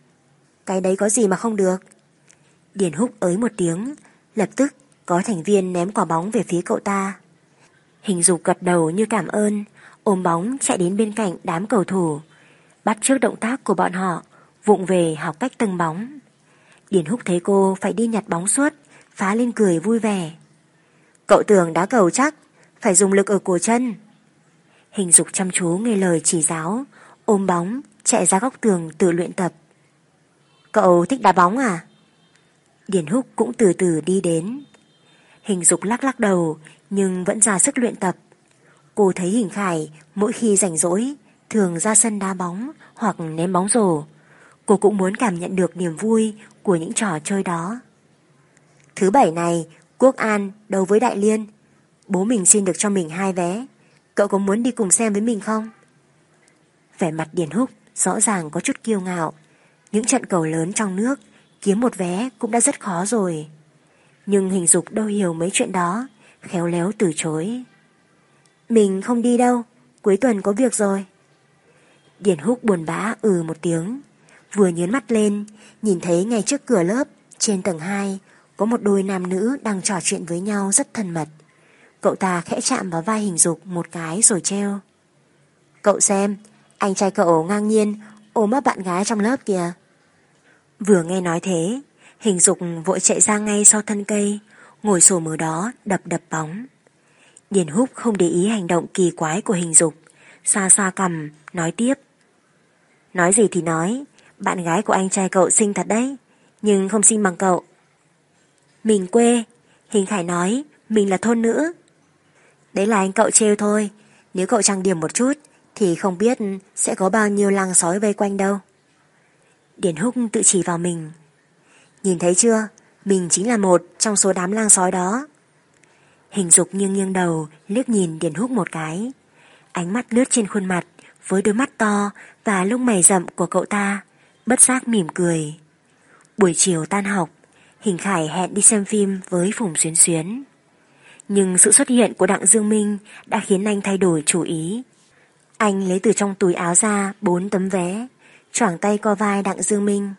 Cái đấy có gì mà không được? Điền Húc ới một tiếng, lập tức có thành viên ném quả bóng về phía cậu ta. Hình Dục gật đầu như cảm ơn, ôm bóng chạy đến bên cạnh đám cầu thủ, bắt chước động tác của bọn họ, vụng về học cách tâng bóng. Điền Húc thấy cô phải đi nhặt bóng suốt, phá lên cười vui vẻ. Cậu tưởng đá cầu chắc phải dùng lực ở cổ chân. Hình Dục chăm chú nghe lời chỉ giáo, ôm bóng chạy ra góc tường tự luyện tập. Cậu thích đá bóng à? Điền Húc cũng từ từ đi đến. Hình Dục lắc lắc đầu nhưng vẫn ra sức luyện tập. Cô thấy Hình Khải mỗi khi rảnh rỗi thường ra sân đá bóng hoặc ném bóng rổ. Cô cũng muốn cảm nhận được niềm vui của những trò chơi đó. Thứ bảy này Quốc An đấu với Đại Liên, bố mình xin được cho mình 2 vé. Cậu có muốn đi cùng xem với mình không? Vẻ mặt Điền Húc rõ ràng có chút kiêu ngạo. Những trận cầu lớn trong nước kiếm một vé cũng đã rất khó rồi. Nhưng Hình Dục đâu hiểu mấy chuyện đó, khéo léo từ chối. Mình không đi đâu, cuối tuần có việc rồi. Điền Húc buồn bã một tiếng, vừa nhớn mắt lên, nhìn thấy ngay trước cửa lớp, trên tầng 2, có một đôi nam nữ đang trò chuyện với nhau rất thân mật. Cậu ta khẽ chạm vào vai Hình Dục một cái rồi treo: Cậu xem, anh trai cậu ngang nhiên ôm ấp bạn gái trong lớp kìa. Vừa nghe nói thế, Hình Dục vội chạy ra ngay sau thân cây, ngồi xổm ở đó đập bóng. Điền Húc không để ý hành động kỳ quái của Hình Dục, xoa xoa cằm nói tiếp: Nói gì thì nói, bạn gái của anh trai cậu xinh thật đấy, nhưng không xinh bằng cậu. Mình quê, Hình Khải nói mình là thôn nữ. Đấy là anh cậu trêu thôi, nếu cậu trang điểm một chút thì không biết sẽ có bao nhiêu làng sói vây quanh đâu. Điền Húc tự chỉ vào mình. Nhìn thấy chưa, mình chính là một trong số đám lang sói đó. Hình Dục nghiêng đầu liếc nhìn Điền Húc một cái. Ánh mắt lướt trên khuôn mặt với đôi mắt to và lông mày rậm của cậu ta, bất giác mỉm cười. Buổi chiều tan học, Hình Khải hẹn đi xem phim với Phùng Xuyến Xuyến. Nhưng sự xuất hiện của Đặng Dương Minh đã khiến anh thay đổi chủ ý. Anh lấy từ trong túi áo ra 4 tấm vé, choàng tay co vai Đặng Dương Minh.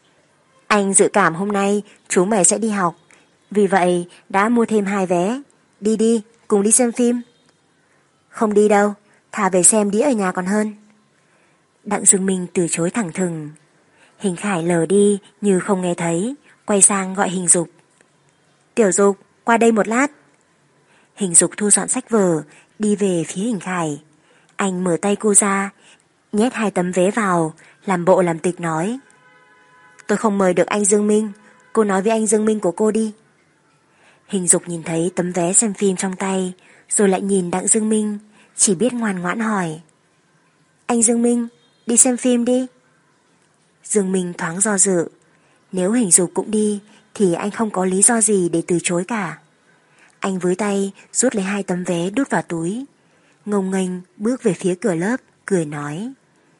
Anh dự cảm hôm nay chúng mày sẽ đi học, vì vậy đã mua thêm 2 vé. Đi đi, cùng đi xem phim. Không đi đâu, thà về xem đĩa ở nhà còn hơn. Đặng Dương Minh từ chối thẳng thừng. Hình Khải lờ đi như không nghe thấy, quay sang gọi Hình Dục. Tiểu Dục, qua đây một lát. Hình Dục thu dọn sách vở, đi về phía Hình Khải. Anh mở tay cô ra, nhét 2 tấm vé vào, làm bộ làm tịch nói. Tôi không mời được anh Dương Minh, cô nói với anh Dương Minh của cô đi. Hình Dục nhìn thấy tấm vé xem phim trong tay, rồi lại nhìn Đặng Dương Minh, chỉ biết ngoan ngoãn hỏi. Anh Dương Minh, đi xem phim đi. Dương Minh thoáng do dự. Nếu Hình Dục cũng đi thì anh không có lý do gì để từ chối cả. Anh với tay rút lấy 2 tấm vé đút vào túi, ngông nghênh bước về phía cửa lớp, cười nói.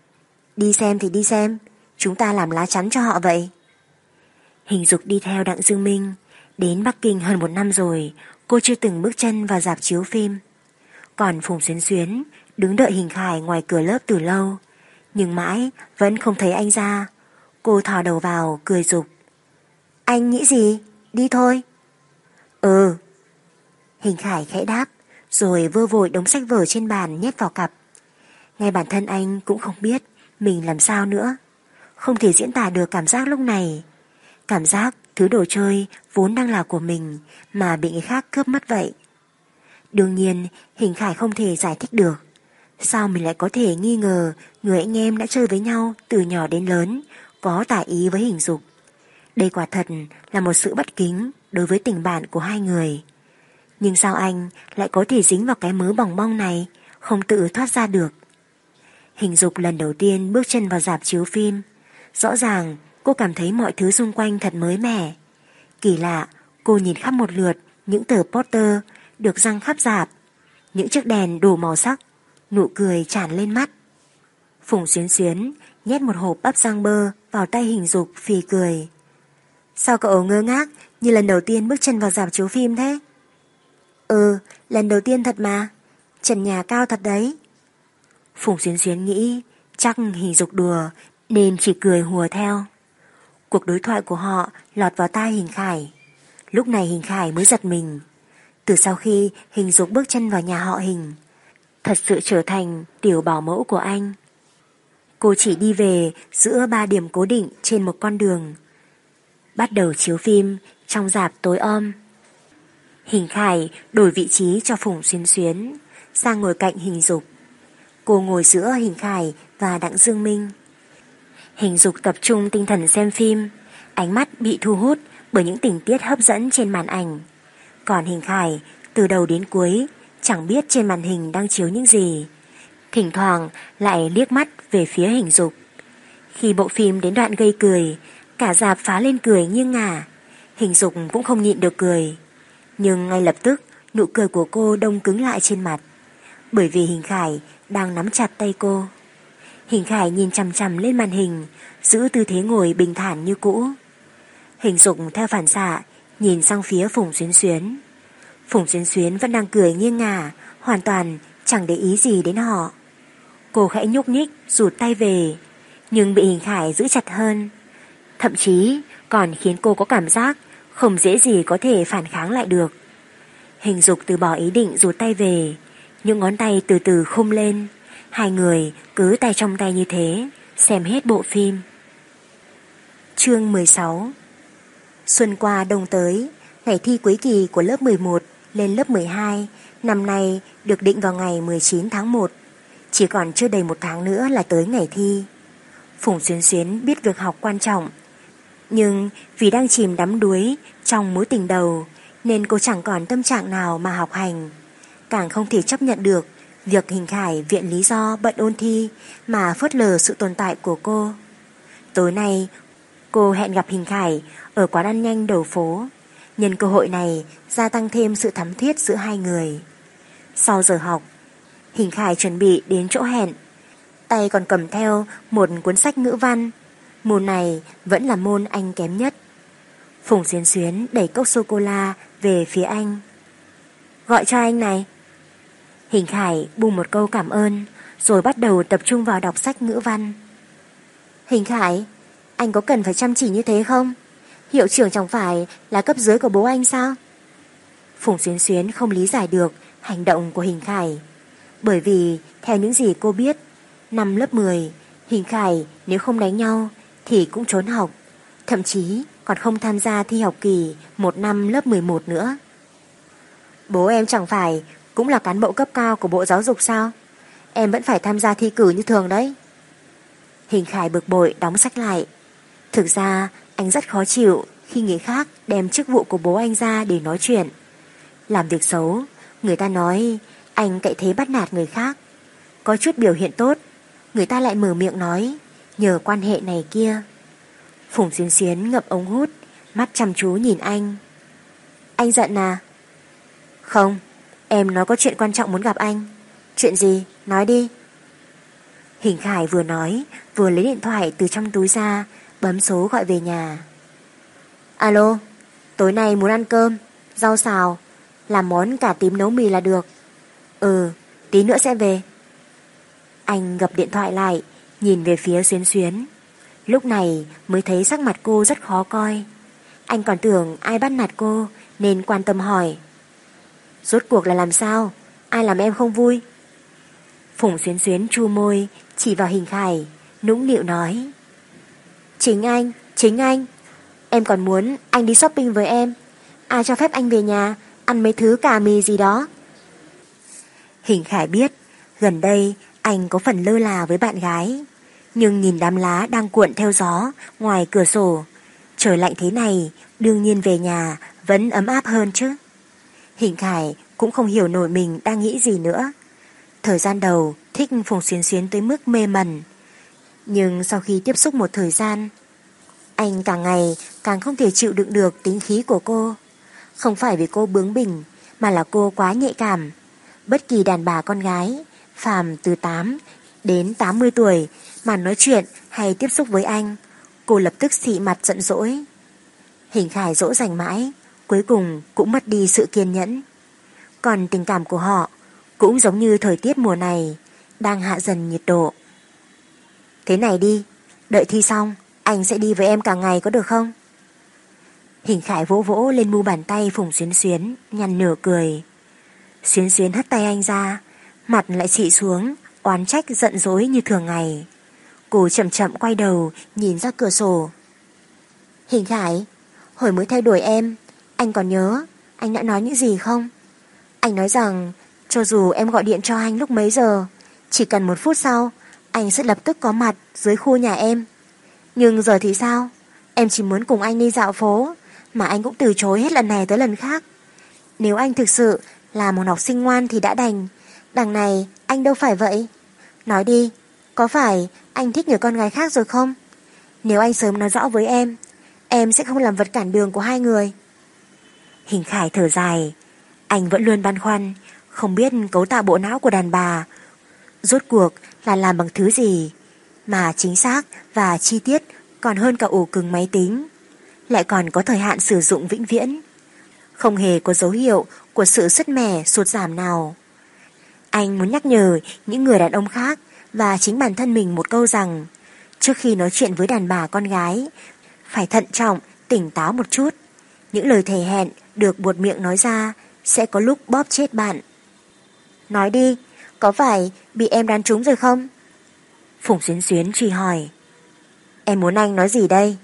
Đi xem thì đi xem, chúng ta làm lá chắn cho họ vậy. Hình Dục đi theo Đặng Dương Minh. Đến Bắc Kinh hơn 1 năm rồi, cô chưa từng bước chân vào rạp chiếu phim. Còn Phùng Xuyến Xuyến đứng đợi Hình Khải ngoài cửa lớp từ lâu, nhưng mãi vẫn không thấy anh ra. Cô thò đầu vào cười giục. Anh nghĩ gì? Đi thôi. Ừ. Hình Khải khẽ đáp, rồi vơ vội đống sách vở trên bàn nhét vào cặp. Ngay bản thân anh cũng không biết mình làm sao nữa. Không thể diễn tả được cảm giác lúc này. Cảm giác thứ đồ chơi vốn đang là của mình mà bị người khác cướp mất vậy. Đương nhiên Hình Khải không thể giải thích được. Sao mình lại có thể nghi ngờ người anh em đã chơi với nhau từ nhỏ đến lớn có tả ý với Hình Dục. Đây quả thật là một sự bất kính đối với tình bạn của hai người. Nhưng sao anh lại có thể dính vào cái mớ bòng bong này, không tự thoát ra được. Hình Dục lần đầu tiên bước chân vào rạp chiếu phim. Rõ ràng cô cảm thấy mọi thứ xung quanh thật mới mẻ. Kỳ lạ, cô nhìn khắp một lượt những tờ poster được răng khắp rạp, những chiếc đèn đủ màu sắc, nụ cười tràn lên mắt. Phùng Xuyến Xuyến nhét một hộp bắp rang bơ vào tay Hình Dục, phì cười. Sao cậu ngơ ngác như lần đầu tiên bước chân vào rạp chiếu phim thế? Ừ, lần đầu tiên thật mà, trần nhà cao thật đấy. Phùng Xuyến Xuyến nghĩ chắc Hình Dục đùa nên chỉ cười hùa theo. Cuộc đối thoại của họ lọt vào tai Hình Khải. Lúc này Hình Khải mới giật mình. Từ sau khi Hình Dục bước chân vào nhà họ Hình, thật sự trở thành tiểu bảo mẫu của anh. Cô chỉ đi về giữa 3 điểm cố định trên một con đường. Bắt đầu chiếu phim trong rạp tối om. Hình Khải đổi vị trí cho Phùng Xuyến Xuyến, sang ngồi cạnh Hình Dục. Cô ngồi giữa Hình Khải và Đặng Dương Minh. Hình Dục tập trung tinh thần xem phim, ánh mắt bị thu hút bởi những tình tiết hấp dẫn trên màn ảnh. Còn Hình Khải từ đầu đến cuối chẳng biết trên màn hình đang chiếu những gì, thỉnh thoảng lại liếc mắt về phía Hình Dục. Khi bộ phim đến đoạn gây cười, cả rạp phá lên cười nghiêng ngả. Hình Dục cũng không nhịn được cười, nhưng ngay lập tức nụ cười của cô đông cứng lại trên mặt, bởi vì Hình Khải đang nắm chặt tay cô. Hình Khải nhìn chằm chằm lên màn hình, giữ tư thế ngồi bình thản như cũ. Hình Dục theo phản xạ nhìn sang phía Phùng Xuyến Xuyến. Phùng Xuyến Xuyến vẫn đang cười nghiêng ngả, hoàn toàn chẳng để ý gì đến họ. Cô khẽ nhúc nhích rụt tay về, nhưng bị Hình Khải giữ chặt hơn, thậm chí còn khiến cô có cảm giác không dễ gì có thể phản kháng lại được. Hình Dục từ bỏ ý định rụt tay về, những ngón tay từ từ khum lên. Hai người cứ tay trong tay như thế xem hết bộ phim. Chương 16. Xuân qua đông tới, ngày thi cuối kỳ của lớp 11 lên lớp 12 năm nay được định vào ngày 19 tháng 1. Chỉ còn chưa đầy 1 tháng nữa là tới ngày thi. Phùng Xuyến Xuyến biết việc học quan trọng, nhưng vì đang chìm đắm đuối trong mối tình đầu nên cô chẳng còn tâm trạng nào mà học hành. Càng không thể chấp nhận được việc Hình Khải viện lý do bận ôn thi mà phớt lờ sự tồn tại của cô. Tối nay cô hẹn gặp Hình Khải ở quán ăn nhanh đầu phố, nhân cơ hội này gia tăng thêm sự thắm thiết giữa hai người. Sau giờ học, Hình Khải chuẩn bị đến chỗ hẹn, tay còn cầm theo một cuốn sách ngữ văn. Môn này vẫn là môn anh kém nhất. Phùng Xuyến Xuyến đẩy cốc sô-cô-la về phía anh. Gọi cho anh này. Hình Khải buông một câu cảm ơn, rồi bắt đầu tập trung vào đọc sách ngữ văn. Hình Khải, anh có cần phải chăm chỉ như thế không? Hiệu trưởng chẳng phải là cấp dưới của bố anh sao? Phùng Xuyến Xuyến không lý giải được hành động của Hình Khải. Bởi vì theo những gì cô biết, năm lớp 10, Hình Khải nếu không đánh nhau thì cũng trốn học, thậm chí còn không tham gia thi học kỳ một năm lớp 11 nữa. Bố em chẳng phải cũng là cán bộ cấp cao của Bộ Giáo dục sao? Em vẫn phải tham gia thi cử như thường đấy. Hình Khải bực bội đóng sách lại. Thực ra anh rất khó chịu khi người khác đem chức vụ của bố anh ra để nói chuyện. Làm việc xấu, người ta nói anh cậy thế bắt nạt người khác. Có chút biểu hiện tốt, người ta lại mở miệng nói nhờ quan hệ này kia. Phùng Xuyến Xuyến ngậm ống hút, mắt chăm chú nhìn anh. Anh giận à? Không, em nói có chuyện quan trọng muốn gặp anh. Chuyện gì? Nói đi. Hình Khải vừa nói vừa lấy điện thoại từ trong túi ra, bấm số gọi về nhà. Alo, tối nay muốn ăn cơm, rau xào, làm món cà tím nấu mì là được. Ừ, tí nữa sẽ về. Anh gập điện thoại lại, nhìn về phía Xuyến Xuyến. Lúc này mới thấy sắc mặt cô rất khó coi. Anh còn tưởng ai bắt nạt cô nên quan tâm hỏi. Rốt cuộc là làm sao? Ai làm em không vui? Phùng Xuyến Xuyến chu môi, chỉ vào Hình Khải, nũng nịu nói. Chính anh. Em còn muốn anh đi shopping với em. Ai cho phép anh về nhà ăn mấy thứ cà mì gì đó? Hình Khải biết gần đây anh có phần lơ là với bạn gái, nhưng nhìn đám lá đang cuộn theo gió ngoài cửa sổ, trời lạnh thế này đương nhiên về nhà vẫn ấm áp hơn chứ. Hình Khải cũng không hiểu nổi mình đang nghĩ gì nữa. Thời gian đầu thích Phùng Xuyến Xuyến tới mức mê mẩn, nhưng sau khi tiếp xúc một thời gian, anh càng ngày càng không thể chịu đựng được tính khí của cô. Không phải vì cô bướng bỉnh, mà là cô quá nhạy cảm. Bất kỳ đàn bà con gái phàm từ 8 đến 80 tuổi mà nói chuyện hay tiếp xúc với anh, cô lập tức xị mặt giận dỗi. Hình Khải dỗ dành mãi, cuối cùng cũng mất đi sự kiên nhẫn. Còn tình cảm của họ cũng giống như thời tiết mùa này, đang hạ dần nhiệt độ. Thế này đi, đợi thi xong anh sẽ đi với em cả ngày có được không? Hình Khải vỗ vỗ lên mu bàn tay Phùng Xuyến Xuyến, nhăn nửa cười. Xuyến Xuyến hất tay anh ra, mặt lại xị xuống, oán trách giận dỗi như thường ngày. Cô chậm chậm quay đầu nhìn ra cửa sổ. Hình Khải, hồi mới thay đổi em, anh còn nhớ anh đã nói những gì không? Anh nói rằng cho dù em gọi điện cho anh lúc mấy giờ, chỉ cần 1 phút sau anh sẽ lập tức có mặt dưới khu nhà em. Nhưng giờ thì sao? Em chỉ muốn cùng anh đi dạo phố, mà anh cũng từ chối hết lần này tới lần khác. Nếu anh thực sự là một học sinh ngoan thì đã đành, đằng này anh đâu phải vậy. Nói đi, có phải anh thích người con gái khác rồi không? Nếu anh sớm nói rõ với em sẽ không làm vật cản đường của hai người. Hình Khải thở dài. Anh vẫn luôn băn khoăn, không biết cấu tạo bộ não của đàn bà rốt cuộc là làm bằng thứ gì, mà chính xác và chi tiết còn hơn cả ổ cứng máy tính, lại còn có thời hạn sử dụng vĩnh viễn, không hề có dấu hiệu của sự sứt mẻ sụt giảm nào. Anh muốn nhắc nhở những người đàn ông khác và chính bản thân mình một câu rằng, trước khi nói chuyện với đàn bà con gái, phải thận trọng, tỉnh táo một chút. Những lời thề hẹn được buột miệng nói ra sẽ có lúc bóp chết bạn. Nói đi, có phải bị em đoán trúng rồi không? Phùng Xuyến Xuyến truy hỏi. Em muốn anh nói gì đây?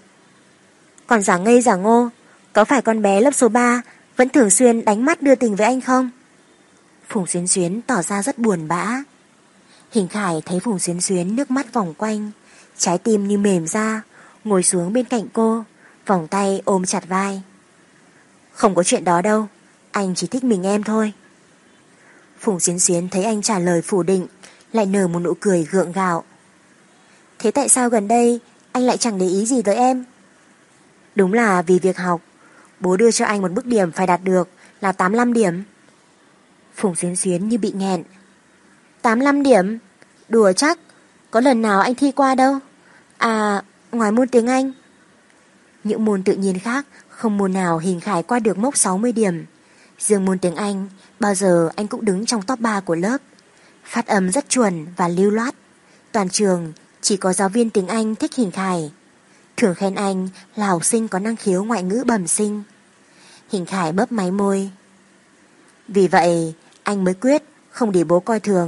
Còn giả ngây giả ngô, có phải con bé lớp số 3 vẫn thường xuyên đánh mắt đưa tình với anh không? Phùng Xuyến Xuyến tỏ ra rất buồn bã. Hình Khải thấy Phùng Xuyến Xuyến nước mắt vòng quanh, trái tim như mềm ra, ngồi xuống bên cạnh cô, vòng tay ôm chặt vai. Không có chuyện đó đâu, anh chỉ thích mình em thôi. Phùng Xuyến Xuyến thấy anh trả lời phủ định, lại nở một nụ cười gượng gạo. Thế tại sao gần đây anh lại chẳng để ý gì tới em? Đúng là vì việc học, bố đưa cho anh một bức điểm phải đạt được là 85 điểm. Phùng Xuyến Xuyến như bị nghẹn. 85 điểm? Đùa chắc, có lần nào anh thi qua đâu. À, ngoài môn tiếng Anh. Những môn tự nhiên khác không môn nào Hình Khải qua được mốc 60 điểm. Riêng môn tiếng Anh, bao giờ anh cũng đứng trong top 3 của lớp. Phát âm rất chuẩn và lưu loát. Toàn trường chỉ có giáo viên tiếng Anh thích Hình Khải, thường khen anh là học sinh có năng khiếu ngoại ngữ bẩm sinh. Hình Khải bấp máy môi. Vì vậy anh mới quyết không để bố coi thường,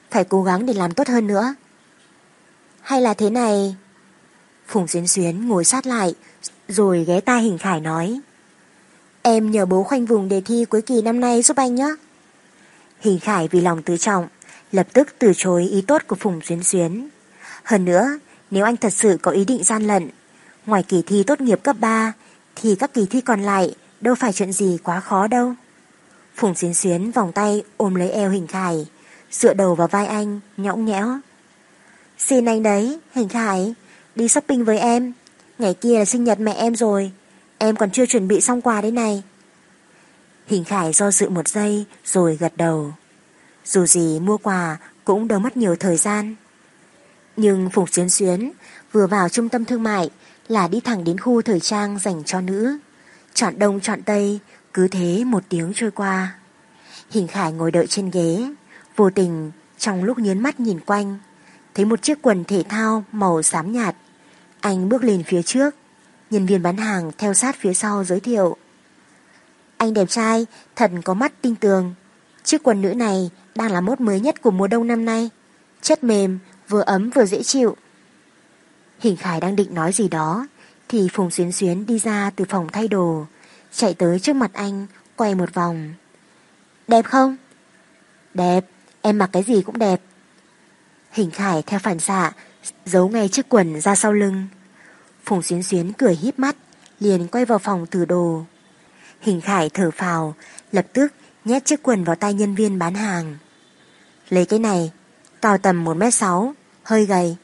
phải cố gắng để làm tốt hơn nữa. Hay là thế này? Phùng Xuyến Xuyến ngồi sát lại rồi ghé tai Hình Khải nói, em nhờ bố khoanh vùng đề thi cuối kỳ năm nay giúp anh nhé. Hình Khải vì lòng tự trọng lập tức từ chối ý tốt của Phùng Xuyến Xuyến. Hơn nữa, nếu anh thật sự có ý định gian lận, ngoài kỳ thi tốt nghiệp cấp 3 thì các kỳ thi còn lại đâu phải chuyện gì quá khó đâu. Phùng Xuyến Xuyến vòng tay ôm lấy eo Hình Khải, dựa đầu vào vai anh, nhõng nhẽo. Xin anh đấy, Hình Khải, đi shopping với em. Ngày kia là sinh nhật mẹ em rồi, em còn chưa chuẩn bị xong quà đấy này. Hình Khải do dự một giây rồi gật đầu. Dù gì mua quà cũng đâu mất nhiều thời gian. Nhưng Phùng Xuyến Xuyến vừa vào trung tâm thương mại là đi thẳng đến khu thời trang dành cho nữ. Chọn đông chọn tây, cứ thế một tiếng trôi qua. Hình Khải ngồi đợi trên ghế, vô tình trong lúc nhớn mắt nhìn quanh, thấy một chiếc quần thể thao màu xám nhạt. Anh bước lên phía trước, nhân viên bán hàng theo sát phía sau giới thiệu. Anh đẹp trai, thật có mắt tinh tường. Chiếc quần nữ này đang là mốt mới nhất của mùa đông năm nay. Chất mềm, vừa ấm vừa dễ chịu. Hình Khải đang định nói gì đó thì Phùng Xuyến Xuyến đi ra từ phòng thay đồ, chạy tới trước mặt anh, quay một vòng. Đẹp không? Đẹp, em mặc cái gì cũng đẹp. Hình Khải theo phản xạ giấu ngay chiếc quần ra sau lưng. Phùng Xuyến Xuyến cười híp mắt, liền quay vào phòng thử đồ. Hình Khải thở phào, lập tức nhét chiếc quần vào tay nhân viên bán hàng. Lấy cái này, cao tầm 1m6, hơi gầy.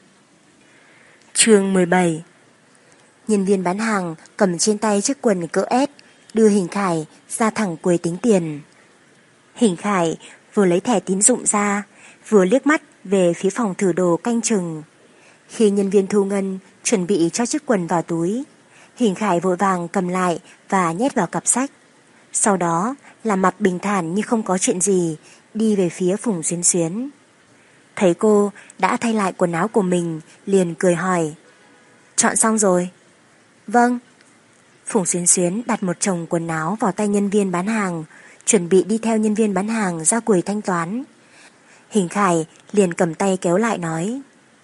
Chương 17. Nhân viên bán hàng cầm trên tay chiếc quần cỡ S, đưa Hình Khải ra thẳng quầy tính tiền. Hình Khải vừa lấy thẻ tín dụng ra, vừa liếc mắt về phía phòng thử đồ canh chừng. Khi nhân viên thu ngân chuẩn bị cho chiếc quần vào túi, Hình Khải vội vàng cầm lại và nhét vào cặp sách. Sau đó làm mặt bình thản như không có chuyện gì, đi về phía Phùng Xuyến Xuyến. Thấy cô đã thay lại quần áo của mình, liền cười hỏi, chọn xong rồi? Vâng. Phùng Xuyến Xuyến đặt một chồng quần áo vào tay nhân viên bán hàng, chuẩn bị đi theo nhân viên bán hàng ra quầy thanh toán. Hình Khải liền cầm tay kéo lại nói,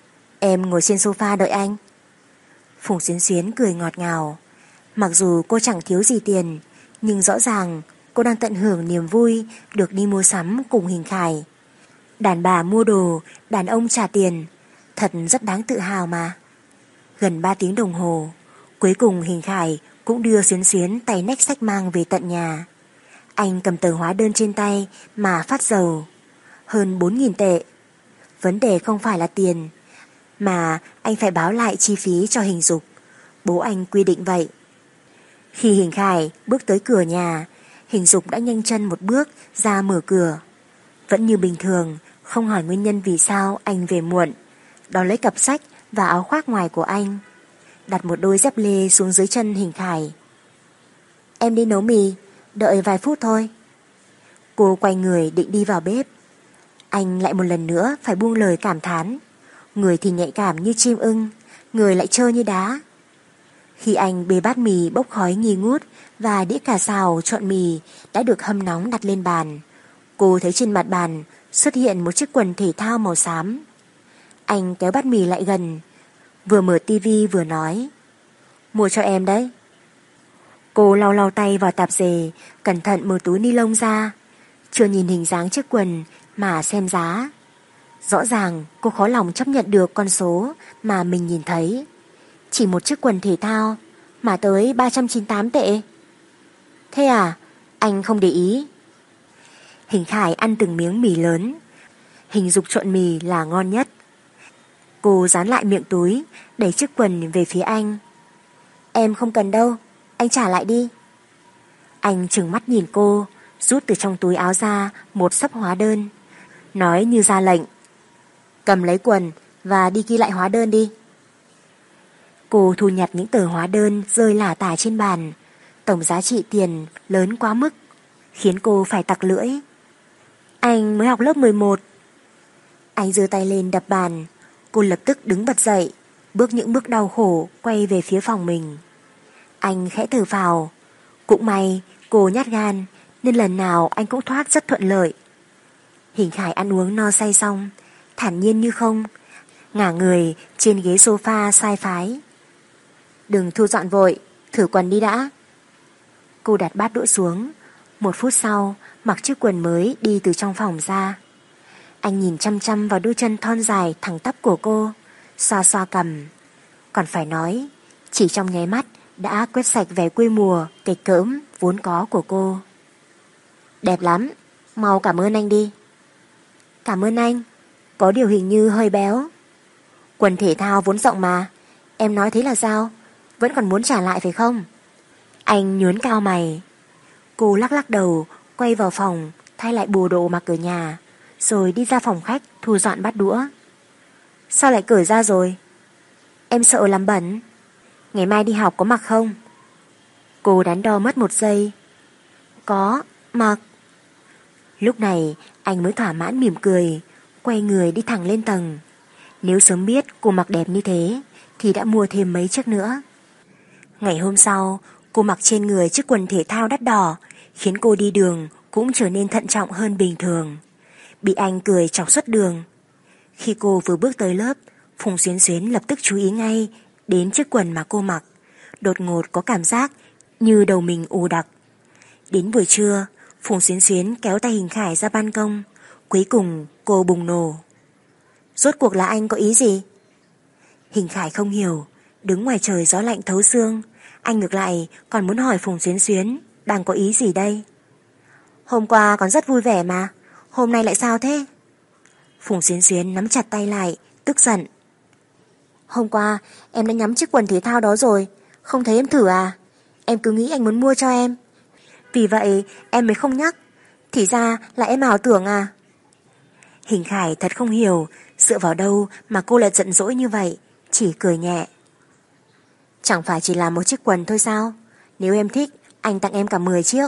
em ngồi trên sofa đợi anh. Phùng Xuyến Xuyến cười ngọt ngào. Mặc dù cô chẳng thiếu gì tiền, nhưng rõ ràng cô đang tận hưởng niềm vui được đi mua sắm cùng Hình Khải. Đàn bà mua đồ, đàn ông trả tiền, thật rất đáng tự hào mà. Gần 3 tiếng đồng hồ, cuối cùng Hình Khải cũng đưa Xuyến Xuyến tay nách xách mang về tận nhà. Anh cầm tờ hóa đơn trên tay mà phát dầu. Hơn 4.000 tệ. Vấn đề không phải là tiền, mà anh phải báo lại chi phí cho Hình Dục. Bố anh quy định vậy. Khi Hình Khải bước tới cửa nhà, Hình Dục đã nhanh chân một bước ra mở cửa. Vẫn như bình thường, không hỏi nguyên nhân vì sao anh về muộn, đón lấy cặp sách và áo khoác ngoài của anh, đặt một đôi dép lê xuống dưới chân Hình Khải. Em đi nấu mì, đợi vài phút thôi. Cô quay người định đi vào bếp. Anh lại một lần nữa phải buông lời cảm thán. Người thì nhạy cảm như chim ưng, người lại trơ như đá. Khi anh bê bát mì bốc khói nghi ngút và đĩa cà xào trộn mì đã được hâm nóng đặt lên bàn, cô thấy trên mặt bàn xuất hiện một chiếc quần thể thao màu xám. Anh kéo bát mì lại gần, vừa mở tivi vừa nói, mua cho em đấy. Cô lau lau tay vào tạp dề, cẩn thận mở túi ni lông ra, chưa nhìn hình dáng chiếc quần mà xem giá. Rõ ràng cô khó lòng chấp nhận được con số mà mình nhìn thấy. Chỉ một chiếc quần thể thao mà tới 398 tệ. Thế à, anh không để ý. Hình Khải ăn từng miếng mì lớn. Hình Dục trộn mì là ngon nhất. Cô dán lại miệng túi, đẩy chiếc quần về phía anh. Em không cần đâu, anh trả lại đi. Anh trừng mắt nhìn cô, rút từ trong túi áo ra một xấp hóa đơn, nói như ra lệnh. Cầm lấy quần và đi ghi lại hóa đơn đi. Cô thu nhặt những tờ hóa đơn rơi lả tả trên bàn. Tổng giá trị tiền lớn quá mức, khiến cô phải tặc lưỡi. Anh mới học lớp 11. Anh giơ tay lên đập bàn. Cô lập tức đứng bật dậy, bước những bước đau khổ quay về phía phòng mình. Anh khẽ thở phào. Cũng may cô nhát gan, nên lần nào anh cũng thoát rất thuận lợi. Hình Khải ăn uống no say xong, thản nhiên như không, ngả người trên ghế sofa sai phái. Đừng thu dọn vội, thử quần đi đã. Cô đặt bát đũa xuống, 1 phút sau mặc chiếc quần mới đi từ trong phòng ra. Anh nhìn chăm chăm vào đôi chân thon dài thẳng tắp của cô, xoa xoa cằm. Còn phải nói, chỉ trong nháy mắt đã quét sạch vẻ quê mùa kịch cỡm vốn có của cô. Đẹp lắm, mau cảm ơn anh đi. Cảm ơn anh, có điều hình như hơi béo. Quần thể thao vốn rộng mà, em nói thế là sao? Vẫn còn muốn trả lại phải không? Anh nhướng cao mày. Cô lắc lắc đầu, quay vào phòng, thay lại bộ đồ mặc ở nhà, rồi đi ra phòng khách thu dọn bát đũa. Sao lại cởi ra rồi? Em sợ làm bẩn. Ngày mai đi học có mặc không? Cô đắn đo mất 1 giây. Có, mặc. Lúc này anh mới thỏa mãn mỉm cười, quay người đi thẳng lên tầng. Nếu sớm biết cô mặc đẹp như thế thì đã mua thêm mấy chiếc nữa. Ngày hôm sau, cô mặc trên người chiếc quần thể thao đắt đỏ, khiến cô đi đường cũng trở nên thận trọng hơn bình thường. Bị anh cười chọc suốt đường. Khi cô vừa bước tới lớp, Phùng Xuyến Xuyến lập tức chú ý ngay đến chiếc quần mà cô mặc. Đột ngột có cảm giác như đầu mình ù đặc. Đến buổi trưa, Phùng Xuyến Xuyến kéo tay Hình Khải ra ban công. Cuối cùng cô bùng nổ. Rốt cuộc là anh có ý gì? Hình Khải không hiểu. Đứng ngoài trời gió lạnh thấu xương, anh ngược lại còn muốn hỏi Phùng Xuyến Xuyến đang có ý gì đây. Hôm qua còn rất vui vẻ mà, hôm nay lại sao thế? Phùng Xuyến Xuyến nắm chặt tay lại, tức giận. Hôm qua em đã nhắm chiếc quần thể thao đó rồi, không thấy em thử à? Em cứ nghĩ anh muốn mua cho em, vì vậy em mới không nhắc. Thì ra là em ảo tưởng à? Hình Khải thật không hiểu dựa vào đâu mà cô lại giận dỗi như vậy, chỉ cười nhẹ. Chẳng phải chỉ là một chiếc quần thôi sao? Nếu em thích, anh tặng em cả 10 chiếc.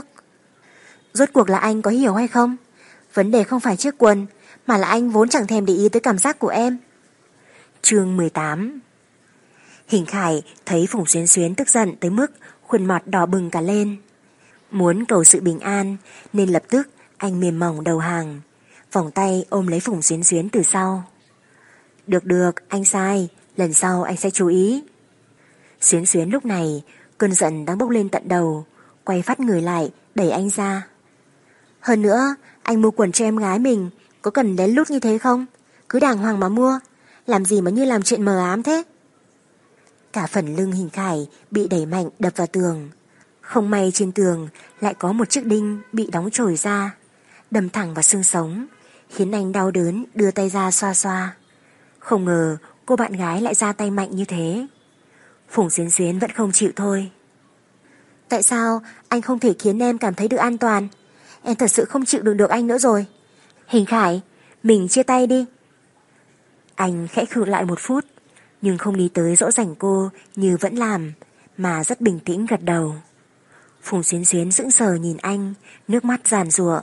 Rốt cuộc là anh có hiểu hay không? Vấn đề không phải chiếc quần, mà là anh vốn chẳng thèm để ý tới cảm giác của em. Chương 18. Hình Khải thấy Phùng Xuyến Xuyến tức giận tới mức khuôn mặt đỏ bừng cả lên. Muốn cầu sự bình an nên lập tức anh mềm mỏng đầu hàng, vòng tay ôm lấy Phùng Xuyến Xuyến từ sau. Được được, anh sai, lần sau anh sẽ chú ý. Xuyến Xuyến lúc này cơn giận đang bốc lên tận đầu, quay phát người lại đẩy anh ra. Hơn nữa, anh mua quần cho em gái mình có cần lén lút như thế không? Cứ đàng hoàng mà mua, làm gì mà như làm chuyện mờ ám thế? Cả phần lưng Hình Khải bị đẩy mạnh đập vào tường. Không may trên tường lại có một chiếc đinh bị đóng chổi ra, đâm thẳng vào xương sống, khiến anh đau đớn đưa tay ra xoa xoa. Không ngờ cô bạn gái lại ra tay mạnh như thế. Phùng Xuyến Xuyến vẫn không chịu thôi. Tại sao anh không thể khiến em cảm thấy được an toàn? Em thật sự không chịu đựng được anh nữa rồi. Hình Khải, mình chia tay đi. Anh khẽ khựng lại 1 phút, nhưng không đi tới dỗ dành cô như vẫn làm, mà rất bình tĩnh gật đầu. Phùng Xuyến Xuyến sững sờ nhìn anh, nước mắt giàn giụa.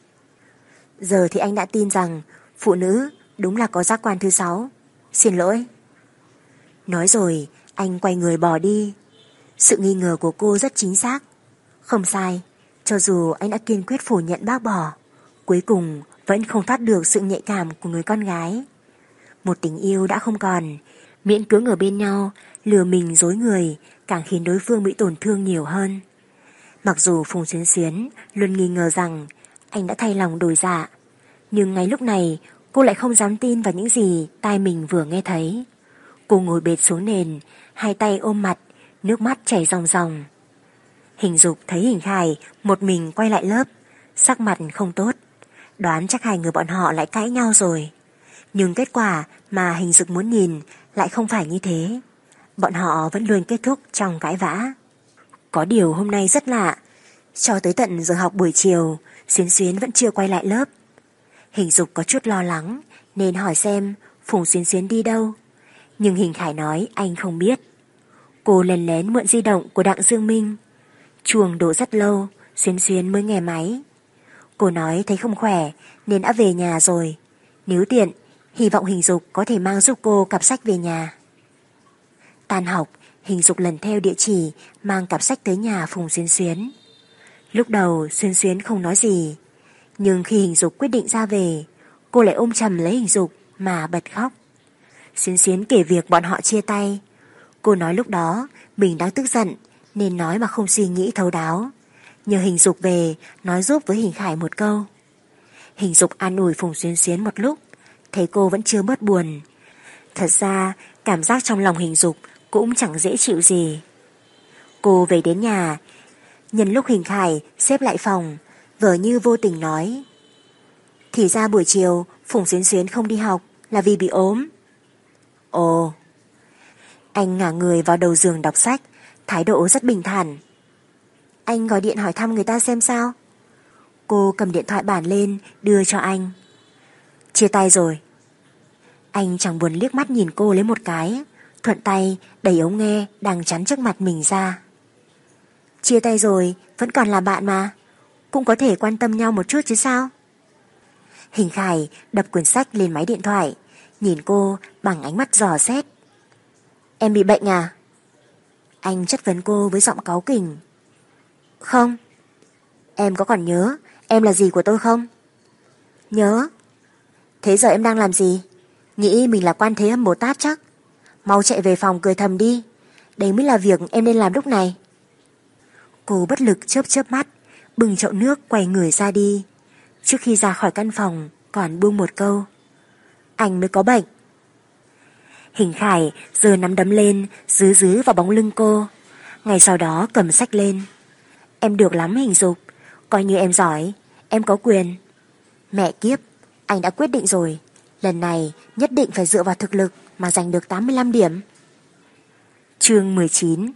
Giờ thì anh đã tin rằng phụ nữ đúng là có giác quan thứ 6. Xin lỗi. Nói rồi, anh quay người bỏ đi. Sự nghi ngờ của cô rất chính xác. Không sai, cho dù anh đã kiên quyết phủ nhận bác bỏ, cuối cùng vẫn không thoát được sự nhạy cảm của người con gái. Một tình yêu đã không còn, miễn cưỡng ở bên nhau, lừa mình dối người càng khiến đối phương bị tổn thương nhiều hơn. Mặc dù Phùng Xuyến Xuyến luôn nghi ngờ rằng anh đã thay lòng đổi dạ, nhưng ngay lúc này cô lại không dám tin vào những gì tai mình vừa nghe thấy. Cô ngồi bệt xuống nền, hai tay ôm mặt, nước mắt chảy ròng ròng. Hình Dục thấy Hình Khải một mình quay lại lớp, sắc mặt không tốt, đoán chắc hai người bọn họ lại cãi nhau rồi. Nhưng kết quả mà Hình Dục muốn nhìn lại không phải như thế. Bọn họ vẫn luôn kết thúc trong cãi vã. Có điều hôm nay rất lạ, cho tới tận giờ học buổi chiều, Xuyến Xuyến vẫn chưa quay lại lớp. Hình Dục có chút lo lắng nên hỏi xem Phùng Xuyến Xuyến đi đâu, nhưng Hình Khải nói anh không biết. Cô lén lén mượn di động của Đặng Dương Minh. Chuông đổ rất lâu, Xuyến Xuyến mới nghe máy. Cô nói thấy không khỏe nên đã về nhà rồi. Nếu tiện, hy vọng Hình Dục có thể mang giúp cô cặp sách về nhà. Tan học, Hình Dục lần theo địa chỉ mang cặp sách tới nhà Phùng Xuyến Xuyến. Lúc đầu Xuyến Xuyến không nói gì, nhưng khi Hình Dục quyết định ra về, cô lại ôm chầm lấy Hình Dục mà bật khóc. Xuyến Xuyến kể việc bọn họ chia tay. Cô nói lúc đó mình đang tức giận nên nói mà không suy nghĩ thấu đáo. Nhờ Hình Dục về nói giúp với Hình Khải một câu. Hình Dục an ủi Phùng Xuyến Xuyến một lúc, thấy cô vẫn chưa bớt buồn. Thật ra cảm giác trong lòng Hình Dục cũng chẳng dễ chịu gì. Cô về đến nhà, nhân lúc Hình Khải xếp lại phòng, vờ như vô tình nói: thì ra buổi chiều Phùng Xuyến Xuyến không đi học là vì bị ốm. Ồ. Anh ngả người vào đầu giường đọc sách, thái độ rất bình thản. Anh gọi điện hỏi thăm người ta xem sao? Cô cầm điện thoại bản lên đưa cho anh. Chia tay rồi. Anh chẳng buồn liếc mắt nhìn cô lấy một cái, thuận tay đẩy ống nghe đang chắn trước mặt mình ra. Chia tay rồi vẫn còn là bạn mà, cũng có thể quan tâm nhau một chút chứ sao? Hình Khải đập quyển sách lên máy điện thoại, nhìn cô bằng ánh mắt dò xét. Em bị bệnh à? Anh chất vấn cô với giọng cáu kỉnh. Không. Em có còn nhớ em là gì của tôi không? Nhớ. Thế giờ em đang làm gì? Nghĩ mình là Quan Thế Âm Bồ Tát chắc? Mau chạy về phòng cười thầm đi, đấy mới là việc em nên làm lúc này. Cô bất lực chớp chớp mắt, bưng chậu nước quay người ra đi. Trước khi ra khỏi căn phòng còn buông một câu: anh mới có bệnh. Hình Khải giơ nắm đấm lên dứ vào bóng lưng cô. Ngay sau đó cầm sách lên. Em được lắm Hình Dục, coi như em giỏi, em có quyền. Mẹ kiếp, anh đã quyết định rồi, lần này nhất định phải dựa vào thực lực mà giành được 85 điểm. Chương 19.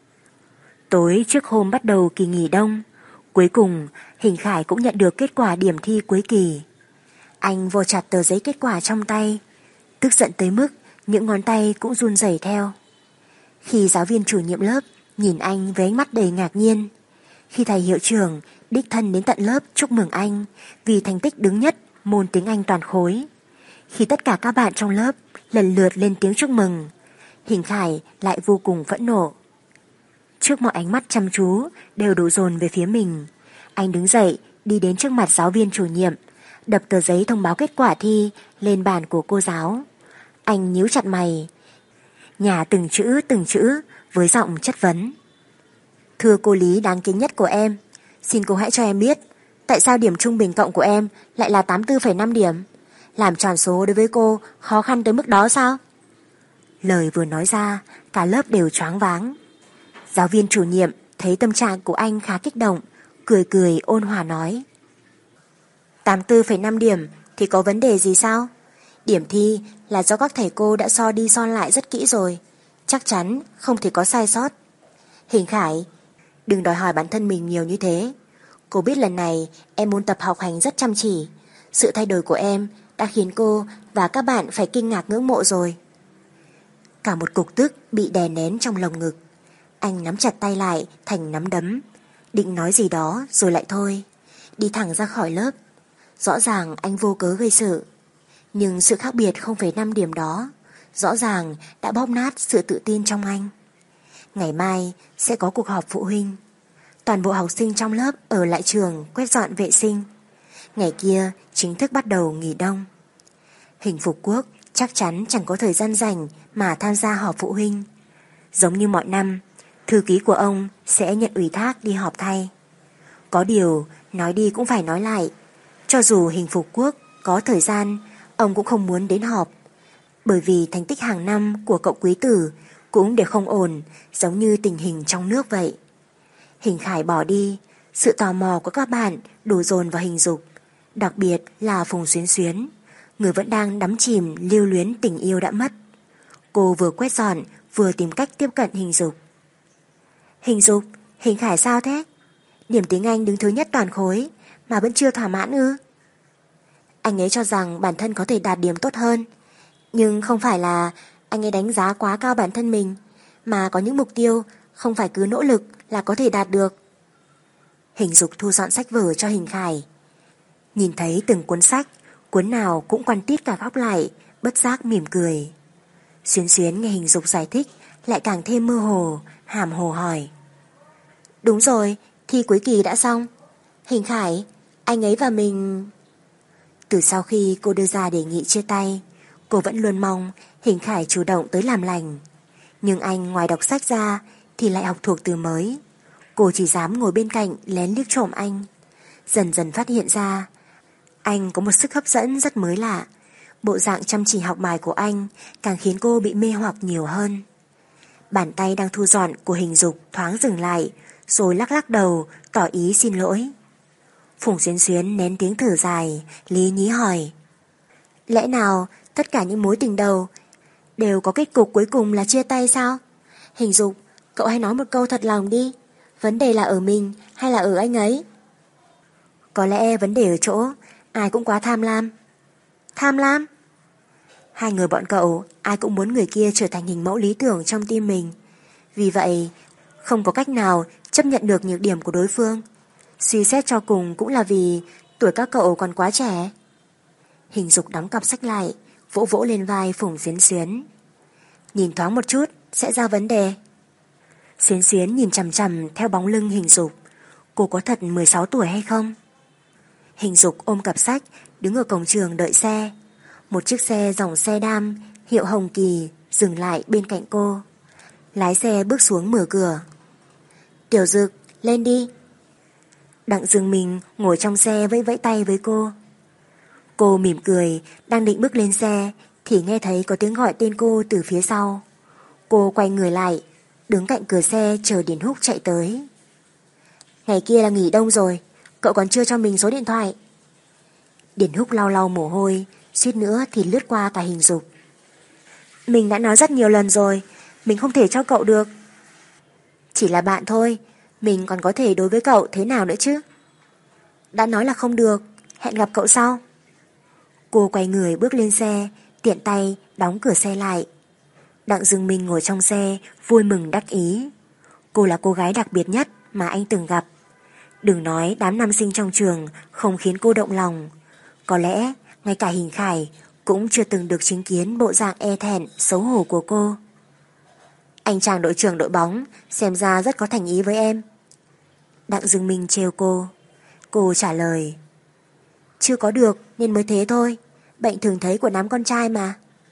Tối trước hôm bắt đầu kỳ nghỉ đông, cuối cùng Hình Khải cũng nhận được kết quả điểm thi cuối kỳ. Anh vô chặt tờ giấy kết quả trong tay, tức giận tới mức những ngón tay cũng run rẩy theo. Khi giáo viên chủ nhiệm lớp nhìn anh với ánh mắt đầy ngạc nhiên, khi thầy hiệu trưởng đích thân đến tận lớp chúc mừng anh vì thành tích đứng nhất môn tiếng Anh toàn khối, khi tất cả các bạn trong lớp lần lượt lên tiếng chúc mừng, Hình Khải lại vô cùng phẫn nộ. Trước mọi ánh mắt chăm chú đều đổ dồn về phía mình, anh đứng dậy đi đến trước mặt giáo viên chủ nhiệm, đập tờ giấy thông báo kết quả thi lên bàn của cô giáo. Anh nhíu chặt mày, nhả từng chữ với giọng chất vấn. Thưa cô Lý đáng kính nhất của em, xin cô hãy cho em biết tại sao điểm trung bình cộng của em lại là 84,5 điểm. Làm tròn số đối với cô khó khăn tới mức đó sao? Lời vừa nói ra, cả lớp đều choáng váng. Giáo viên chủ nhiệm thấy tâm trạng của anh khá kích động, cười ôn hòa nói: 84,5 điểm thì có vấn đề gì sao? Điểm thi là do các thầy cô đã so đi so lại rất kỹ rồi, chắc chắn không thể có sai sót. Hình Khải, đừng đòi hỏi bản thân mình nhiều như thế. Cô biết lần này em muốn tập học hành rất chăm chỉ, sự thay đổi của em đã khiến cô và các bạn phải kinh ngạc ngưỡng mộ rồi. Cả một cục tức bị đè nén trong lồng ngực. Anh nắm chặt tay lại thành nắm đấm, định nói gì đó rồi lại thôi, đi thẳng ra khỏi lớp. Rõ ràng anh vô cớ gây sự, nhưng sự khác biệt 0,5 điểm đó rõ ràng đã bóp nát sự tự tin trong anh. Ngày mai sẽ có cuộc họp phụ huynh, toàn bộ học sinh trong lớp ở lại trường quét dọn vệ sinh. Ngày kia chính thức bắt đầu nghỉ đông. Hình Phục Quốc chắc chắn chẳng có thời gian rảnh mà tham gia họp phụ huynh. Giống như mọi năm, thư ký của ông sẽ nhận ủy thác đi họp thay. Có điều nói đi cũng phải nói lại, cho dù Hình Phục Quốc có thời gian, ông cũng không muốn đến họp, bởi vì thành tích hàng năm của cậu quý tử cũng đều không ổn, giống như tình hình trong nước vậy. Hình Khải bỏ đi, sự tò mò của các bạn đổ dồn vào Hình Dục, đặc biệt là Phùng Xuyến Xuyến, người vẫn đang đắm chìm lưu luyến tình yêu đã mất. Cô vừa quét dọn vừa tìm cách tiếp cận Hình Dục. Hình Dục, Hình Khải sao thế? Điểm tiếng Anh đứng thứ nhất toàn khối mà vẫn chưa thỏa mãn ư? Anh ấy cho rằng bản thân có thể đạt điểm tốt hơn, nhưng không phải là anh ấy đánh giá quá cao bản thân mình, mà có những mục tiêu không phải cứ nỗ lực là có thể đạt được. Hình Dục thu dọn sách vở cho Hình Khải. Nhìn thấy từng cuốn sách, cuốn nào cũng quằn tít cả góc lại, bất giác mỉm cười. Xuyến Xuyến nghe Hình Dục giải thích lại càng thêm mơ hồ, hàm hồ hỏi: Đúng rồi, thi cuối kỳ đã xong. Hình Khải, anh ấy và mình... Từ sau khi cô đưa ra đề nghị chia tay, Cô vẫn luôn mong Hình Khải chủ động tới làm lành. Nhưng anh ngoài đọc sách ra thì lại học thuộc từ mới. Cô chỉ dám ngồi bên cạnh lén liếc trộm anh. Dần dần phát hiện ra anh có một sức hấp dẫn rất mới lạ. Bộ dạng chăm chỉ học bài của anh càng khiến cô bị mê hoặc nhiều hơn. Bàn tay đang thu dọn của Hình Dục thoáng dừng lại, rồi lắc lắc đầu tỏ ý xin lỗi. Phùng Xuyến Xuyến nén tiếng thở dài, lý nhí hỏi: lẽ nào tất cả những mối tình đầu đều có kết cục cuối cùng là chia tay sao? Hình Dục, cậu hãy nói một câu thật lòng đi. Vấn đề là ở mình hay là ở anh ấy? Có lẽ vấn đề ở chỗ ai cũng quá tham lam. Tham lam? Hai người bọn cậu ai cũng muốn người kia trở thành hình mẫu lý tưởng trong tim mình. Vì vậy không có cách nào chấp nhận được nhược điểm của đối phương. Suy xét cho cùng cũng là vì tuổi các cậu còn quá trẻ. Hình Dục đóng cặp sách lại, vỗ vỗ lên vai Phùng Xuyến Xuyến. Nhìn thoáng một chút sẽ ra vấn đề. Xuyến Xuyến nhìn chằm chằm theo bóng lưng Hình Dục. Cô có thật 16 tuổi hay không? Hình Dục ôm cặp sách đứng ở cổng trường đợi xe. Một chiếc xe dòng xe đam hiệu Hồng Kỳ dừng lại bên cạnh cô. Lái xe bước xuống mở cửa. Tiểu Dực, lên đi. Đặng Dương Minh ngồi trong xe vẫy vẫy tay với cô. Cô mỉm cười, đang định bước lên xe thì nghe thấy có tiếng gọi tên cô từ phía sau. Cô quay người lại, đứng cạnh cửa xe chờ Điền Húc chạy tới. Ngày kia là nghỉ đông rồi, cậu còn chưa cho mình số điện thoại. Điền Húc lau lau mồ hôi, suýt nữa thì lướt qua cả Hình Dục. Mình đã nói rất nhiều lần rồi, mình không thể cho cậu được. Chỉ là bạn thôi, mình còn có thể đối với cậu thế nào nữa chứ? Đã nói là không được, hẹn gặp cậu sau. Cô quay người bước lên xe, tiện tay đóng cửa xe lại. Đặng Dương Minh ngồi trong xe vui mừng đắc ý. Cô là cô gái đặc biệt nhất mà anh từng gặp. Đừng nói đám nam sinh trong trường không khiến cô động lòng. Có lẽ ngay cả Hình Khải cũng chưa từng được chứng kiến bộ dạng e thẹn xấu hổ của cô. Anh chàng đội trưởng đội bóng xem ra rất có thành ý với em. Đặng Dương Minh trêu cô. Cô trả lời: chưa có được nên mới thế thôi, bệnh thường thấy của đám con trai mà.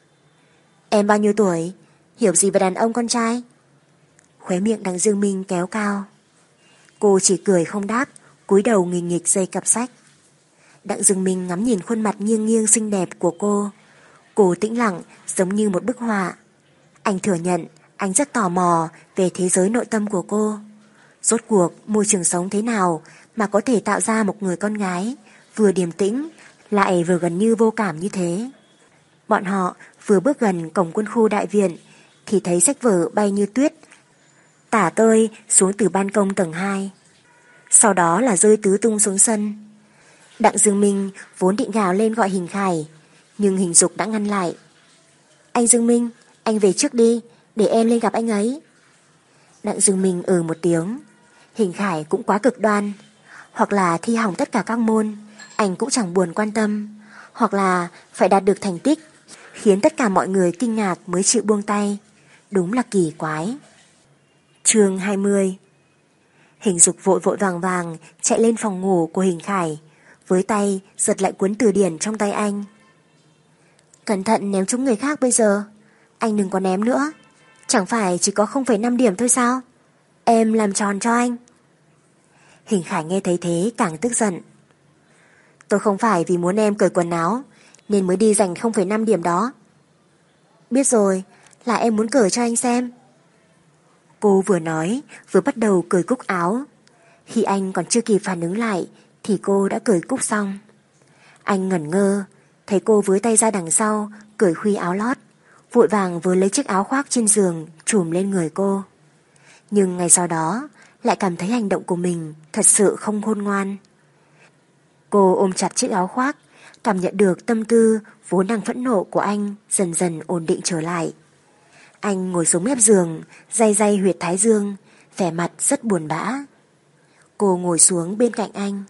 Em bao nhiêu tuổi, hiểu gì về đàn ông con trai? Khóe miệng Đặng Dương Minh kéo cao. Cô chỉ cười không đáp, cúi đầu nghịch nghịch giây cặp sách. Đặng Dương Minh ngắm nhìn khuôn mặt nghiêng nghiêng xinh đẹp của cô. Cô tĩnh lặng giống như một bức họa. Anh thừa nhận anh rất tò mò về thế giới nội tâm của cô. Rốt cuộc môi trường sống thế nào mà có thể tạo ra một người con gái vừa điềm tĩnh lại vừa gần như vô cảm như thế. Bọn họ vừa bước gần cổng quân khu đại viện thì thấy sách vở bay như tuyết tả tơi xuống từ ban công tầng 2. Sau đó là rơi tứ tung xuống sân. Đặng Dương Minh vốn định gào lên gọi Hình Khải, nhưng Hình Dục đã ngăn lại. Anh Dương Minh, anh về trước đi, để em lên gặp anh ấy. Đặng Dương Minh một tiếng. Hình Khải cũng quá cực đoan. Hoặc là thi hỏng tất cả các môn, anh cũng chẳng buồn quan tâm. Hoặc là phải đạt được thành tích khiến tất cả mọi người kinh ngạc mới chịu buông tay. Đúng là kỳ quái. Chương 20. Hình Dục vội vội vàng vàng chạy lên phòng ngủ của Hình Khải, với tay giật lại cuốn từ điển trong tay anh. Cẩn thận ném trúng người khác bây giờ. Anh đừng có ném nữa. Chẳng phải chỉ có 0,5 điểm thôi sao? Em làm tròn cho anh. Hình Khải nghe thấy thế càng tức giận. Tôi không phải vì muốn em cởi quần áo nên mới đi giành 0,5 điểm đó. Biết rồi, là em muốn cởi cho anh xem. Cô vừa nói vừa bắt đầu cởi cúc áo. Khi anh còn chưa kịp phản ứng lại thì cô đã cởi cúc xong. Anh ngẩn ngơ, thấy cô với tay ra đằng sau cởi khuy áo lót, vội vàng vừa lấy chiếc áo khoác trên giường trùm lên người cô. Nhưng ngay sau đó lại cảm thấy hành động của mình thật sự không khôn ngoan. Cô ôm chặt chiếc áo khoác, cảm nhận được tâm tư vốn đang phẫn nộ của anh dần dần ổn định trở lại. Anh ngồi xuống mép giường, day day huyệt thái dương, vẻ mặt rất buồn bã. Cô ngồi xuống bên cạnh anh.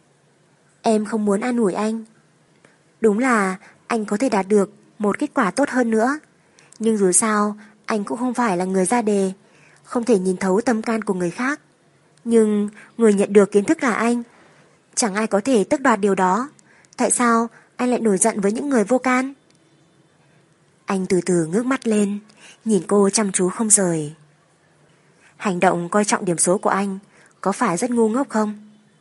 Em không muốn an ủi anh. Đúng là anh có thể đạt được một kết quả tốt hơn nữa, nhưng dù sao anh cũng không phải là người ra đề, không thể nhìn thấu tâm can của người khác. Nhưng người nhận được kiến thức là anh. Chẳng ai có thể tước đoạt điều đó. Tại sao anh lại nổi giận với những người vô can? Anh từ từ ngước mắt lên, nhìn cô chăm chú không rời. Hành động coi trọng điểm số của anh có phải rất ngu ngốc không?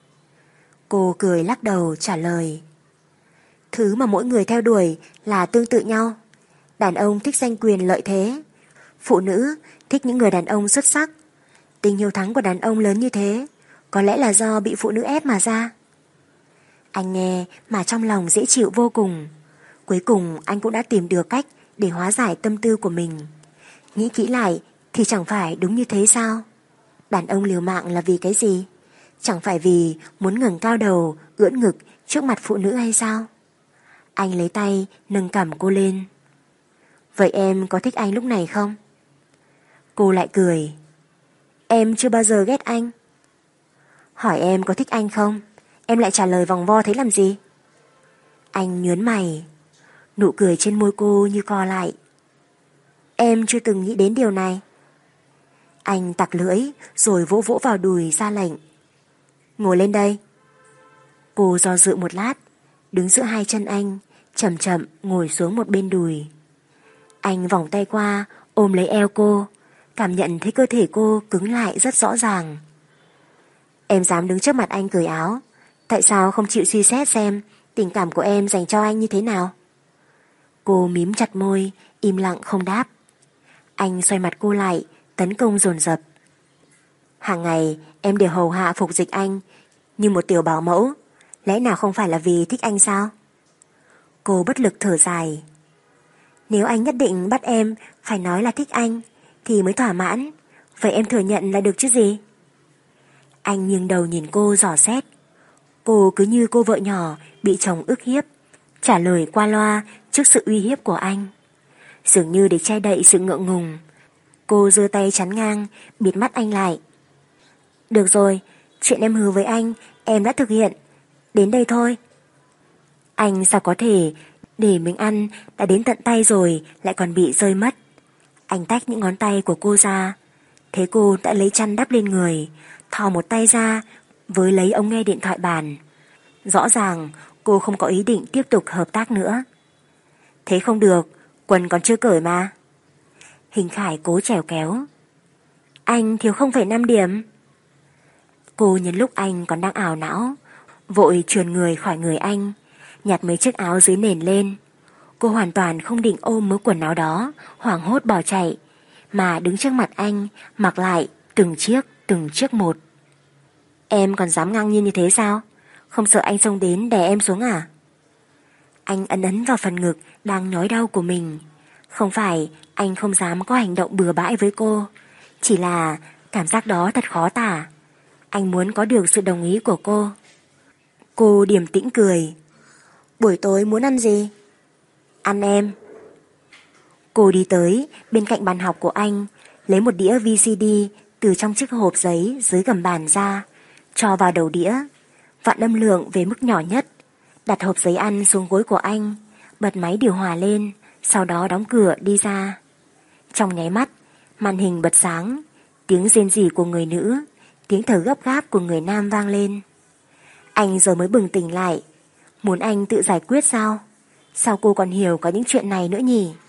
Cô cười lắc đầu trả lời. Thứ mà mỗi người theo đuổi là tương tự nhau. Đàn ông thích danh quyền lợi thế, phụ nữ thích những người đàn ông xuất sắc. Tình hiếu thắng của đàn ông lớn như thế có lẽ là do bị phụ nữ ép mà ra. Anh nghe mà trong lòng dễ chịu vô cùng. Cuối cùng anh cũng đã tìm được cách để hóa giải tâm tư của mình. Nghĩ kỹ lại thì chẳng phải đúng như thế sao? Đàn ông liều mạng là vì cái gì? Chẳng phải vì muốn ngẩng cao đầu, ưỡn ngực trước mặt phụ nữ hay sao? Anh lấy tay nâng cằm cô lên. Vậy em có thích anh lúc này không? Cô lại cười. Em chưa bao giờ ghét anh. Hỏi em có thích anh không, em lại trả lời vòng vo thế làm gì? Anh nhướng mày. Nụ cười trên môi cô như co lại. Em chưa từng nghĩ đến điều này. Anh tặc lưỡi rồi vỗ vỗ vào đùi ra lệnh. Ngồi lên đây. Cô do dự một lát, đứng giữa hai chân anh, chậm chậm ngồi xuống một bên đùi. Anh vòng tay qua, ôm lấy eo cô, cảm nhận thấy cơ thể cô cứng lại rất rõ ràng. Em dám đứng trước mặt anh cởi áo, tại sao không chịu suy xét xem tình cảm của em dành cho anh như thế nào? Cô mím chặt môi, im lặng không đáp. Anh xoay mặt cô lại, tấn công dồn dập. Hàng ngày em đều hầu hạ phục dịch anh như một tiểu bảo mẫu, lẽ nào không phải là vì thích anh sao? Cô bất lực thở dài. Nếu anh nhất định bắt em phải nói là thích anh thì mới thỏa mãn, vậy em thừa nhận là được chứ gì? Anh nghiêng đầu nhìn cô dò xét. Cô cứ như cô vợ nhỏ bị chồng ức hiếp, trả lời qua loa trước sự uy hiếp của anh. Dường như để che đậy sự ngượng ngùng, cô giơ tay chắn ngang, bịt mắt anh lại. Được rồi, chuyện em hứa với anh em đã thực hiện, đến đây thôi. Anh sao có thể để mình ăn đã đến tận tay rồi lại còn bị rơi mất. Anh tách những ngón tay của cô ra, thế cô đã lấy chăn đắp lên người, thò một tay ra với lấy ống nghe điện thoại bàn. Rõ ràng cô không có ý định tiếp tục hợp tác nữa. Thế không được, quần còn chưa cởi mà. Hình Khải cố trèo kéo. Anh thiếu 0,5 điểm. Cô nhân lúc anh còn đang ảo não, vội trườn người khỏi người anh, nhặt mấy chiếc áo dưới nền lên. Cô hoàn toàn không định ôm mớ quần áo đó, hoảng hốt bỏ chạy, mà đứng trước mặt anh, mặc lại từng chiếc một. Em còn dám ngang nhiên như thế sao? Không sợ anh xông đến đè em xuống à? Anh ấn ấn vào phần ngực đang nhói đau của mình. Không phải anh không dám có hành động bừa bãi với cô, chỉ là cảm giác đó thật khó tả. Anh muốn có được sự đồng ý của cô. Cô điềm tĩnh cười. Buổi tối muốn ăn gì? Ăn em. Cô đi tới bên cạnh bàn học của anh, lấy một đĩa VCD từ trong chiếc hộp giấy dưới gầm bàn ra, cho vào đầu đĩa, vặn âm lượng về mức nhỏ nhất, đặt hộp giấy ăn xuống gối của anh, bật máy điều hòa lên, sau đó đóng cửa đi ra. Trong nháy mắt, màn hình bật sáng, tiếng rên rỉ của người nữ, tiếng thở gấp gáp của người nam vang lên. Anh giờ mới bừng tỉnh lại. Muốn anh tự giải quyết sao? Sao cô còn hiểu có những chuyện này nữa nhỉ?